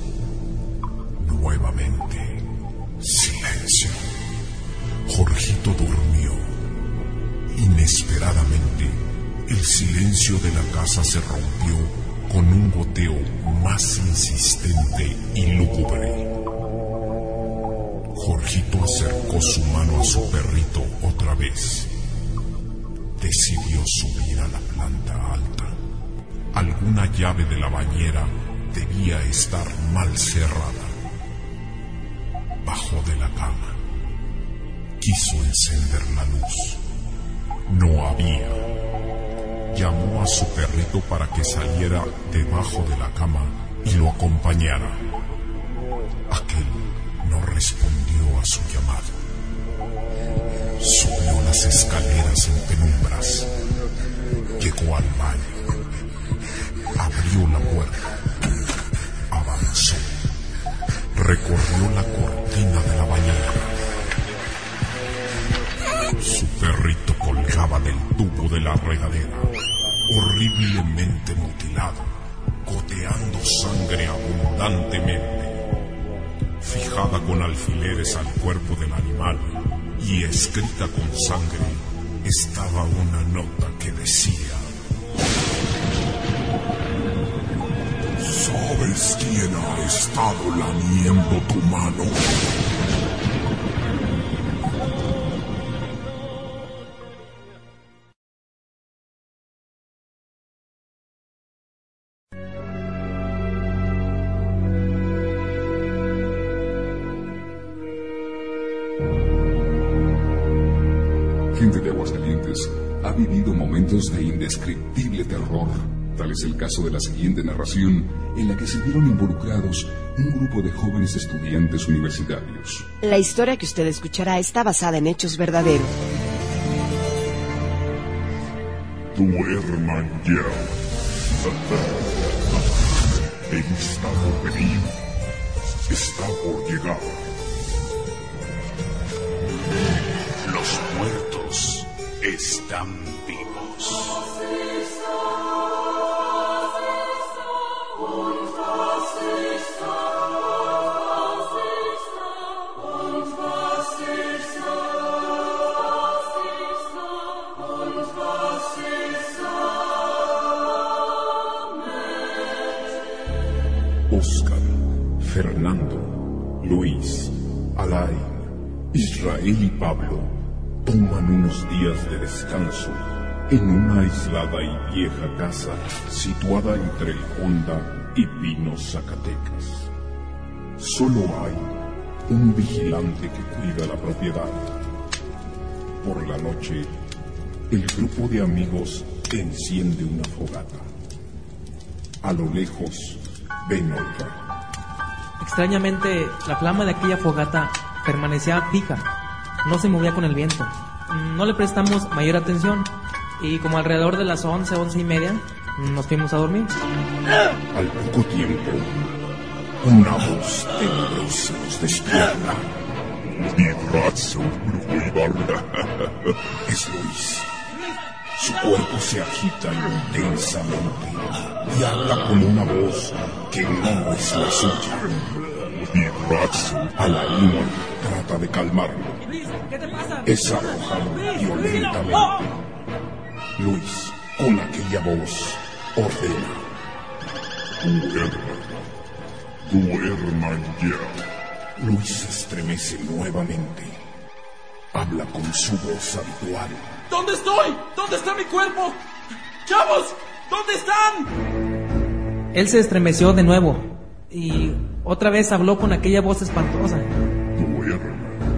Nuevamente, silencio. Jorgito durmió. Inesperadamente, el silencio de la casa se rompió con un goteo más insistente y lúgubre. Jorgito acercó su mano a su perrito otra vez. Decidió subir a la planta alta. Alguna llave de la bañera debía estar mal cerrada. Bajó de la cama. Quiso encender la luz. No había. Llamó a su perrito para que saliera debajo de la cama y lo acompañara. Aquel no respondió a su llamado. Subió las escaleras en penumbras. Llegó al baño. Abrió recorrió la cortina de la bañera. Su perrito colgaba del tubo de la regadera, horriblemente mutilado, goteando sangre abundantemente. Fijada con alfileres al cuerpo del animal y escrita con sangre, estaba una nota que decía: ¿sabes quién ha estado lamiendo tu mano? Gente de Aguascalientes ha vivido momentos de indescriptible terror. Tal es el caso de la siguiente narración, en la que se vieron involucrados un grupo de jóvenes estudiantes universitarios. La historia que usted escuchará está basada en hechos verdaderos. Duerman ya. Él está por venir. Está por llegar. Los muertos están vivos. Oscar, Fernando, Luis, Alain, Israel y Pablo toman unos días de descanso en una aislada y vieja casa situada entre el Honda y Pinos, Zacatecas. Solo hay un vigilante que cuida la propiedad. Por la noche, el grupo de amigos enciende una fogata. A lo lejos, ven otra. Extrañamente, la flama de aquella fogata permanecía fija, no se movía con el viento. No le prestamos mayor atención y como alrededor de las once, once y media, nos fuimos a dormir. Al poco tiempo, una voz tenebrosa nos despierta. Mi brazo, brujo Ibarra. Es Luis. Su cuerpo se agita intensamente y habla con una voz que no es la suya. Mi brazo. Alain trata de calmarlo. Es arrojado violentamente. Luis, con aquella voz, ordena: duerman, duerman ya. Luis se estremece nuevamente. Habla con su voz habitual. ¿Dónde estoy? ¿Dónde está mi cuerpo? ¡Chavos! ¿Dónde están? Él se estremeció de nuevo y otra vez habló con aquella voz espantosa. Duerman.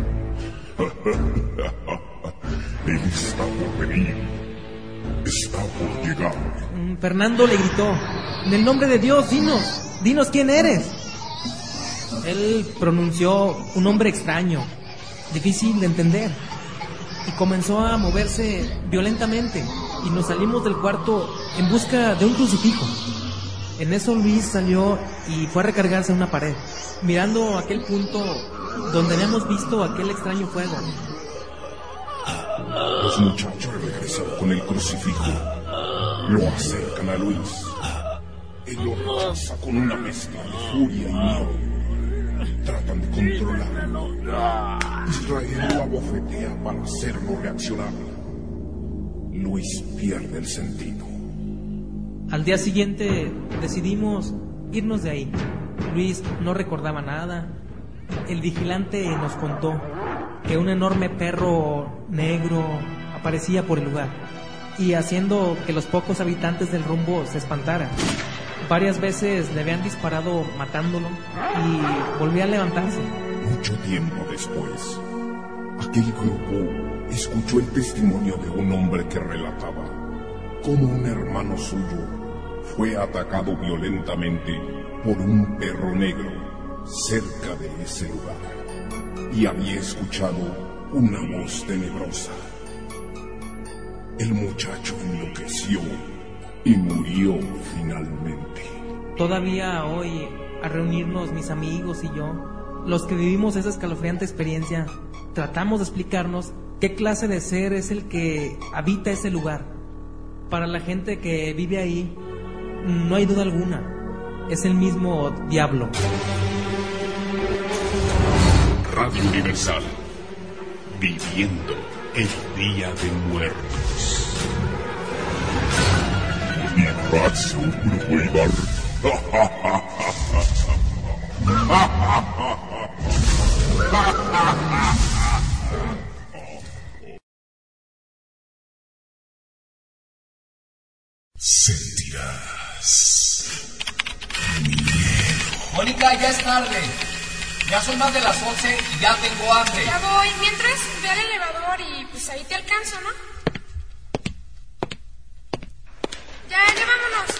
Él está por venir. Está por llegar. Fernando le gritó: en el nombre de Dios, dinos, dinos quién eres. Él pronunció un nombre extraño, difícil de entender, y comenzó a moverse violentamente, y nos salimos del cuarto en busca de un crucifijo. En eso Luis salió y fue a recargarse en una pared, mirando aquel punto donde habíamos visto aquel extraño fuego. Los muchachos regresan con el crucifijo. Lo acercan a Luis. Él lo rechaza con una mezcla de furia y miedo. Tratan de controlarlo. Israel lo abofetea para hacerlo reaccionar. Luis pierde el sentido. Al día siguiente decidimos irnos de ahí. Luis no recordaba nada. El vigilante nos contó que un enorme perro negro aparecía por el lugar y haciendo que los pocos habitantes del rumbo se espantaran. Varias veces le habían disparado matándolo y volvía a levantarse. Mucho tiempo después, aquel grupo escuchó el testimonio de un hombre que relataba cómo un hermano suyo fue atacado violentamente por un perro negro cerca de ese lugar y había escuchado una voz tenebrosa. El muchacho enloqueció y murió finalmente. Todavía hoy, al reunirnos mis amigos y yo, los que vivimos esa escalofriante experiencia, tratamos de explicarnos qué clase de ser es el que habita ese lugar. Para la gente que vive ahí, no hay duda alguna, es el mismo diablo. Radio Universal, viviendo el Día de Muertos. Y Ratio Uruguaybar. Sentirás miedo. Mónica, ya es tarde. Ya son más de las once y ya tengo hambre. Ya voy. Mientras, ve al elevador y pues ahí te alcanzo, ¿no? Ya, ya vámonos.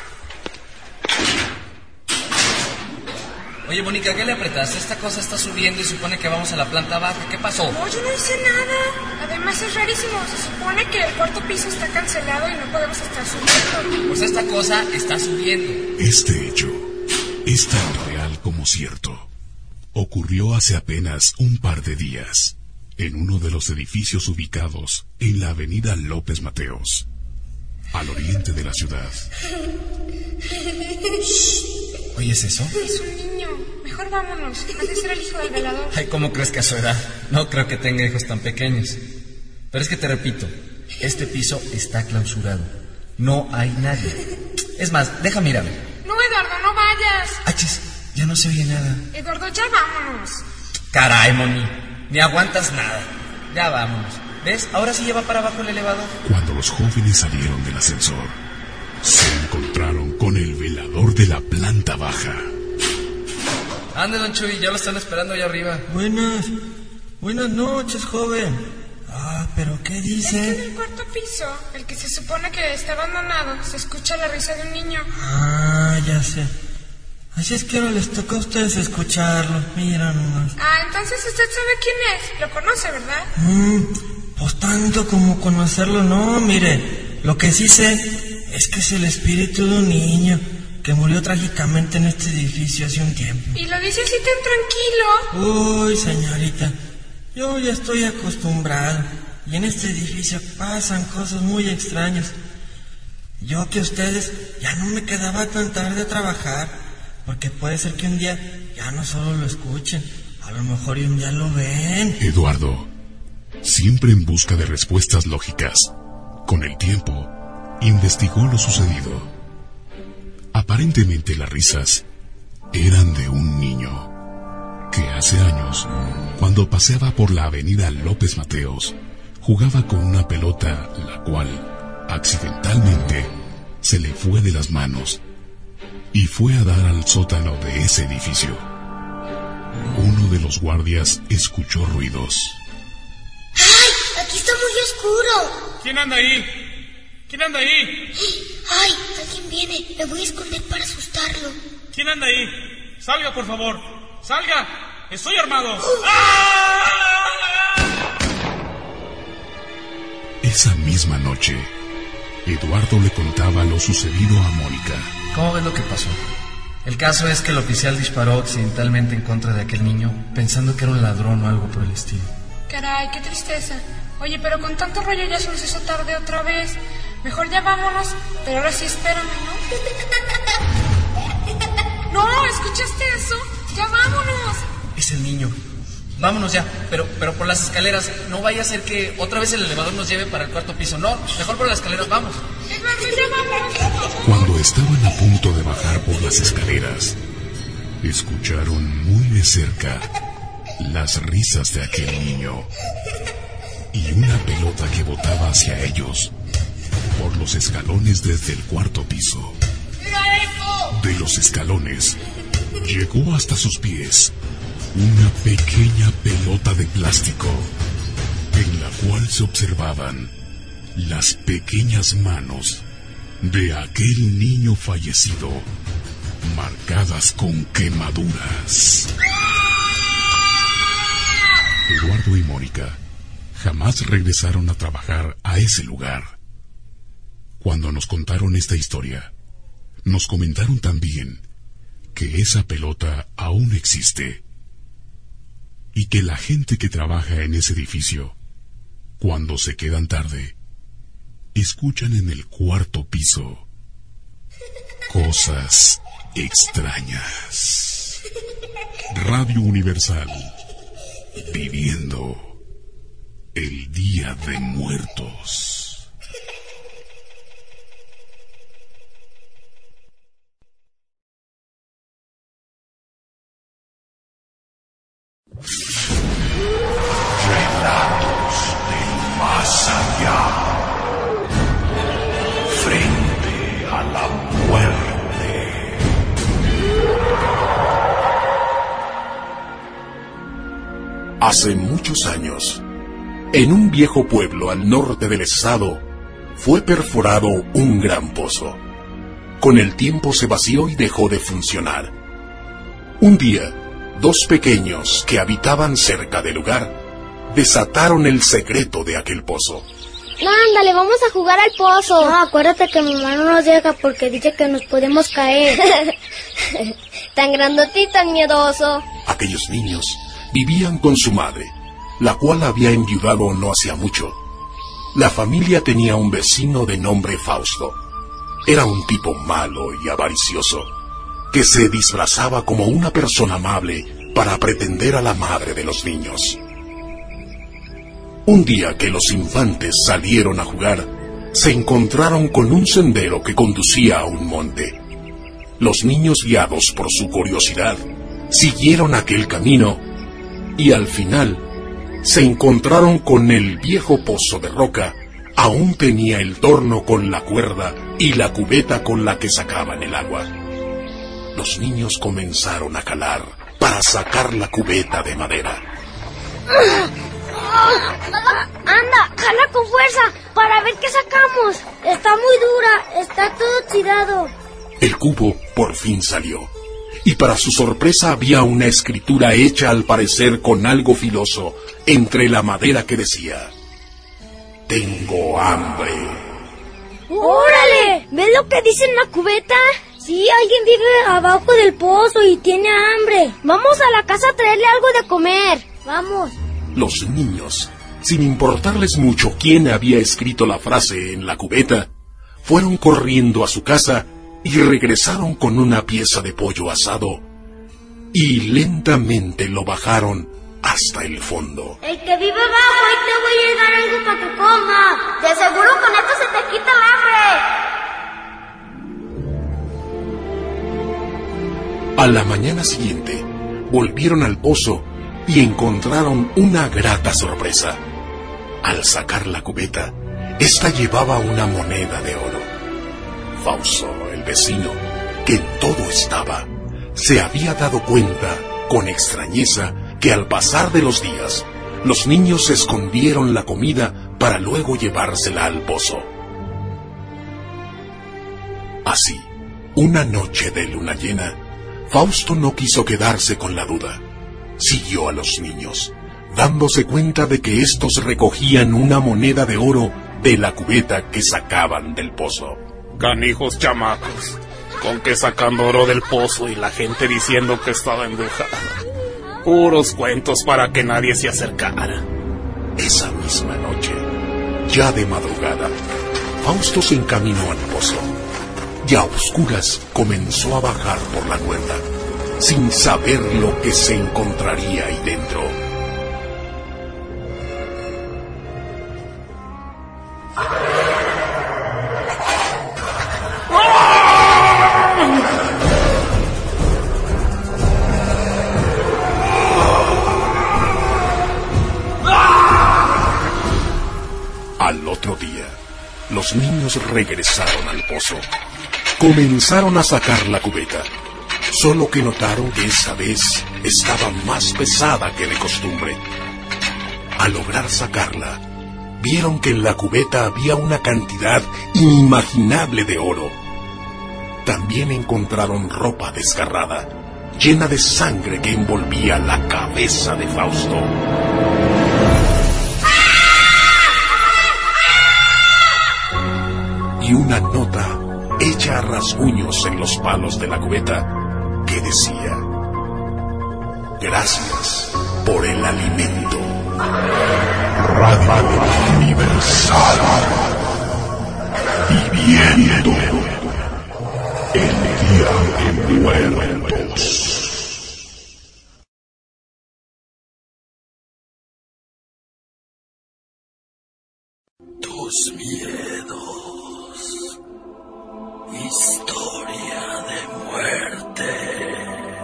Oye, Mónica, ¿qué le apretaste? Esta cosa está subiendo y supone que vamos a la planta baja. ¿Qué pasó? No, yo no hice nada. Además es rarísimo. Se supone que el cuarto piso está cancelado y no podemos estar subiendo. Pues esta cosa está subiendo. Este hecho es tan real como cierto. Ocurrió hace apenas un par de días, en uno de los edificios ubicados en la avenida López Mateos, al oriente de la ciudad. ¿Oyes eso? Es un niño. Mejor vámonos. Ha de ser el hijo del velador. Ay, ¿cómo crees que a su edad? No creo que tenga hijos tan pequeños. Pero es que te repito, este piso está clausurado. No hay nadie. Es más, deja mirarlo. No, Eduardo, no vayas. Achis, ya no se oye nada. Eduardo, ya vámonos. Caray, Moni, ni aguantas nada. Ya vámonos. ¿Ves? Ahora sí lleva para abajo el elevador. Cuando los jóvenes salieron del ascensor, se encontraron con el velador de la planta baja. Ande, don Chuy, ya lo están esperando allá arriba. Buenas, buenas noches, joven. Ah, ¿pero qué dice? Es que en el cuarto piso, el que se supone que está abandonado, se escucha la risa de un niño. Ah, ya sé. Así es que ahora les toca a ustedes escucharlo. Mira nomás. Ah, entonces usted sabe quién es. Lo conoce, ¿verdad? Mm, pues tanto como conocerlo, no, mire. Lo que sí sé es que es el espíritu de un niño que murió trágicamente en este edificio hace un tiempo. Y lo dice así tan tranquilo. Uy, señorita, yo ya estoy acostumbrado. Y en este edificio pasan cosas muy extrañas. Yo que ustedes ya no me quedaba tan tarde a trabajar, porque puede ser que un día ya no solo lo escuchen, a lo mejor y un día lo ven. Eduardo, siempre en busca de respuestas lógicas, con el tiempo, investigó lo sucedido. Aparentemente las risas eran de un niño que hace años, cuando paseaba por la avenida López Mateos, jugaba con una pelota, la cual, accidentalmente, se le fue de las manos y fue a dar al sótano de ese edificio. Uno de los guardias escuchó ruidos. ¡Ay! Aquí está muy oscuro. ¿Quién anda ahí? ¿Quién anda ahí? ¡Ay! Alguien viene. Me voy a esconder para asustarlo. ¿Quién anda ahí? Salga, por favor. ¡Salga! ¡Estoy armado! Uh. ¡Ah! Esa misma noche, Eduardo le contaba lo sucedido a Mónica. ¿Cómo ves lo que pasó? El caso es que el oficial disparó accidentalmente en contra de aquel niño, pensando que era un ladrón o algo por el estilo. Caray, qué tristeza. Oye, pero con tanto rollo ya se nos hizo tarde otra vez. Mejor ya vámonos, pero ahora sí espérame, ¿no? No, ¿escuchaste eso? ¡Ya vámonos! Es el niño. Vámonos ya, pero, pero por las escaleras. No vaya a ser que otra vez el elevador nos lleve para el cuarto piso. No, mejor por las escaleras, vamos. Eduardo, ya vámonos. Cuando estaban a punto de bajar por las escaleras, escucharon muy de cerca las risas de aquel niño y una pelota que botaba hacia ellos por los escalones desde el cuarto piso. ¡Mira eso! De los escalones llegó hasta sus pies una pequeña pelota de plástico en la cual se observaban las pequeñas manos de aquel niño fallecido, marcadas con quemaduras. Eduardo y Mónica jamás regresaron a trabajar a ese lugar. Cuando nos contaron esta historia, nos comentaron también que esa pelota aún existe y que la gente que trabaja en ese edificio, cuando se quedan tarde, escuchan en el cuarto piso cosas extrañas. Radio Universal, viviendo el Día de Muertos. Relatos del más allá. Frente a la muerte. Hace muchos años, en un viejo pueblo al norte del estado, fue perforado un gran pozo. Con el tiempo se vació y dejó de funcionar. Un día, dos pequeños que habitaban cerca del lugar desataron el secreto de aquel pozo. No, ándale, vamos a jugar al pozo. No, acuérdate que mi mamá no nos deja porque dice que nos podemos caer. Tan grandotito y tan miedoso. Aquellos niños vivían con su madre, la cual había enviudado no hacía mucho. La familia tenía un vecino de nombre Fausto. Era un tipo malo y avaricioso, que se disfrazaba como una persona amable para pretender a la madre de los niños. Un día que los infantes salieron a jugar, se encontraron con un sendero que conducía a un monte. Los niños, guiados por su curiosidad, siguieron aquel camino y al final se encontraron con el viejo pozo de roca. Aún tenía el torno con la cuerda y la cubeta con la que sacaban el agua. Los niños comenzaron a calar para sacar la cubeta de madera. Anda, jala con fuerza para ver qué sacamos. Está muy dura, está todo oxidado. El cubo por fin salió, y para su sorpresa había una escritura hecha al parecer con algo filoso entre la madera que decía: tengo hambre. ¡Órale! ¿Ves lo que dice en la cubeta? Sí, alguien vive abajo del pozo y tiene hambre. Vamos a la casa a traerle algo de comer. Vamos. Los niños, sin importarles mucho quién había escrito la frase en la cubeta, fueron corriendo a su casa y regresaron con una pieza de pollo asado y lentamente lo bajaron hasta el fondo. El que vive abajo, ahí te voy a dar algo para que comas. De seguro con esto se te quita el hambre. A la mañana siguiente, volvieron al pozo y encontraron una grata sorpresa. Al sacar la cubeta, esta llevaba una moneda de oro. Fausto, el vecino, que en todo estaba, se había dado cuenta, con extrañeza, que al pasar de los días, los niños escondieron la comida para luego llevársela al pozo. Así, una noche de luna llena, Fausto no quiso quedarse con la duda. Siguió a los niños, dándose cuenta de que éstos recogían una moneda de oro de la cubeta que sacaban del pozo. Canijos chamacos, con que sacando oro del pozo y la gente diciendo que estaba embrujada. Puros cuentos para que nadie se acercara. Esa misma noche, ya de madrugada, Fausto se encaminó al pozo y a oscuras comenzó a bajar por la cuerda, sin saber lo que se encontraría ahí dentro. Al otro día, los niños regresaron al pozo. Comenzaron a sacar la cubeta, solo que notaron que esa vez estaba más pesada que de costumbre. Al lograr sacarla, vieron que en la cubeta había una cantidad inimaginable de oro. También encontraron ropa desgarrada, llena de sangre que envolvía la cabeza de Fausto. Y una nota hecha a rasguños en los palos de la cubeta que decía: gracias por el alimento. Radio Universal. Viviendo el Día de Muertos. Tus miedos. Historia de muerte.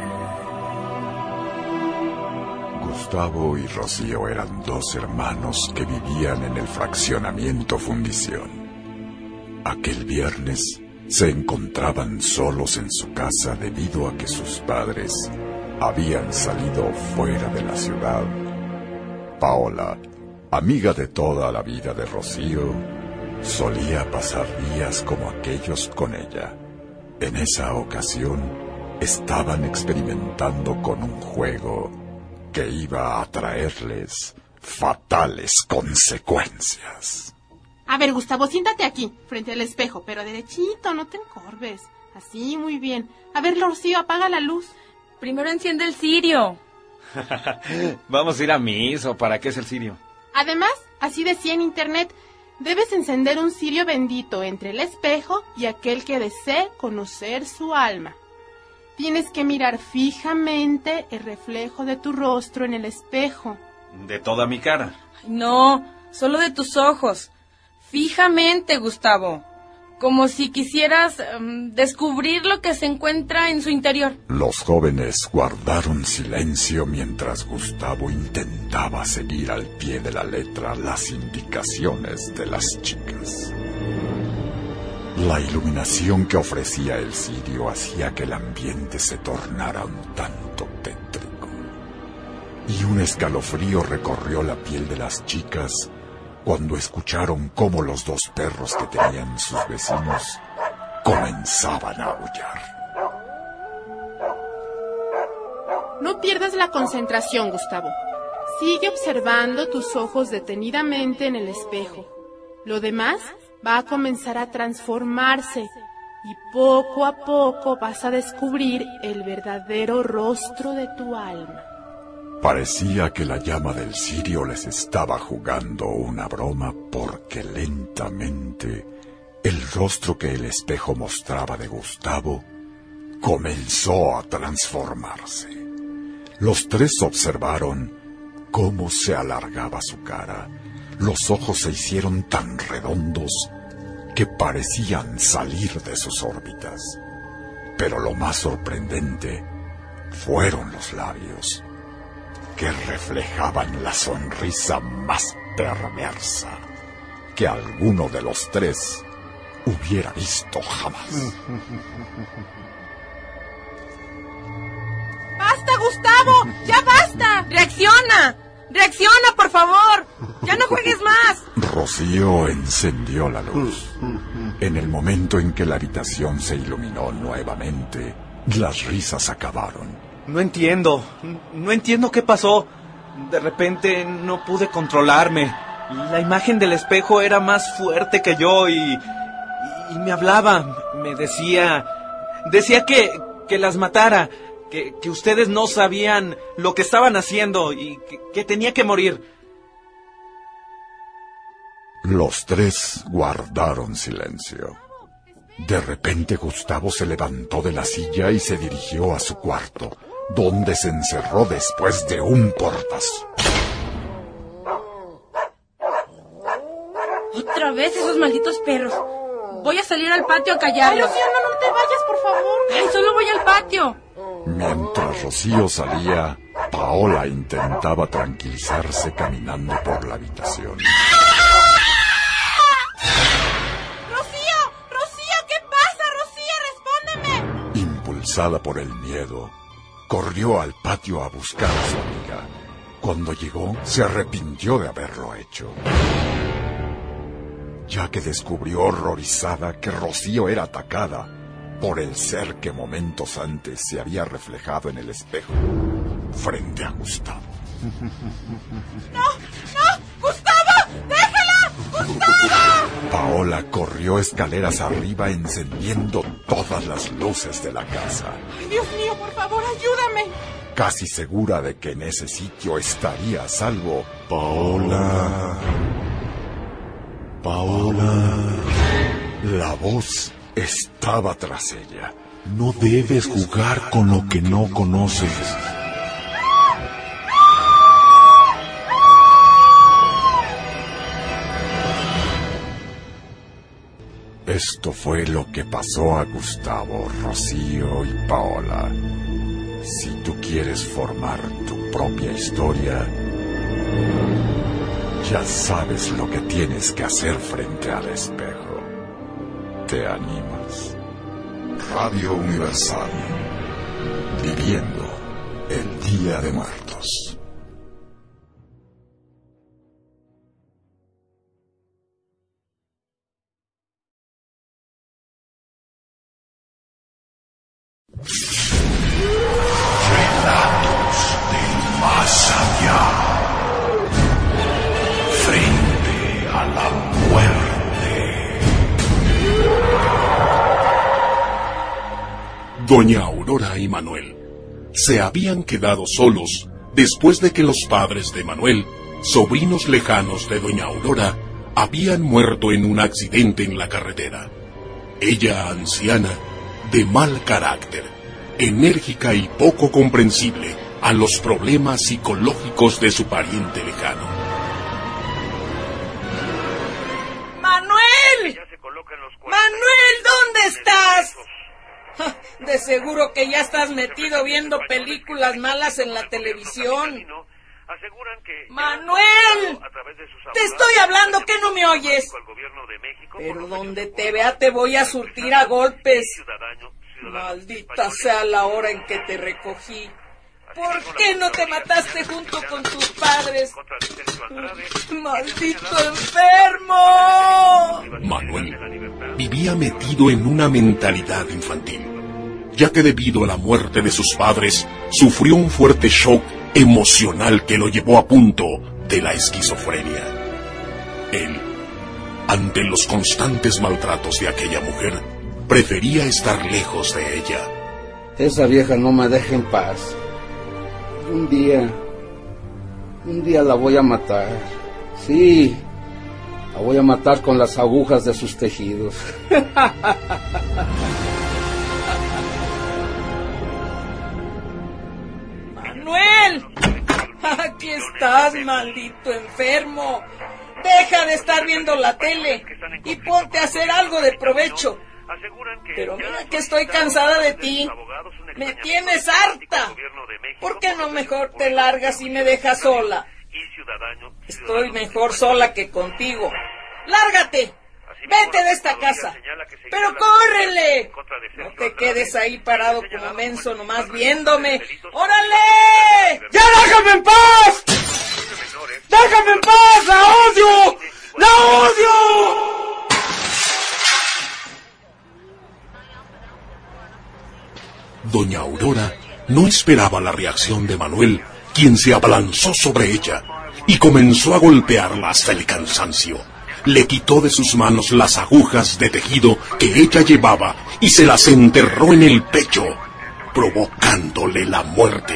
Gustavo y Rocío eran dos hermanos que vivían en el fraccionamiento Fundición. Aquel viernes se encontraban solos en su casa debido a que sus padres habían salido fuera de la ciudad. Paola, amiga de toda la vida de Rocío, solía pasar días como aquellos con ella. En esa ocasión, estaban experimentando con un juego que iba a traerles fatales consecuencias. A ver, Gustavo, siéntate aquí, frente al espejo, pero derechito, no te encorves. Así, muy bien. A ver, Rocío, apaga la luz. Primero enciende el cirio. Vamos a ir a misa, ¿o para qué es el cirio? Además, así decía en internet, debes encender un cirio bendito entre el espejo y aquel que desee conocer su alma. Tienes que mirar fijamente el reflejo de tu rostro en el espejo. De toda mi cara. No, solo de tus ojos. Fijamente, Gustavo. Como si quisieras um, descubrir lo que se encuentra en su interior. Los jóvenes guardaron silencio mientras Gustavo intentaba seguir al pie de la letra las indicaciones de las chicas. La iluminación que ofrecía el cirio hacía que el ambiente se tornara un tanto tétrico. Y un escalofrío recorrió la piel de las chicas cuando escucharon cómo los dos perros que tenían sus vecinos comenzaban a aullar. No pierdas la concentración, Gustavo. Sigue observando tus ojos detenidamente en el espejo. Lo demás va a comenzar a transformarse y poco a poco vas a descubrir el verdadero rostro de tu alma. Parecía que la llama del cirio les estaba jugando una broma porque lentamente el rostro que el espejo mostraba de Gustavo comenzó a transformarse. Los tres observaron cómo se alargaba su cara. Los ojos se hicieron tan redondos que parecían salir de sus órbitas. Pero lo más sorprendente fueron los labios, que reflejaban la sonrisa más perversa que alguno de los tres hubiera visto jamás. ¡Basta, Gustavo! ¡Ya basta! ¡Reacciona! ¡Reacciona, por favor! ¡Ya no juegues más! Rocío encendió la luz. En el momento en que la habitación se iluminó nuevamente, las risas acabaron. No entiendo, no entiendo qué pasó. De repente no pude controlarme. La imagen del espejo era más fuerte que yo y, y me hablaba, me decía, decía que, que las matara, que, que ustedes no sabían lo que estaban haciendo y que, que tenía que morir. Los tres guardaron silencio. De repente Gustavo se levantó de la silla y se dirigió a su cuarto, donde se encerró después de un portazo. Otra vez esos malditos perros. Voy a salir al patio a callarlos. Ay, Rocío, no, no te vayas, por favor. Ay, solo voy al patio. Mientras Rocío salía, Paola intentaba tranquilizarse caminando por la habitación. ¡Rocío! ¡Rocío! ¿Qué pasa, Rocío? ¡Respóndeme! Impulsada por el miedo, corrió al patio a buscar a su amiga. Cuando llegó, se arrepintió de haberlo hecho, ya que descubrió horrorizada que Rocío era atacada por el ser que momentos antes se había reflejado en el espejo frente a Gustavo. ¡No! ¡No! ¡Gustavo! ¡Déjala! ¡Gustavo! Paola corrió escaleras arriba encendiendo todas las luces de la casa. ¡Ay, Dios mío, por favor, ayúdame! casi segura de que en ese sitio estaría a salvo. Paola. Paola. La voz estaba tras ella. No debes jugar con lo que no conoces. Esto fue lo que pasó a Gustavo, Rocío y Paola. Si tú quieres formar tu propia historia, ya sabes lo que tienes que hacer frente al espejo. ¿Te animas? Radio Universal, viviendo el Día de Muertos. Relatos del más allá. Frente a la muerte. Doña Aurora y Manuel se habían quedado solos después de que los padres de Manuel, sobrinos lejanos de Doña Aurora, habían muerto en un accidente en la carretera. Ella, anciana, de mal carácter, enérgica y poco comprensible a los problemas psicológicos de su pariente lejano. ¡Manuel! ¡Manuel, ¿dónde estás? De seguro que ya estás metido viendo películas malas en la televisión. ¡Manuel! Te estoy hablando, ¿que no me oyes? Pero donde te vea te voy a surtir a golpes. Maldita sea la hora en que te recogí. ¿Por qué no te mataste junto con tus padres? ¡Maldito enfermo! Manuel vivía metido en una mentalidad infantil, ya que debido a la muerte de sus padres, sufrió un fuerte shock emocional que lo llevó a punto de la esquizofrenia. Él, ante los constantes maltratos de aquella mujer, prefería estar lejos de ella. Esa vieja no me deja en paz. Un día, un día la voy a matar. Sí, la voy a matar con las agujas de sus tejidos. ¡Manuel! Aquí estás, maldito enfermo. Deja de estar viendo la tele y ponte a hacer algo de provecho. Pero mira que estoy cansada de ti. Me tienes harta. ¿Por qué no mejor te largas y me dejas sola? Estoy mejor sola que contigo. ¡Lárgate! ¡Vete de esta casa! ¡Pero córrele! No te quedes ahí parado como menso nomás viéndome. ¡Órale! ¡Ya déjame en paz! ¡Déjame en paz! ¡La odio! ¡La odio! Doña Aurora no esperaba la reacción de Manuel, quien se abalanzó sobre ella y comenzó a golpearla hasta el cansancio. Le quitó de sus manos las agujas de tejido que ella llevaba y se las enterró en el pecho, provocándole la muerte.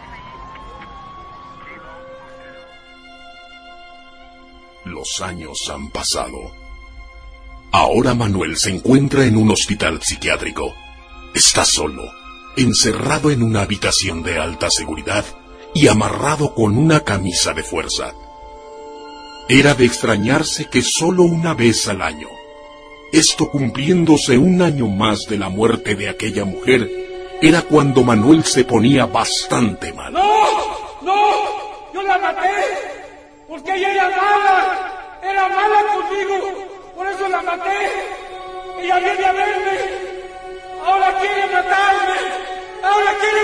Los años han pasado. Ahora Manuel se encuentra en un hospital psiquiátrico. Está solo, encerrado en una habitación de alta seguridad y amarrado con una camisa de fuerza. Era de extrañarse que solo una vez al año, esto cumpliéndose un año más de la muerte de aquella mujer, era cuando Manuel se ponía bastante mal. ¡No! ¡No! ¡Yo la maté! Porque ella era mala. Era mala conmigo. Por eso la maté. Ella viene a verme. Ahora quiere matarme. Ahora quiere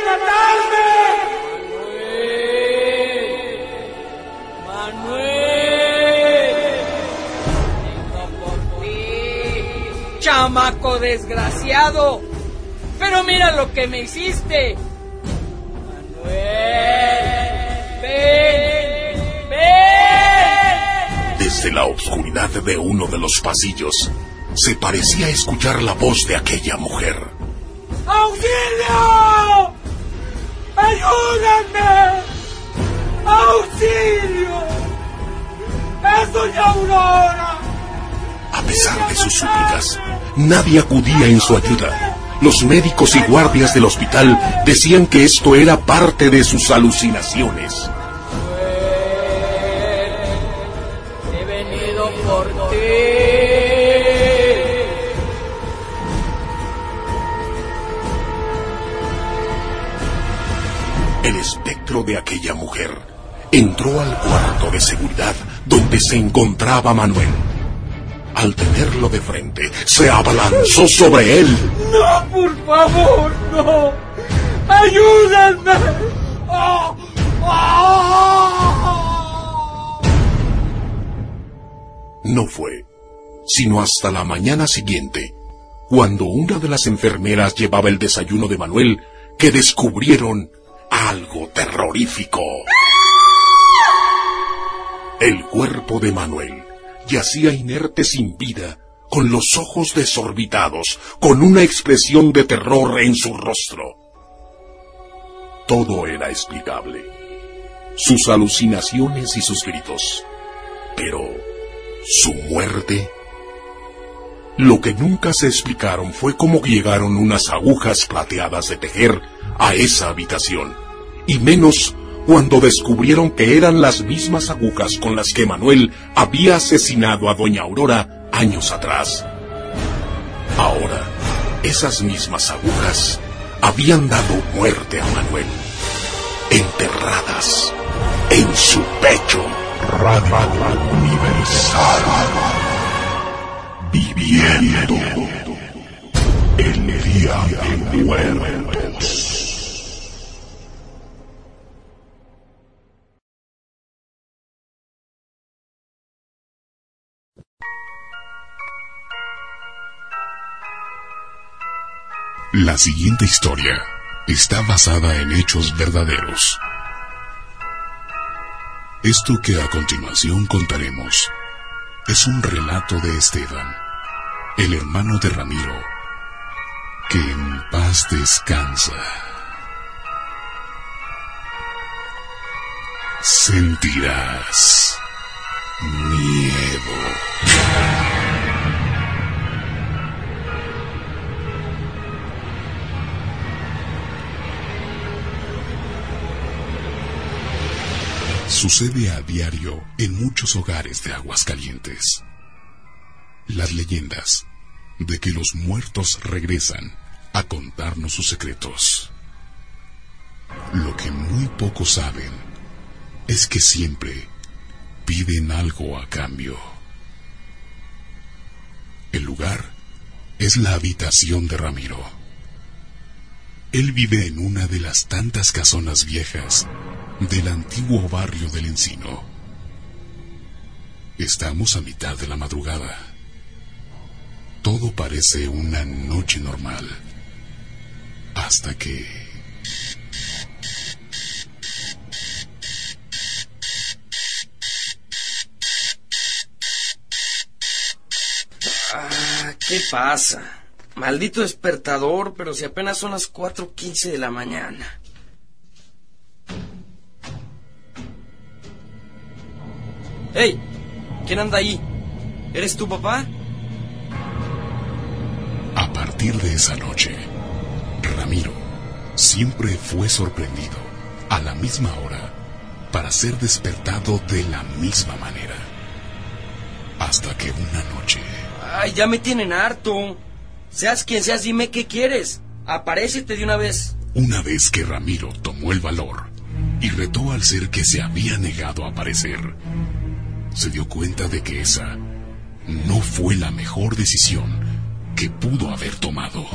matarme. Manuel. Manuel. Vengo por ti. Chamaco desgraciado. Pero mira lo que me hiciste. Manuel. Ven. Ven. Desde la oscuridad de uno de los pasillos, se parecía escuchar la voz de aquella mujer. ¡Auxilio! ¡Ayúdenme! ¡Auxilio! ¡Es doña Aurora! A pesar de sus súplicas, nadie acudía en su ayuda. Los médicos y guardias del hospital decían que esto era parte de sus alucinaciones. He venido por ti. El espectro de aquella mujer entró al cuarto de seguridad donde se encontraba Manuel. Al tenerlo de frente, se abalanzó sobre él. ¡No, por favor, no! ¡Ayúdenme! ¡Oh! ¡Oh! No fue sino hasta la mañana siguiente, cuando una de las enfermeras llevaba el desayuno de Manuel, que descubrieron algo terrorífico. El cuerpo de Manuel yacía inerte sin vida, con los ojos desorbitados, con una expresión de terror en su rostro. Todo era explicable. Sus alucinaciones y sus gritos. Pero, ¿su muerte? Lo que nunca se explicaron fue cómo llegaron unas agujas plateadas de tejer a esa habitación, y menos cuando descubrieron que eran las mismas agujas con las que Manuel había asesinado a doña Aurora años atrás. Ahora, esas mismas agujas habían dado muerte a Manuel, enterradas en su pecho. Radio Universal, viviendo el Día de Muertos. La siguiente historia está basada en hechos verdaderos. Esto que a continuación contaremos es un relato de Esteban, el hermano de Ramiro, que en paz descansa. Sentirás miedo. Sucede a diario en muchos hogares de Aguascalientes. Las leyendas de que los muertos regresan a contarnos sus secretos. Lo que muy pocos saben es que siempre piden algo a cambio. El lugar es la habitación de Ramiro. Él vive en una de las tantas casonas viejas del antiguo barrio del Encino. Estamos a mitad de la madrugada. Todo parece una noche normal, hasta que... Ah, ¿qué pasa? Maldito despertador, pero si apenas son las cuatro quince de la mañana. ¡Hey! ¿Quién anda ahí? ¿Eres tú, papá? A partir de esa noche, Ramiro siempre fue sorprendido a la misma hora para ser despertado de la misma manera. Hasta que una noche... ¡Ay, ya me tienen harto! Seas quien seas, dime qué quieres. Aparécete de una vez. Una vez que Ramiro tomó el valor y retó al ser que se había negado a aparecer, se dio cuenta de que esa no fue la mejor decisión que pudo haber tomado.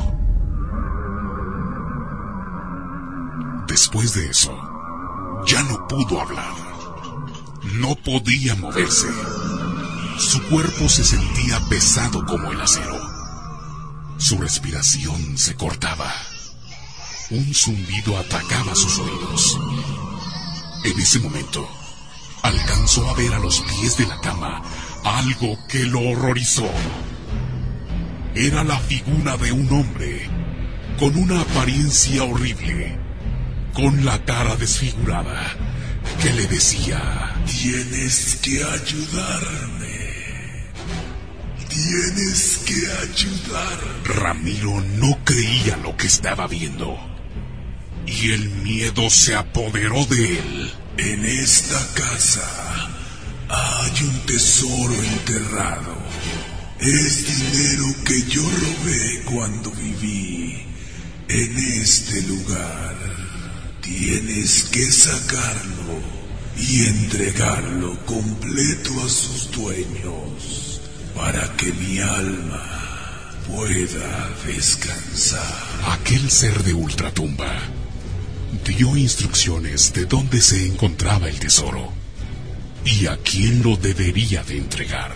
Después de eso, ya no pudo hablar. No podía moverse. Su cuerpo se sentía pesado como el acero. Su respiración se cortaba. Un zumbido atacaba sus oídos. En ese momento, alcanzó a ver a los pies de la cama algo que lo horrorizó. Era la figura de un hombre con una apariencia horrible, con la cara desfigurada, que le decía: tienes que ayudarme. Tienes que ayudarme. Ramiro no creía lo que estaba viendo, y el miedo se apoderó de él. En esta casa hay un tesoro enterrado. Es dinero que yo robé cuando viví en este lugar. Tienes que sacarlo y entregarlo completo a sus dueños para que mi alma pueda descansar. Aquel ser de ultratumba dio instrucciones de dónde se encontraba el tesoro y a quién lo debería de entregar.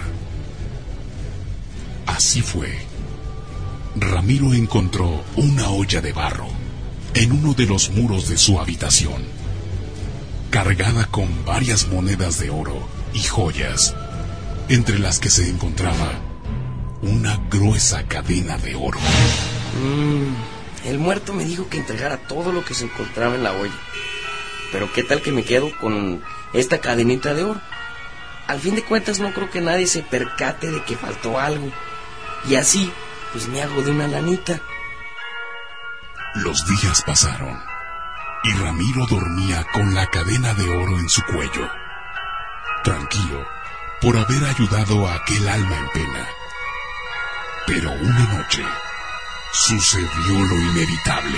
Así fue. Ramiro encontró una olla de barro en uno de los muros de su habitación, cargada con varias monedas de oro y joyas, entre las que se encontraba una gruesa cadena de oro. Mm, el muerto me dijo que entregara todo lo que se encontraba en la olla. Pero ¿qué tal que me quedo con esta cadenita de oro? Al fin de cuentas no creo que nadie se percate de que faltó algo. Y así, pues me hago de una lanita. Los días pasaron y Ramiro dormía con la cadena de oro en su cuello, tranquilo por haber ayudado a aquel alma en pena. Pero una noche sucedió lo inevitable.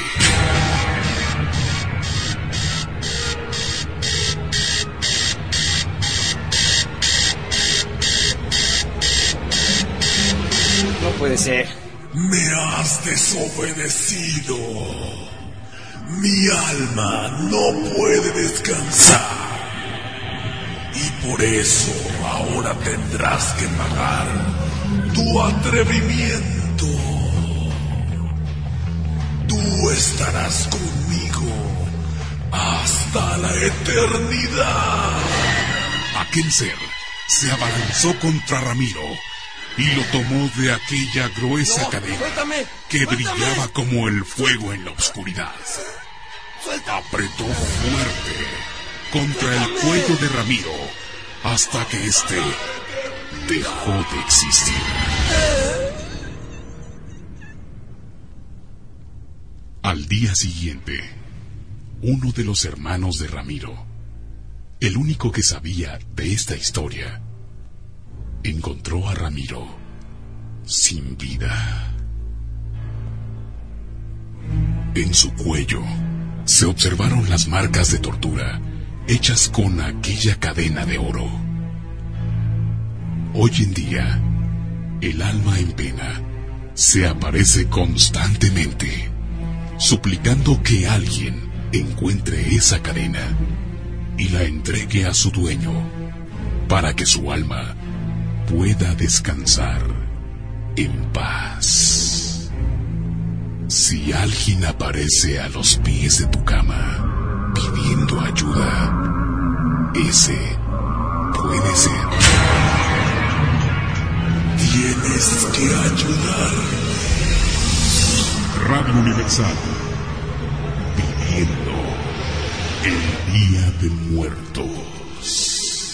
No puede ser. Me has desobedecido. Mi alma no puede descansar. Y por eso ahora tendrás que pagar tu atrevimiento. Tú estarás conmigo hasta la eternidad. Aquel ser se abalanzó contra Ramiro y lo tomó de aquella gruesa no, cadena suéltame, que suéltame. brillaba como el fuego en la oscuridad. Suéltame. Apretó fuerte contra suéltame. el cuello de Ramiro hasta que éste dejó de existir. Al día siguiente, uno de los hermanos de Ramiro, el único que sabía de esta historia, encontró a Ramiro sin vida. En su cuello se observaron las marcas de tortura hechas con aquella cadena de oro. Hoy en día, el alma en pena se aparece constantemente, suplicando que alguien encuentre esa cadena y la entregue a su dueño para que su alma pueda descansar en paz. Si alguien aparece a los pies de tu cama pidiendo ayuda, ese puede ser. Tienes que ayudar. Radio Universal, viviendo el Día de Muertos.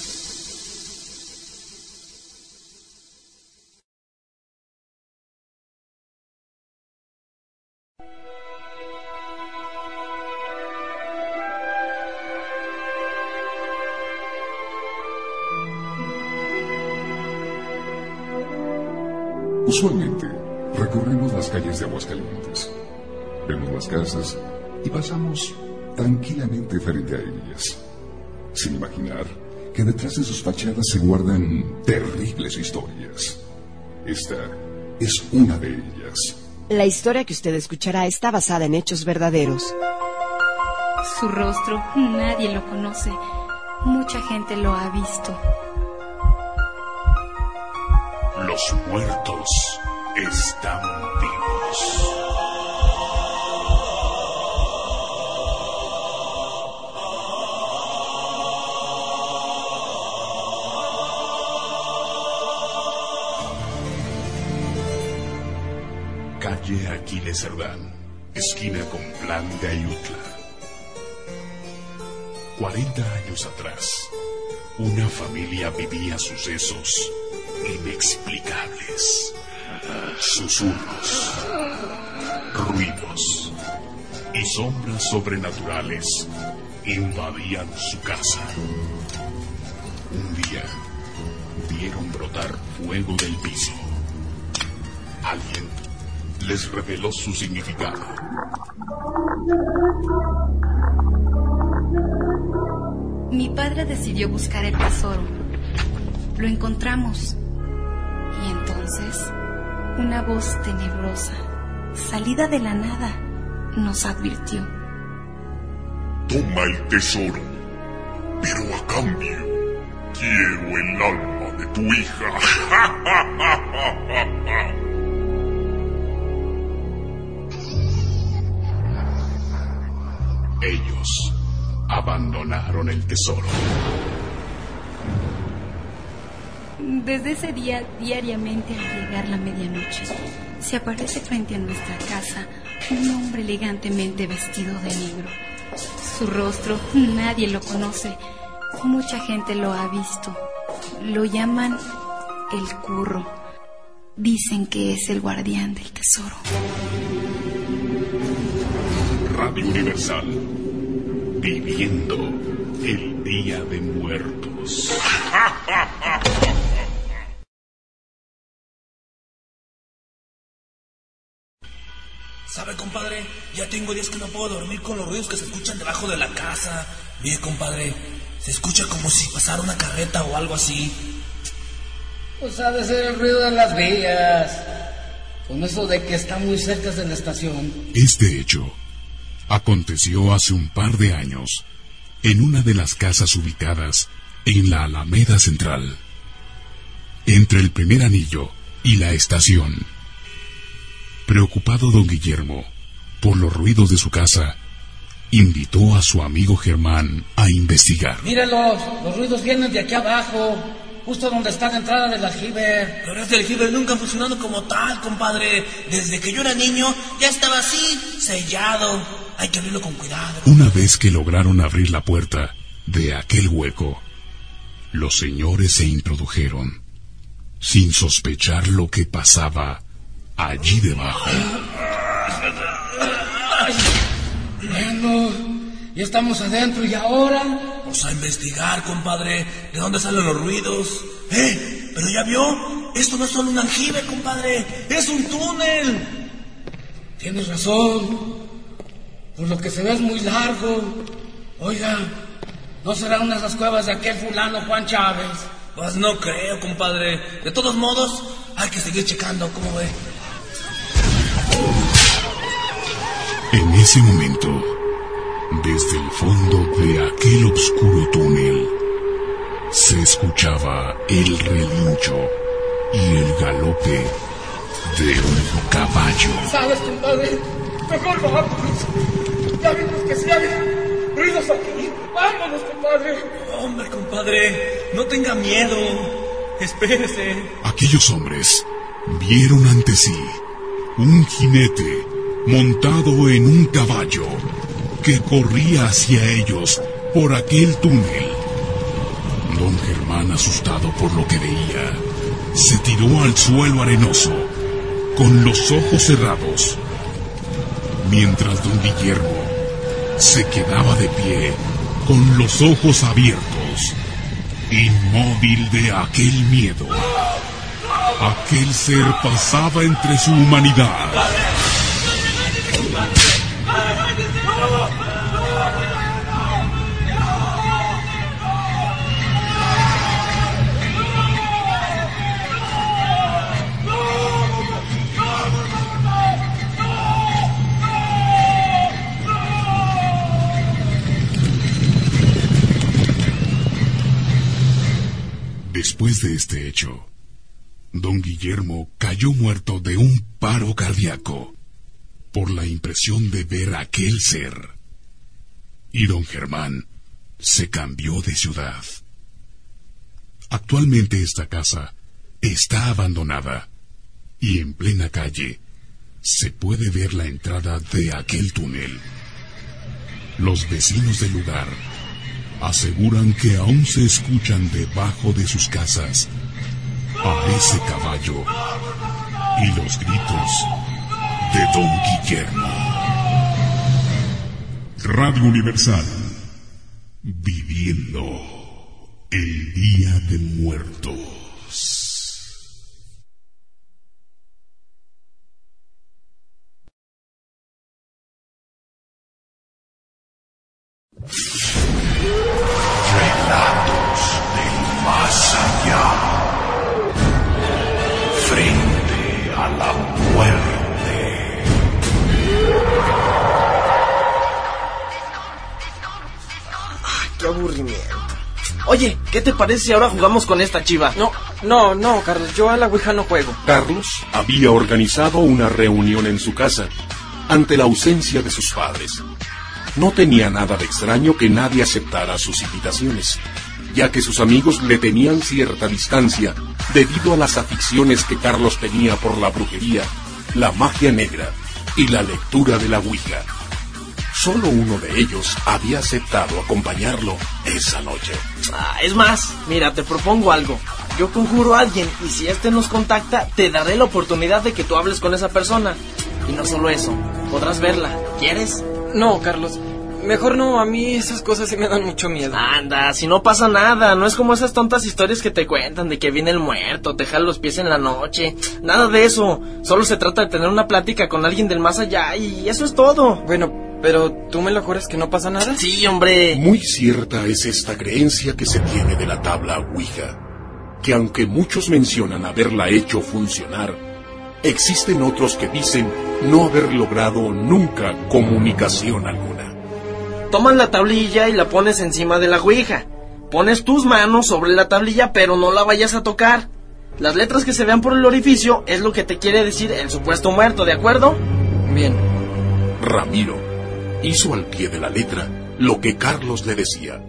Usualmente recorremos las calles de Aguascalientes, vemos las casas y pasamos tranquilamente frente a ellas, sin imaginar que detrás de sus fachadas se guardan terribles historias. Esta es una de ellas. La historia que usted escuchará está basada en hechos verdaderos. Su rostro nadie lo conoce. Mucha gente lo ha visto. Los muertos están vivos. Calle Aquiles Cerdán, esquina con Plan de Ayutla. cuarenta años atrás, una familia vivía sucesos inexplicables. Susurros, ruidos y sombras sobrenaturales invadían su casa. Un día vieron brotar fuego del piso. Alguien les reveló su significado. Mi padre decidió buscar el tesoro. Lo encontramos. Y entonces, una voz tenebrosa, salida de la nada, nos advirtió. Toma el tesoro, pero a cambio quiero el alma de tu hija. Ellos abandonaron el tesoro. Desde ese día, diariamente al llegar la medianoche, se aparece frente a nuestra casa un hombre elegantemente vestido de negro. Su rostro nadie lo conoce. Mucha gente lo ha visto. Lo llaman el Curro. Dicen que es el guardián del tesoro. Radio Universal, viviendo el Día de Muertos. ¿Sabe, compadre? Ya tengo días que no puedo dormir con los ruidos que se escuchan debajo de la casa. Mire, compadre, se escucha como si pasara una carreta o algo así. Pues ha de ser el ruido de las vías. Con eso de que está muy cerca de la estación. Este hecho aconteció hace un par de años en una de las casas ubicadas en la Alameda Central, entre el primer anillo y la estación. Preocupado don Guillermo por los ruidos de su casa, invitó a su amigo Germán a investigar. Mírenlos, los ruidos vienen de aquí abajo, justo donde está la entrada del aljibe. Pero este aljibe nunca ha funcionado como tal, compadre. Desde que yo era niño ya estaba así, sellado. Hay que abrirlo con cuidado. Una vez que lograron abrir la puerta de aquel hueco, los señores se introdujeron, sin sospechar lo que pasaba allí debajo. Bueno, ya estamos adentro y ahora... Vamos a investigar, compadre, de dónde salen los ruidos. ¡Eh! ¿Pero ya vio? Esto no es solo un aljibe, compadre, es un túnel. Tienes razón. Por lo que se ve es muy largo. Oiga, ¿no será una de esas cuevas de aquel fulano Juan Chávez? Pues no creo, compadre. De todos modos, hay que seguir checando, ¿cómo ve? En ese momento, desde el fondo de aquel oscuro túnel, se escuchaba el relincho y el galope de un caballo. ¿Sabes, compadre? Mejor vámonos. Ya vimos que sí hay ruidos aquí. Vámonos, compadre. Hombre, compadre, no tenga miedo. Espérese. Aquellos hombres vieron ante sí un jinete montado en un caballo que corría hacia ellos por aquel túnel. Don Germán, asustado por lo que veía, se tiró al suelo arenoso con los ojos cerrados, mientras don Guillermo se quedaba de pie con los ojos abiertos, inmóvil de aquel miedo. Aquel ser pasaba entre su humanidad. Después de este hecho, don Guillermo cayó muerto de un paro cardíaco por la impresión de ver a aquel ser. Y don Germán se cambió de ciudad. Actualmente esta casa está abandonada y en plena calle se puede ver la entrada de aquel túnel. Los vecinos del lugar aseguran que aún se escuchan debajo de sus casas a ese caballo y los gritos de Don Guillermo. Radio Universal, viviendo el Día de Muertos. Relatos del más allá. Frente a la muerte. Ay, qué aburrimiento. Oye, ¿qué te parece si ahora jugamos con esta chiva? No, no, no, Carlos, yo a la Ouija no juego. Carlos había organizado una reunión en su casa, ante la ausencia de sus padres. No tenía nada de extraño que nadie aceptara sus invitaciones, ya que sus amigos le tenían cierta distancia debido a las aficiones que Carlos tenía por la brujería, la magia negra y la lectura de la Ouija. Solo uno de ellos había aceptado acompañarlo esa noche. Ah, es más, mira, te propongo algo. Yo conjuro a alguien y si este nos contacta, te daré la oportunidad de que tú hables con esa persona. Y no solo eso, podrás verla. ¿Quieres? No, Carlos, mejor no, a mí esas cosas sí me dan mucho miedo. Anda, si no pasa nada, no es como esas tontas historias que te cuentan de que viene el muerto, te jala los pies en la noche. Nada de eso, solo se trata de tener una plática con alguien del más allá y eso es todo. Bueno, pero ¿tú me lo juras que no pasa nada? Sí, hombre. Muy cierta es esta creencia que se tiene de la tabla Ouija, que aunque muchos mencionan haberla hecho funcionar, existen otros que dicen no haber logrado nunca comunicación alguna. Tomas la tablilla y la pones encima de la Ouija. Pones tus manos sobre la tablilla, pero no la vayas a tocar. Las letras que se vean por el orificio es lo que te quiere decir el supuesto muerto, ¿de acuerdo? Bien. Ramiro hizo al pie de la letra lo que Carlos le decía.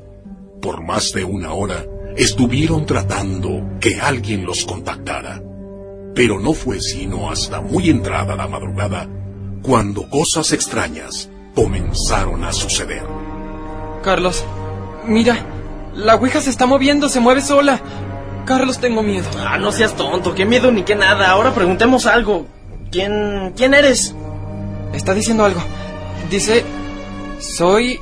Por más de una hora estuvieron tratando que alguien los contactara, pero no fue sino hasta muy entrada la madrugada cuando cosas extrañas comenzaron a suceder. Carlos, mira, la Ouija se está moviendo, se mueve sola. Carlos, tengo miedo. Ah, no seas tonto, qué miedo ni qué nada. Ahora preguntemos algo. ¿Quién, quién eres? Está diciendo algo. Dice, soy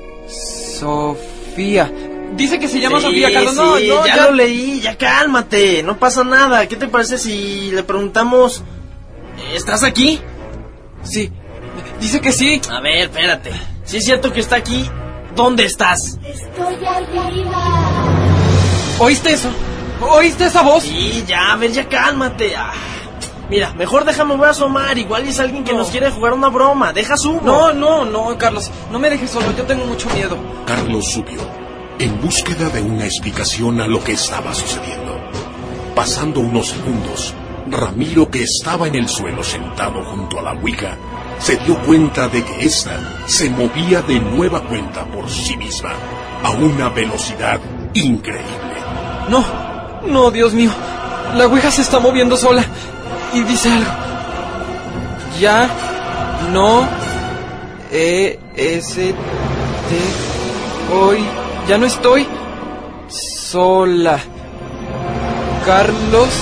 Sofía. Dice que se llama sí, Sofía, Carlos. No, sí, no, ya, ya lo leí, ya cálmate, no pasa nada. ¿Qué te parece si le preguntamos, ¿estás aquí? Sí, dice que sí. A ver, espérate. Si es cierto que está aquí, ¿dónde estás? Estoy arriba. ¿Oíste eso? ¿Oíste esa voz? Sí, ya, a ver, ya cálmate. Ah, mira, mejor déjame, voy a asomar. Igual es alguien que no. nos quiere jugar una broma. Deja subo. No, no, no, Carlos, no me dejes solo, yo tengo mucho miedo. Carlos subió en búsqueda de una explicación a lo que estaba sucediendo. Pasando unos segundos, Ramiro, que estaba en el suelo sentado junto a la Ouija, se dio cuenta de que ésta se movía de nueva cuenta por sí misma, a una velocidad increíble. No, no, Dios mío, la Ouija se está moviendo sola y dice algo. Ya no E S T hoy ya no estoy sola. Carlos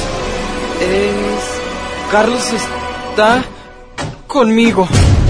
es Carlos está conmigo.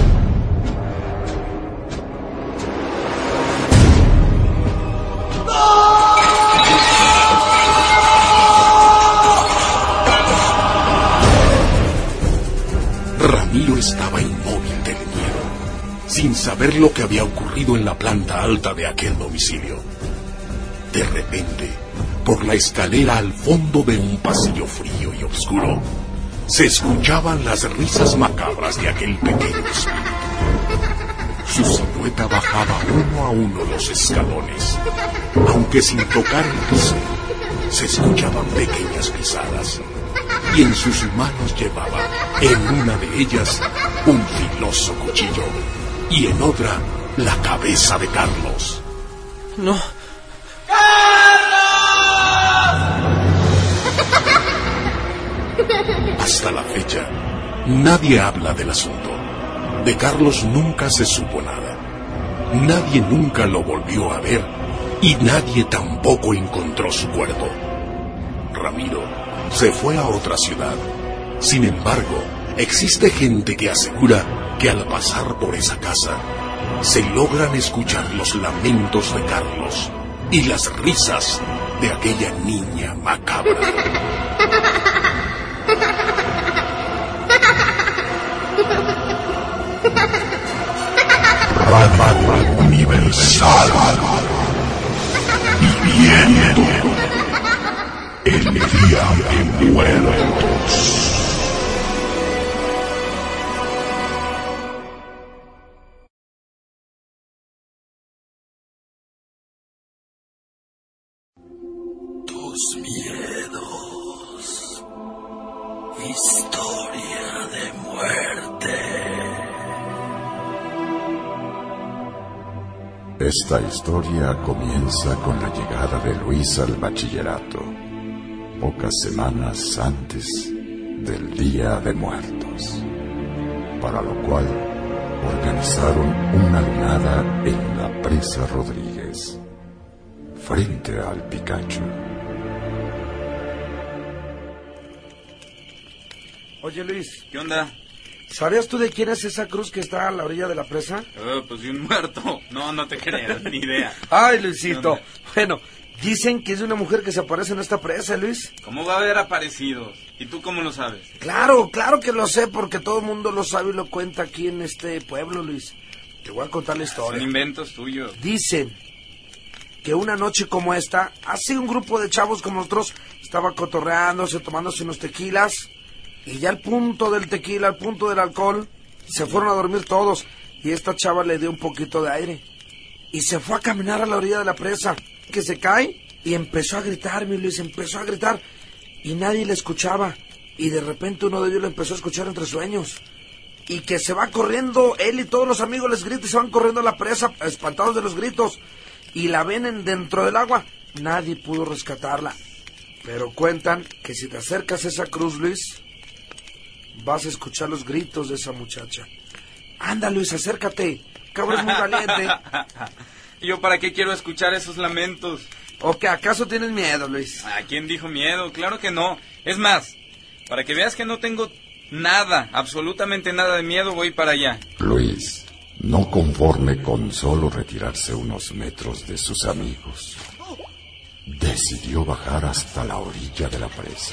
Ramiro estaba inmóvil del miedo, sin saber lo que había ocurrido en la planta alta de aquel domicilio. De repente, por la escalera al fondo de un pasillo frío y oscuro, se escuchaban las risas macabras de aquel pequeño espíritu. Su silueta bajaba uno a uno los escalones, aunque sin tocar el piso, se escuchaban pequeñas pisadas, y en sus manos llevaba, en una de ellas, un filoso cuchillo, y en otra, la cabeza de Carlos. No. Hasta la fecha, nadie habla del asunto. De Carlos nunca se supo nada. Nadie nunca lo volvió a ver y nadie tampoco encontró su cuerpo. Ramiro se fue a otra ciudad. Sin embargo, existe gente que asegura que al pasar por esa casa se logran escuchar los lamentos de Carlos y las risas de aquella niña macabra. Radio Universal, viviendo el Día de Muertos. Tus miedos. Historia de muerte. Esta historia comienza con la llegada de Luis al bachillerato, pocas semanas antes del Día de Muertos, para lo cual organizaron una lunada en la Presa Rodríguez, frente al Picacho. Oye, Luis. ¿Qué onda? ¿Sabías tú de quién es esa cruz que está a la orilla de la presa? Oh, pues de un muerto. No, no te creas, ni idea. Ay, Luisito. Bueno, dicen que es de una mujer que se aparece en esta presa, Luis. ¿Cómo va a haber aparecidos? ¿Y tú cómo lo sabes? Claro, claro que lo sé, porque todo el mundo lo sabe y lo cuenta aquí en este pueblo, Luis. Te voy a contar la historia. Son inventos tuyos. Dicen que una noche como esta, así un grupo de chavos como nosotros estaba cotorreándose, tomándose unos tequilas. Y ya al punto del tequila, al punto del alcohol, se fueron a dormir todos. Y esta chava le dio un poquito de aire. Y se fue a caminar a la orilla de la presa. Que se cae y empezó a gritar, mi Luis, empezó a gritar. Y nadie le escuchaba. Y de repente uno de ellos le empezó a escuchar entre sueños. Y que se va corriendo, él y todos los amigos les gritan y se van corriendo a la presa, espantados de los gritos. Y la ven en, dentro del agua. Nadie pudo rescatarla. Pero cuentan que si te acercas a esa cruz, Luis, vas a escuchar los gritos de esa muchacha. Anda, Luis, acércate. Cabrón, es muy valiente. ¿Yo para qué quiero escuchar esos lamentos? ¿O que acaso tienes miedo, Luis? ¿A quién dijo miedo? Claro que no. Es más, para que veas que no tengo nada, absolutamente nada de miedo, voy para allá. Luis, no conforme con solo retirarse unos metros de sus amigos, decidió bajar hasta la orilla de la presa.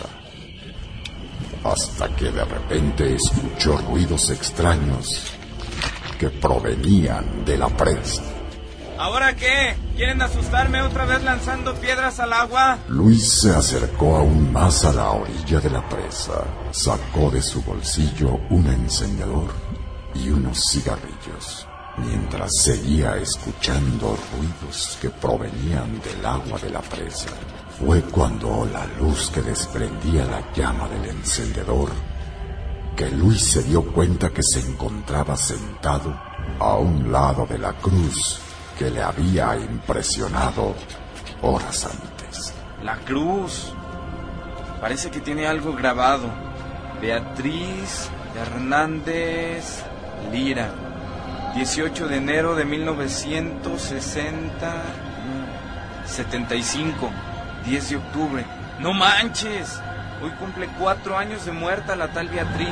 Hasta que de repente escuchó ruidos extraños que provenían de la presa. ¿Ahora qué? ¿Quieren asustarme otra vez lanzando piedras al agua? Luis se acercó aún más a la orilla de la presa, sacó de su bolsillo un encendedor y unos cigarrillos, mientras seguía escuchando ruidos que provenían del agua de la presa. Fue cuando la luz que desprendía la llama del encendedor, que Luis se dio cuenta que se encontraba sentado a un lado de la cruz que le había impresionado horas antes. La cruz. Parece que tiene algo grabado. Beatriz Hernández Lira. dieciocho de enero de mil novecientos sesenta... setenta y cinco. diez de octubre. ¡No manches! Hoy cumple cuatro años de muerta la tal Beatriz.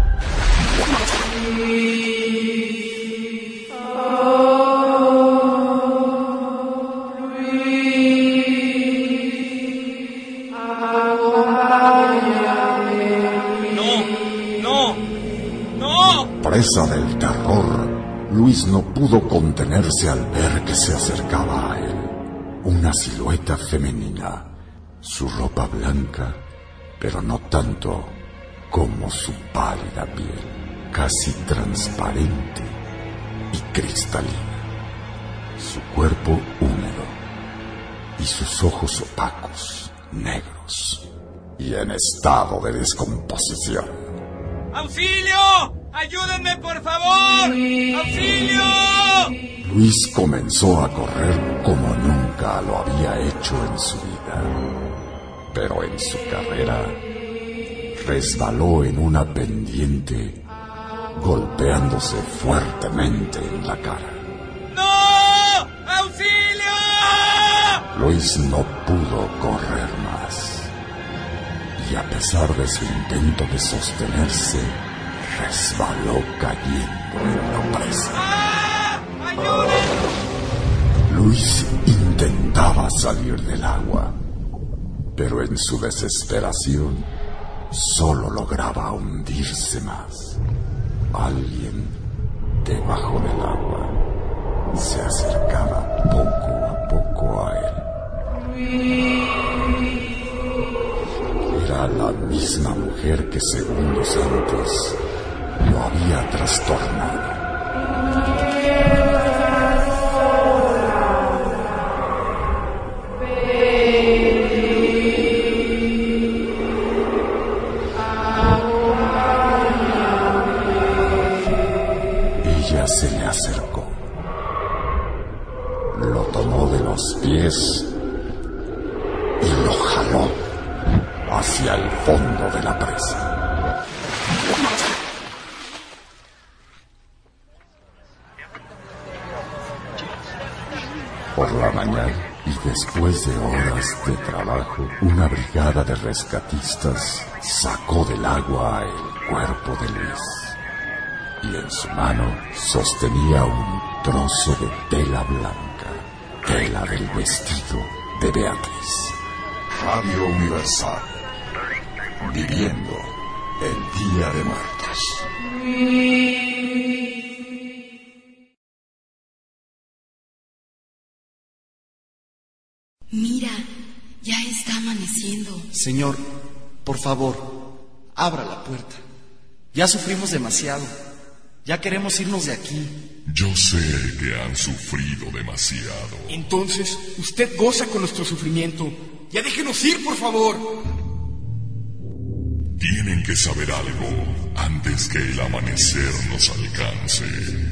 ¡No! ¡No! ¡No! Presa del terror, Luis no pudo contenerse al ver que se acercaba a él una silueta femenina, su ropa blanca, pero no tanto como su pálida piel, casi transparente y cristalina, su cuerpo húmedo y sus ojos opacos, negros y en estado de descomposición. ¡Auxilio! ¡Ayúdenme, por favor! ¡Auxilio! Luis comenzó a correr como nunca lo había hecho en su vida, pero en su carrera resbaló en una pendiente, golpeándose fuertemente en la cara. ¡No! ¡Auxilio! Luis no pudo correr más. Y a pesar de su intento de sostenerse, resbaló cayendo en la presa. Luis intentaba salir del agua, pero en su desesperación solo lograba hundirse más. Alguien debajo del agua se acercaba poco a poco a él. Era la misma mujer que segundos antes lo había trastornado. Ella se le acercó, lo tomó de los pies y lo jaló hacia el fondo de la presa. Por la mañana, y después de horas de trabajo, una brigada de rescatistas sacó del agua el cuerpo de Luis. Y en su mano sostenía un trozo de tela blanca, tela del vestido de Beatriz. Radio Universal, viviendo el Día de Muertos. Mira, ya está amaneciendo. Señor, por favor, abra la puerta. Ya sufrimos demasiado. Ya queremos irnos de aquí. Yo sé que han sufrido demasiado. Entonces, usted goza con nuestro sufrimiento. Ya déjenos ir, por favor. Tienen que saber algo antes que el amanecer nos alcance.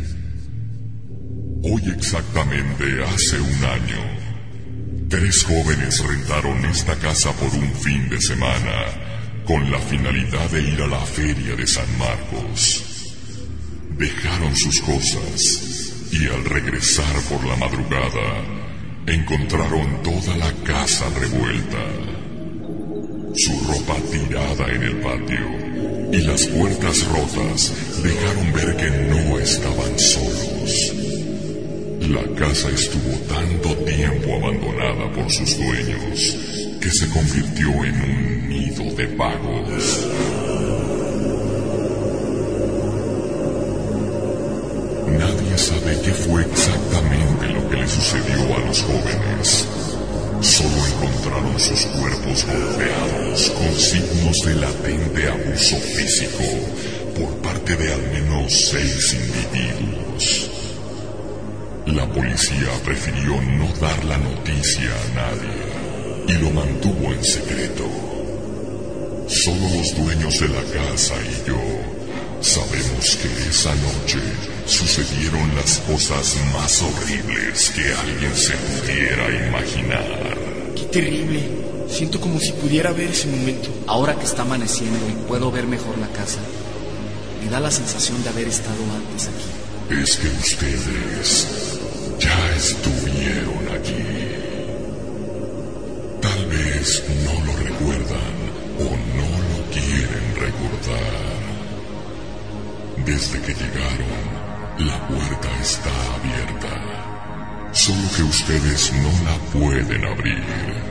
Hoy exactamente hace un año, tres jóvenes rentaron esta casa por un fin de semana con la finalidad de ir a la feria de San Marcos. Dejaron sus cosas y al regresar por la madrugada encontraron toda la casa revuelta, su ropa tirada en el patio y las puertas rotas dejaron ver que no estaban solos. La casa estuvo tanto tiempo abandonada por sus dueños que se convirtió en un nido de vagos. Nadie sabe qué fue exactamente lo que le sucedió a los jóvenes. Solo encontraron sus cuerpos golpeados con signos de latente abuso físico por parte de al menos seis individuos. La policía prefirió no dar la noticia a nadie y lo mantuvo en secreto. Solo los dueños de la casa y yo sabemos que esa noche sucedieron las cosas más horribles que alguien se pudiera imaginar. ¡Qué terrible! Siento como si pudiera ver ese momento. Ahora que está amaneciendo y puedo ver mejor la casa, me da la sensación de haber estado antes aquí. Es que ustedes ya estuvieron aquí. Tal vez no lo recuerdan o no lo quieren recordar. Desde que llegaron, la puerta está abierta, solo que ustedes no la pueden abrir.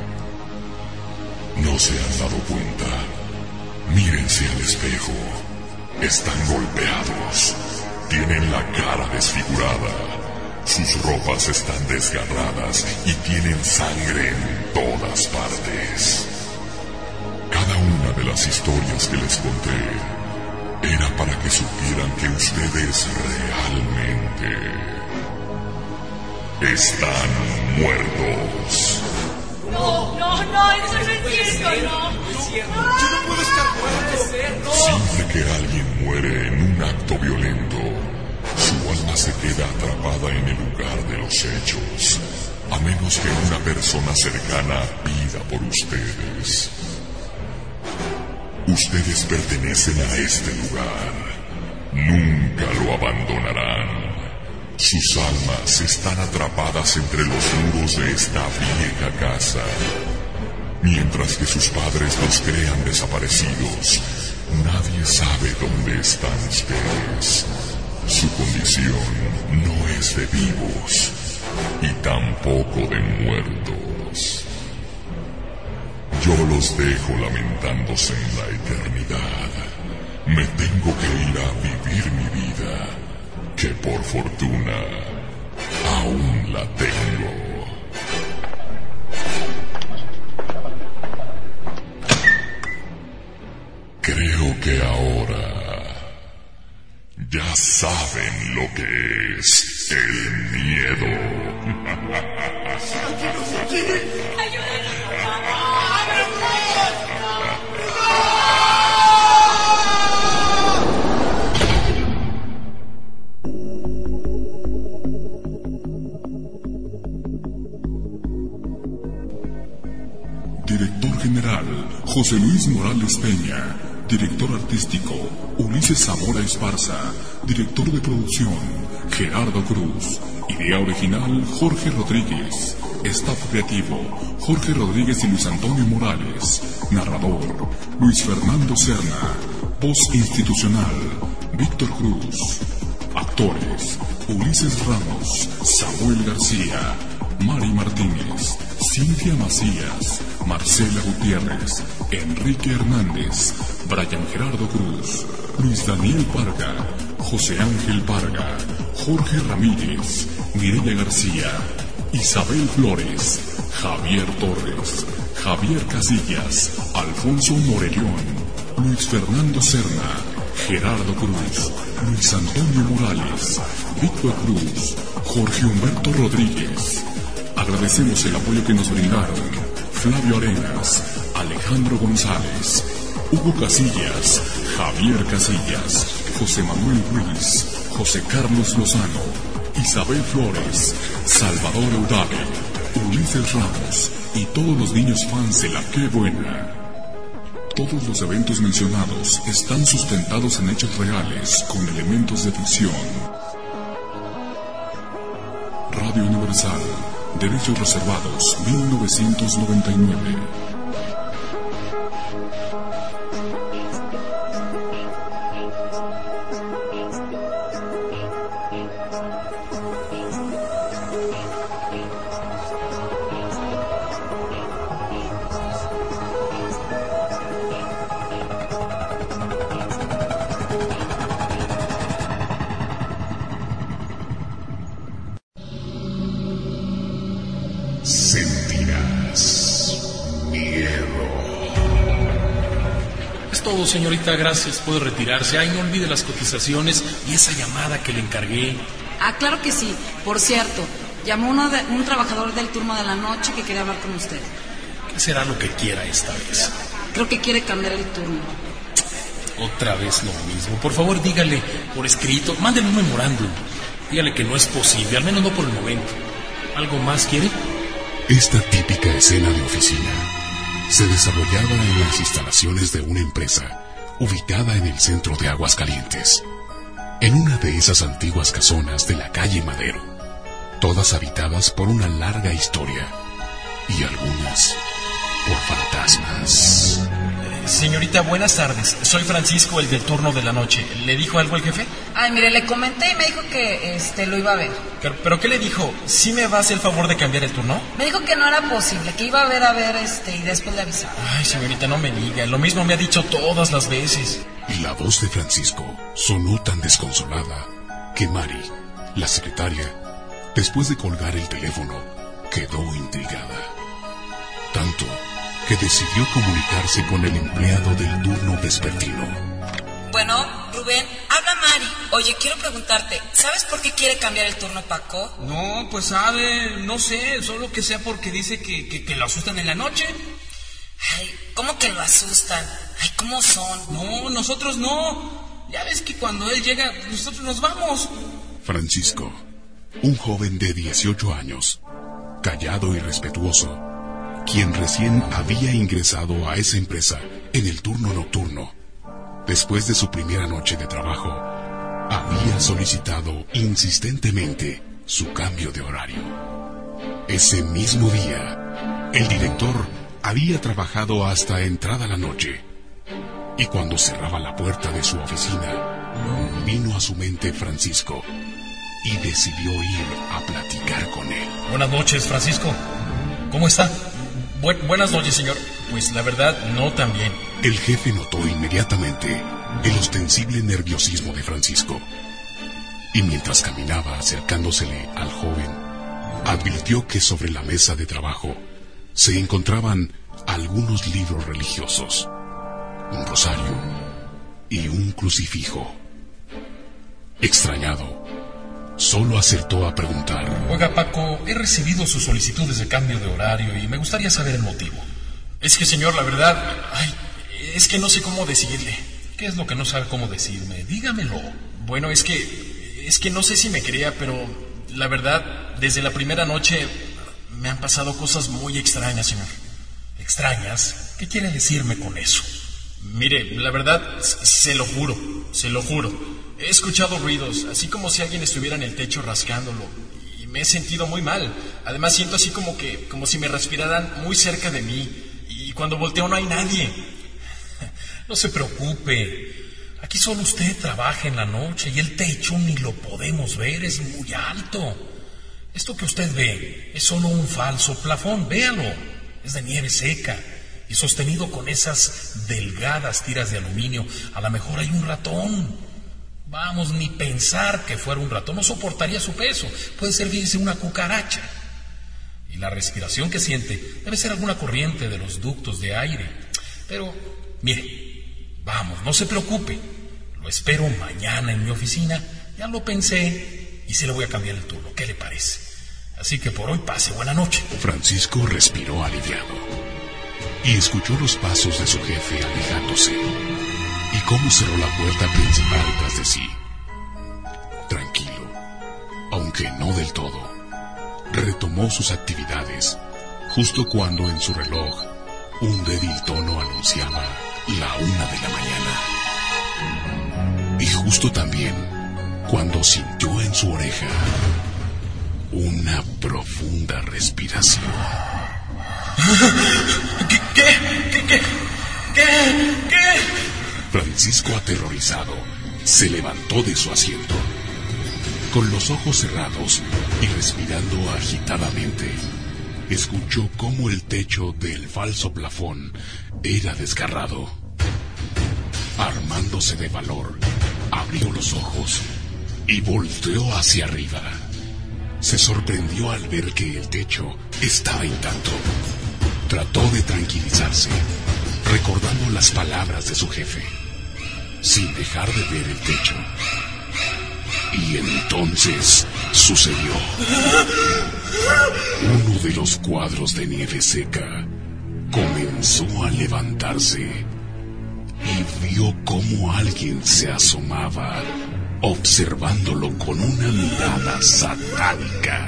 ¿No se han dado cuenta? Mírense al espejo. Están golpeados, tienen la cara desfigurada, sus ropas están desgarradas y tienen sangre en todas partes. Cada una de las historias que les conté era para que supieran que ustedes realmente están muertos. No, no, no, eso no es cierto, no. No es cierto, yo no puedo estar muerto. Siempre que alguien muere en un acto violento, su alma se queda atrapada en el lugar de los hechos, a menos que una persona cercana pida por ustedes. Ustedes pertenecen a este lugar. Nunca lo abandonarán. Sus almas están atrapadas entre los muros de esta vieja casa. Mientras que sus padres los crean desaparecidos, nadie sabe dónde están ustedes. Su condición no es de vivos y tampoco de muertos. Yo los dejo lamentándose en la eternidad. Me tengo que ir a vivir mi vida, que por fortuna aún la tengo. Creo que ahora ya saben lo que es el miedo. Director general, José Luis Morales Peña. Director artístico, Ulises Zamora Esparza. Director de producción, Gerardo Cruz. Idea original, Jorge Rodríguez. Staff creativo, Jorge Rodríguez y Luis Antonio Morales. Narrador, Luis Fernando Serna. Voz institucional, Víctor Cruz. Actores, Ulises Ramos, Samuel García, Mari Martínez, Cintia Macías, Marcela Gutiérrez, Enrique Hernández, Brian Gerardo Cruz, Luis Daniel Parga, José Ángel Parga, Jorge Ramírez, Mireya García, Isabel Flores, Javier Torres, Javier Casillas, Alfonso Morellón, Luis Fernando Serna, Gerardo Cruz, Luis Antonio Morales, Víctor Cruz, Jorge Humberto Rodríguez. Agradecemos el apoyo que nos brindaron Flavio Arenas, Alejandro González, Hugo Casillas, Javier Casillas, José Manuel Ruiz, José Carlos Lozano, Isabel Flores, Salvador Eudave, Ulises Ramos y todos los niños fans de La Qué Buena. Todos los eventos mencionados están sustentados en hechos reales con elementos de ficción. Radio Universal, derechos reservados, mil novecientos noventa y nueve. Señorita, gracias, puede retirarse. Ay, no olvide las cotizaciones y esa llamada que le encargué. Ah, claro que sí. Por cierto, llamó uno de, un trabajador del turno de la noche que quería hablar con usted. ¿Qué será lo que quiera esta vez? Creo que quiere cambiar el turno. Otra vez lo mismo. Por favor, dígale por escrito, mándele un memorándum. Dígale que no es posible, al menos no por el momento. ¿Algo más quiere? Esta típica escena de oficina se desarrollaba en las instalaciones de una empresa ubicada en el centro de Aguascalientes, en una de esas antiguas casonas de la calle Madero, todas habitadas por una larga historia y algunas por fantasmas. Señorita, buenas tardes. Soy Francisco, el del turno de la noche. ¿Le dijo algo el jefe? Ay, mire, le comenté y me dijo que este lo iba a ver. ¿Pero, pero qué le dijo? ¿Sí me va a hacer el favor de cambiar el turno? Me dijo que no era posible, que iba a ver a ver este y después le avisaba. Ay, señorita, no me diga. Lo mismo me ha dicho todas las veces. Y la voz de Francisco sonó tan desconsolada que Mari, la secretaria, después de colgar el teléfono, quedó intrigada. Tanto que decidió comunicarse con el empleado del turno vespertino. Bueno, Rubén, habla Mari. Oye, quiero preguntarte, ¿sabes por qué quiere cambiar el turno Paco? No, pues sabe, no sé, solo que sea porque dice que, que, que lo asustan en la noche. Ay, ¿cómo que lo asustan? Ay, ¿cómo son? No, nosotros no. Ya ves que cuando él llega, nosotros nos vamos. Francisco, un joven de dieciocho años, callado y respetuoso, quien recién había ingresado a esa empresa en el turno nocturno, después de su primera noche de trabajo, había solicitado insistentemente su cambio de horario. Ese mismo día, el director había trabajado hasta entrada la noche, y cuando cerraba la puerta de su oficina, vino a su mente Francisco y decidió ir a platicar con él. Buenas noches, Francisco. ¿Cómo está? Bu- buenas noches, señor. Pues la verdad, no tan bien. El jefe notó inmediatamente el ostensible nerviosismo de Francisco, y mientras caminaba acercándosele al joven, advirtió que sobre la mesa de trabajo se encontraban algunos libros religiosos, un rosario y un crucifijo. Extrañado, solo acertó a preguntar: Oiga, Paco, he recibido sus solicitudes de cambio de horario y me gustaría saber el motivo. Es que, señor, la verdad, ay, es que no sé cómo decirle. ¿Qué es lo que no sabe cómo decirme? Dígamelo. Bueno, es que, es que no sé si me crea, pero la verdad, desde la primera noche me han pasado cosas muy extrañas, señor. ¿Extrañas? ¿Qué quiere decirme con eso? Mire, la verdad, se lo juro, se lo juro. He escuchado ruidos, así como si alguien estuviera en el techo rascándolo, y me he sentido muy mal. Además siento así como que, como si me respiraran muy cerca de mí, y cuando volteo no hay nadie. No se preocupe, aquí solo usted trabaja en la noche y el techo ni lo podemos ver, es muy alto. Esto que usted ve es solo un falso plafón, véalo. Es de nieve seca y sostenido con esas delgadas tiras de aluminio. A lo mejor hay un ratón. Vamos, ni pensar que fuera un ratón, no soportaría su peso. Puede servirse una cucaracha. Y la respiración que siente debe ser alguna corriente de los ductos de aire. Pero, mire, vamos, no se preocupe. Lo espero mañana en mi oficina. Ya lo pensé y se le voy a cambiar el turno. ¿Qué le parece? Así que por hoy pase buena noche. Francisco respiró aliviado y escuchó los pasos de su jefe alejándose y cómo cerró la puerta principal tras de sí. Tranquilo, aunque no del todo, retomó sus actividades justo cuando en su reloj un débil tono anunciaba la una de la mañana. Y justo también cuando sintió en su oreja una profunda respiración. ¿Qué? ¿Qué? ¿Qué? ¿Qué? ¿Qué? ¿Qué? Francisco, aterrorizado, se levantó de su asiento. Con los ojos cerrados y respirando agitadamente, escuchó cómo el techo del falso plafón era desgarrado. Armándose de valor, abrió los ojos y volteó hacia arriba. Se sorprendió al ver que el techo estaba intacto. Trató de tranquilizarse, recordando las palabras de su jefe, sin dejar de ver el techo. Y entonces sucedió. Uno de los cuadros de nieve seca comenzó a levantarse y vio cómo alguien se asomaba, observándolo con una mirada satánica.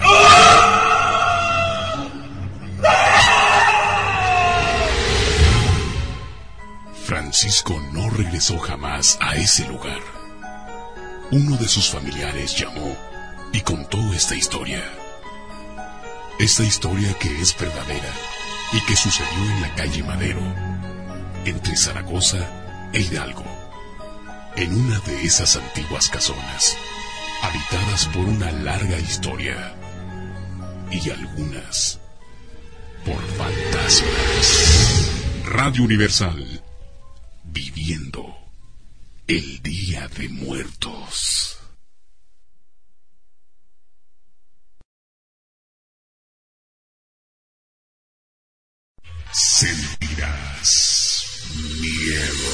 Francisco no regresó jamás a ese lugar. Uno de sus familiares llamó y contó esta historia. Esta historia que es verdadera y que sucedió en la calle Madero, entre Zaragoza e Hidalgo, en una de esas antiguas casonas, habitadas por una larga historia, y algunas por fantasmas. Radio Universal, viviendo el Día de Muertos. Sentirás miedo.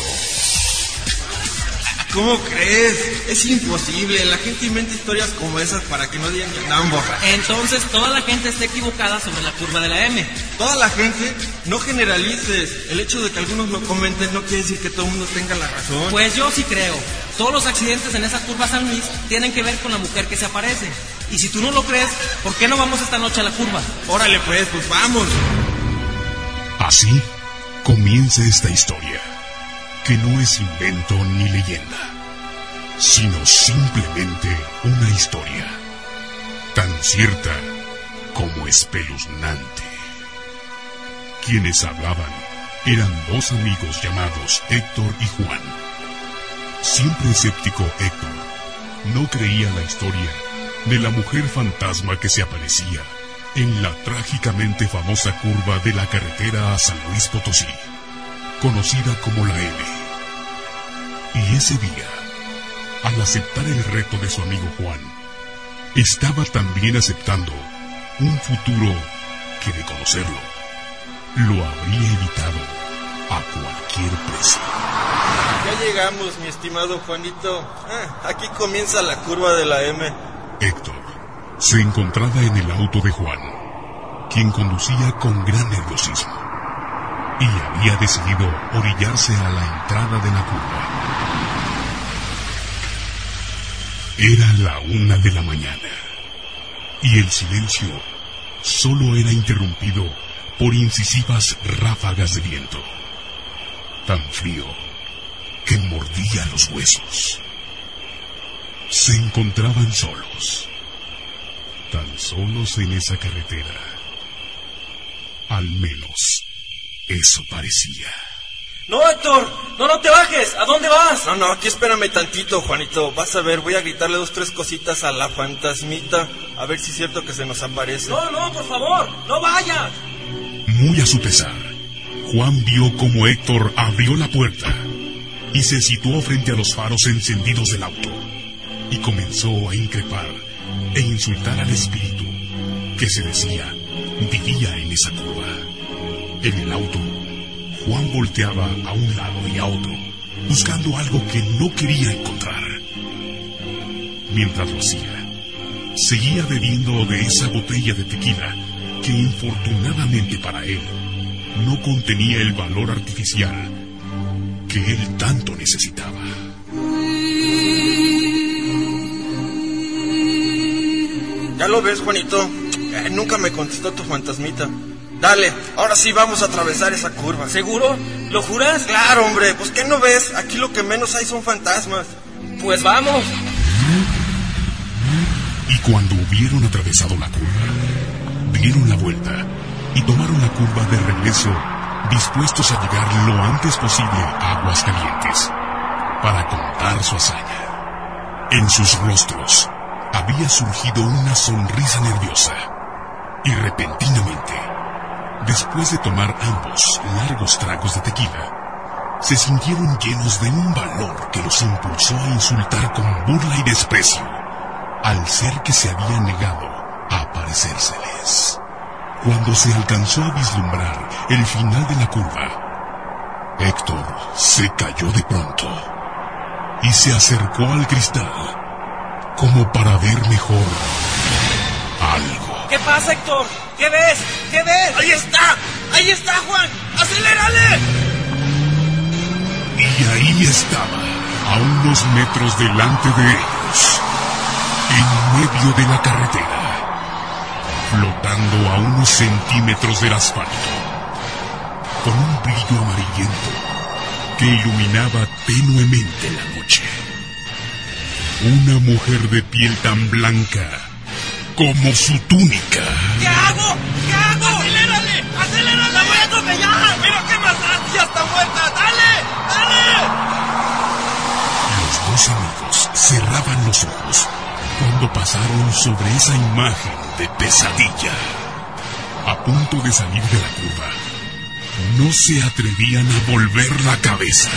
¿Cómo crees? Es imposible. La gente inventa historias como esas para que no digan que andan borrachos. Entonces toda la gente está equivocada sobre la curva de la M. Toda la gente, no generalices. El hecho de que algunos lo comenten no quiere decir que todo el mundo tenga la razón. Pues yo sí creo. Todos los accidentes en esa curva San Luis tienen que ver con la mujer que se aparece. Y si tú no lo crees, ¿por qué no vamos esta noche a la curva? Órale pues, pues vamos. Así comienza esta historia, que no es invento ni leyenda. sino simplemente una historia, tan cierta como espeluznante. Quienes hablaban eran dos amigos llamados Héctor y Juan. Siempre escéptico Héctor no creía la historia de la mujer fantasma que se aparecía en la trágicamente famosa curva de la carretera a San Luis Potosí, conocida como la M. Y ese día, al aceptar el reto de su amigo Juan, estaba también aceptando un futuro que, de conocerlo, lo habría evitado a cualquier precio. Ya llegamos, mi estimado Juanito. Ah, aquí comienza la curva de la M. Héctor se encontraba en el auto de Juan, quien conducía con gran nerviosismo, y había decidido orillarse a la entrada de la curva. Era la una de la mañana, y el silencio solo era interrumpido por incisivas ráfagas de viento, tan frío que mordía los huesos. Se encontraban solos, tan solos en esa carretera. Al menos eso parecía. ¡No, Héctor! ¡No, no te bajes! ¿A dónde vas? No, no, aquí espérame tantito, Juanito. Vas a ver, voy a gritarle dos, tres cositas a la fantasmita, a ver si es cierto que se nos aparece. No, no, por favor, no vayas. Muy a su pesar, Juan vio cómo Héctor abrió la puerta y se situó frente a los faros encendidos del auto y comenzó a increpar e insultar al espíritu que, se decía, vivía en esa curva. En el auto, Juan volteaba a un lado y a otro, buscando algo que no quería encontrar. Mientras lo hacía, seguía bebiendo de esa botella de tequila que, infortunadamente para él, no contenía el valor artificial que él tanto necesitaba. ¿Ya lo ves, Juanito? Eh, nunca me contestó tu fantasmita. Dale, ahora sí vamos a atravesar esa curva. ¿Seguro? ¿Lo juras? Claro, hombre, pues ¿qué no ves? Aquí lo que menos hay son fantasmas. Pues vamos. Y cuando hubieron atravesado la curva, dieron la vuelta y tomaron la curva de regreso, dispuestos a llegar lo antes posible a Aguascalientes para contar su hazaña. En sus rostros había surgido una sonrisa nerviosa y, repentinamente, después de tomar ambos largos tragos de tequila, se sintieron llenos de un valor que los impulsó a insultar con burla y desprecio al ser que se había negado a aparecérseles. Cuando se alcanzó a vislumbrar el final de la curva, Héctor se cayó de pronto y se acercó al cristal como para ver mejor algo. ¿Qué pasa, Héctor? ¿Qué ves? ¿Qué ves? ¡Ahí está! ¡Ahí está, Juan! ¡Acelérale! Y ahí estaba, a unos metros delante de ellos, en medio de la carretera, flotando a unos centímetros del asfalto, con un brillo amarillento que iluminaba tenuemente la noche. Una mujer de piel tan blanca como su túnica. ¿Qué hago? ¿Qué hago? ¡Acelérale! ¡Acelérale! ¡La voy a atropellar! ¿Pero qué más das? ¡Ya está muerta! ¡Dale! ¡Dale! Los dos amigos cerraban los ojos cuando pasaron sobre esa imagen de pesadilla. A punto de salir de la curva, no se atrevían a volver la cabeza.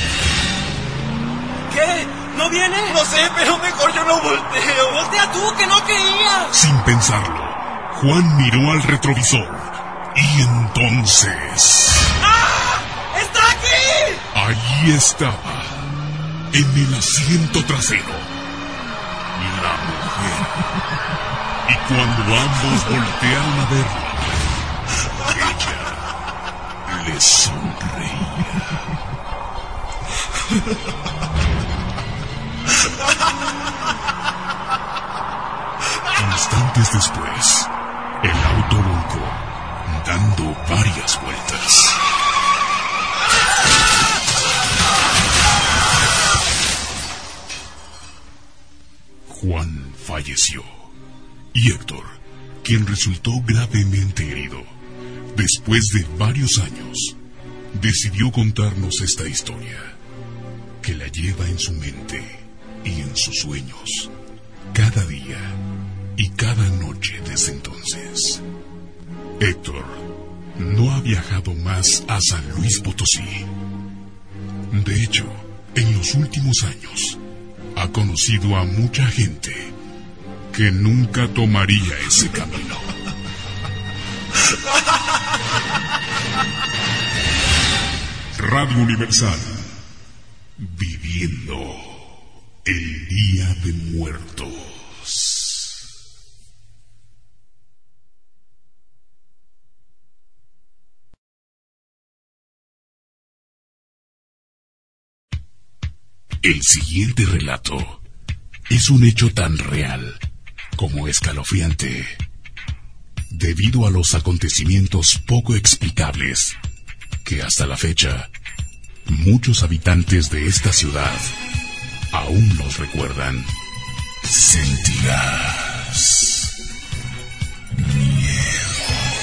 ¿Qué? ¿No viene? No sé, pero mejor yo no volteo. Voltea tú, que no quería. Sin pensarlo, Juan miró al retrovisor y entonces... ¡Ah! ¡Está aquí! Allí estaba, en el asiento trasero, la mujer. Y cuando ambos voltearon a verla, ella les sonreía. Instantes después, el auto volcó, dando varias vueltas. Juan falleció y Héctor, quien resultó gravemente herido, después de varios años, decidió contarnos esta historia, que la lleva en su mente y en sus sueños, cada día y cada noche desde entonces. Héctor no ha viajado más a San Luis Potosí. De hecho, en los últimos años, ha conocido a mucha gente que nunca tomaría ese camino. Radio Universal, viviendo el Día de Muertos. El siguiente relato es un hecho tan real como escalofriante, debido a los acontecimientos poco explicables que hasta la fecha muchos habitantes de esta ciudad aún los recuerdan. Sentirás miedo.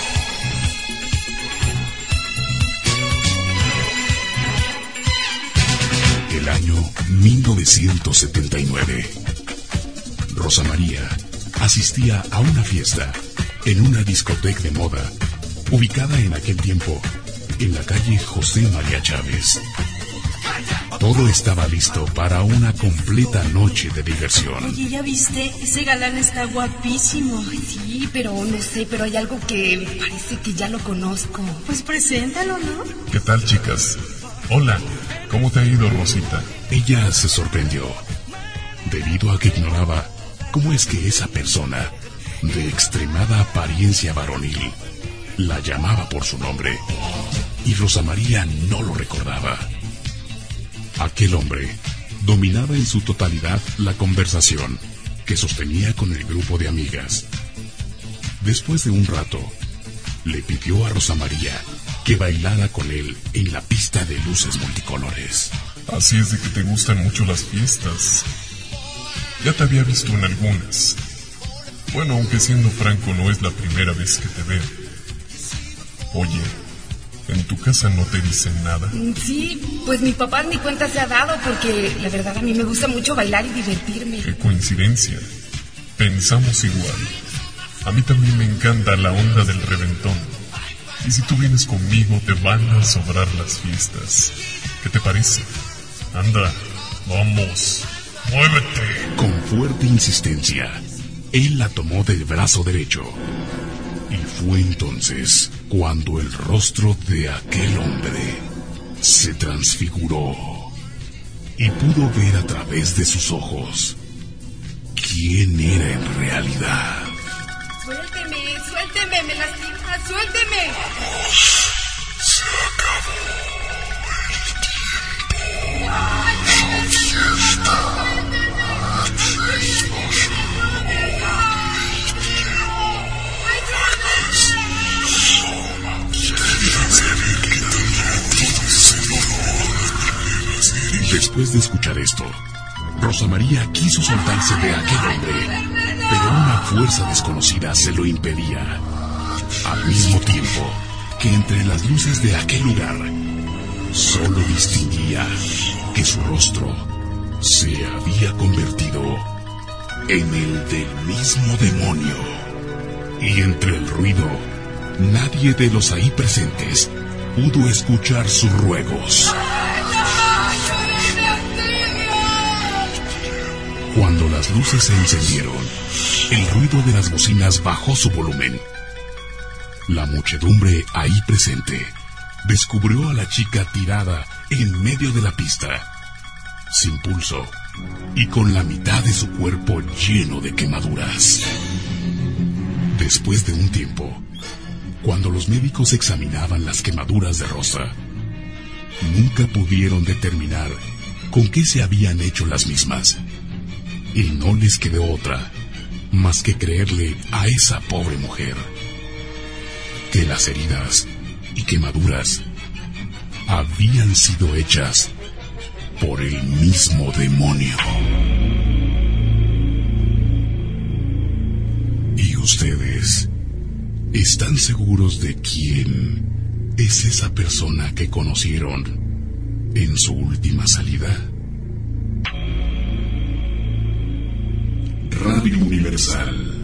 El año mil novecientos setenta y nueve. Rosa María asistía a una fiesta en una discoteca de moda ubicada en aquel tiempo en la calle José María Chávez. Todo estaba listo para una completa noche de diversión. Oye, ¿ya viste? Ese galán está guapísimo. Sí, pero no sé, pero hay algo que parece que ya lo conozco. Pues preséntalo, ¿no? ¿Qué tal, chicas? Hola, ¿cómo te ha ido, Rosita? Ella se sorprendió, debido a que ignoraba cómo es que esa persona, de extremada apariencia varonil, la llamaba por su nombre, y Rosa María no lo recordaba. Aquel hombre dominaba en su totalidad la conversación que sostenía con el grupo de amigas. Después de un rato, le pidió a Rosa María que bailara con él en la pista de luces multicolores. Así es de que te gustan mucho las fiestas. Ya te había visto en algunas. Bueno, aunque siendo franco, no es la primera vez que te veo. Oye, ¿en tu casa no te dicen nada? Sí, pues mi papá ni cuenta se ha dado porque la verdad a mí me gusta mucho bailar y divertirme. Qué coincidencia. Pensamos igual. A mí también me encanta la onda del reventón. Y si tú vienes conmigo, te van a sobrar las fiestas. ¿Qué te parece? Anda, vamos, muévete. Con fuerte insistencia, él la tomó del brazo derecho. Y fue entonces cuando el rostro de aquel hombre se transfiguró y pudo ver a través de sus ojos quién era en realidad. Suélteme, suélteme, me lastima, suélteme. Se acabó Después de escuchar esto, Rosa María quiso soltarse de aquel hombre, pero una fuerza desconocida se lo impedía. Al mismo tiempo que entre las luces de aquel lugar, solo distinguía que su rostro se había convertido en el del mismo demonio. Y entre el ruido, nadie de los ahí presentes pudo escuchar sus ruegos. Cuando las luces se encendieron, el ruido de las bocinas bajó su volumen. La muchedumbre ahí presente descubrió a la chica tirada en medio de la pista, sin pulso y con la mitad de su cuerpo lleno de quemaduras. Después de un tiempo, cuando los médicos examinaban las quemaduras de Rosa, nunca pudieron determinar con qué se habían hecho las mismas. Y no les quedó otra más que creerle a esa pobre mujer que las heridas y quemaduras habían sido hechas por el mismo demonio. ustedes están seguros de quién es esa persona que conocieron en su última salida? Radio Universal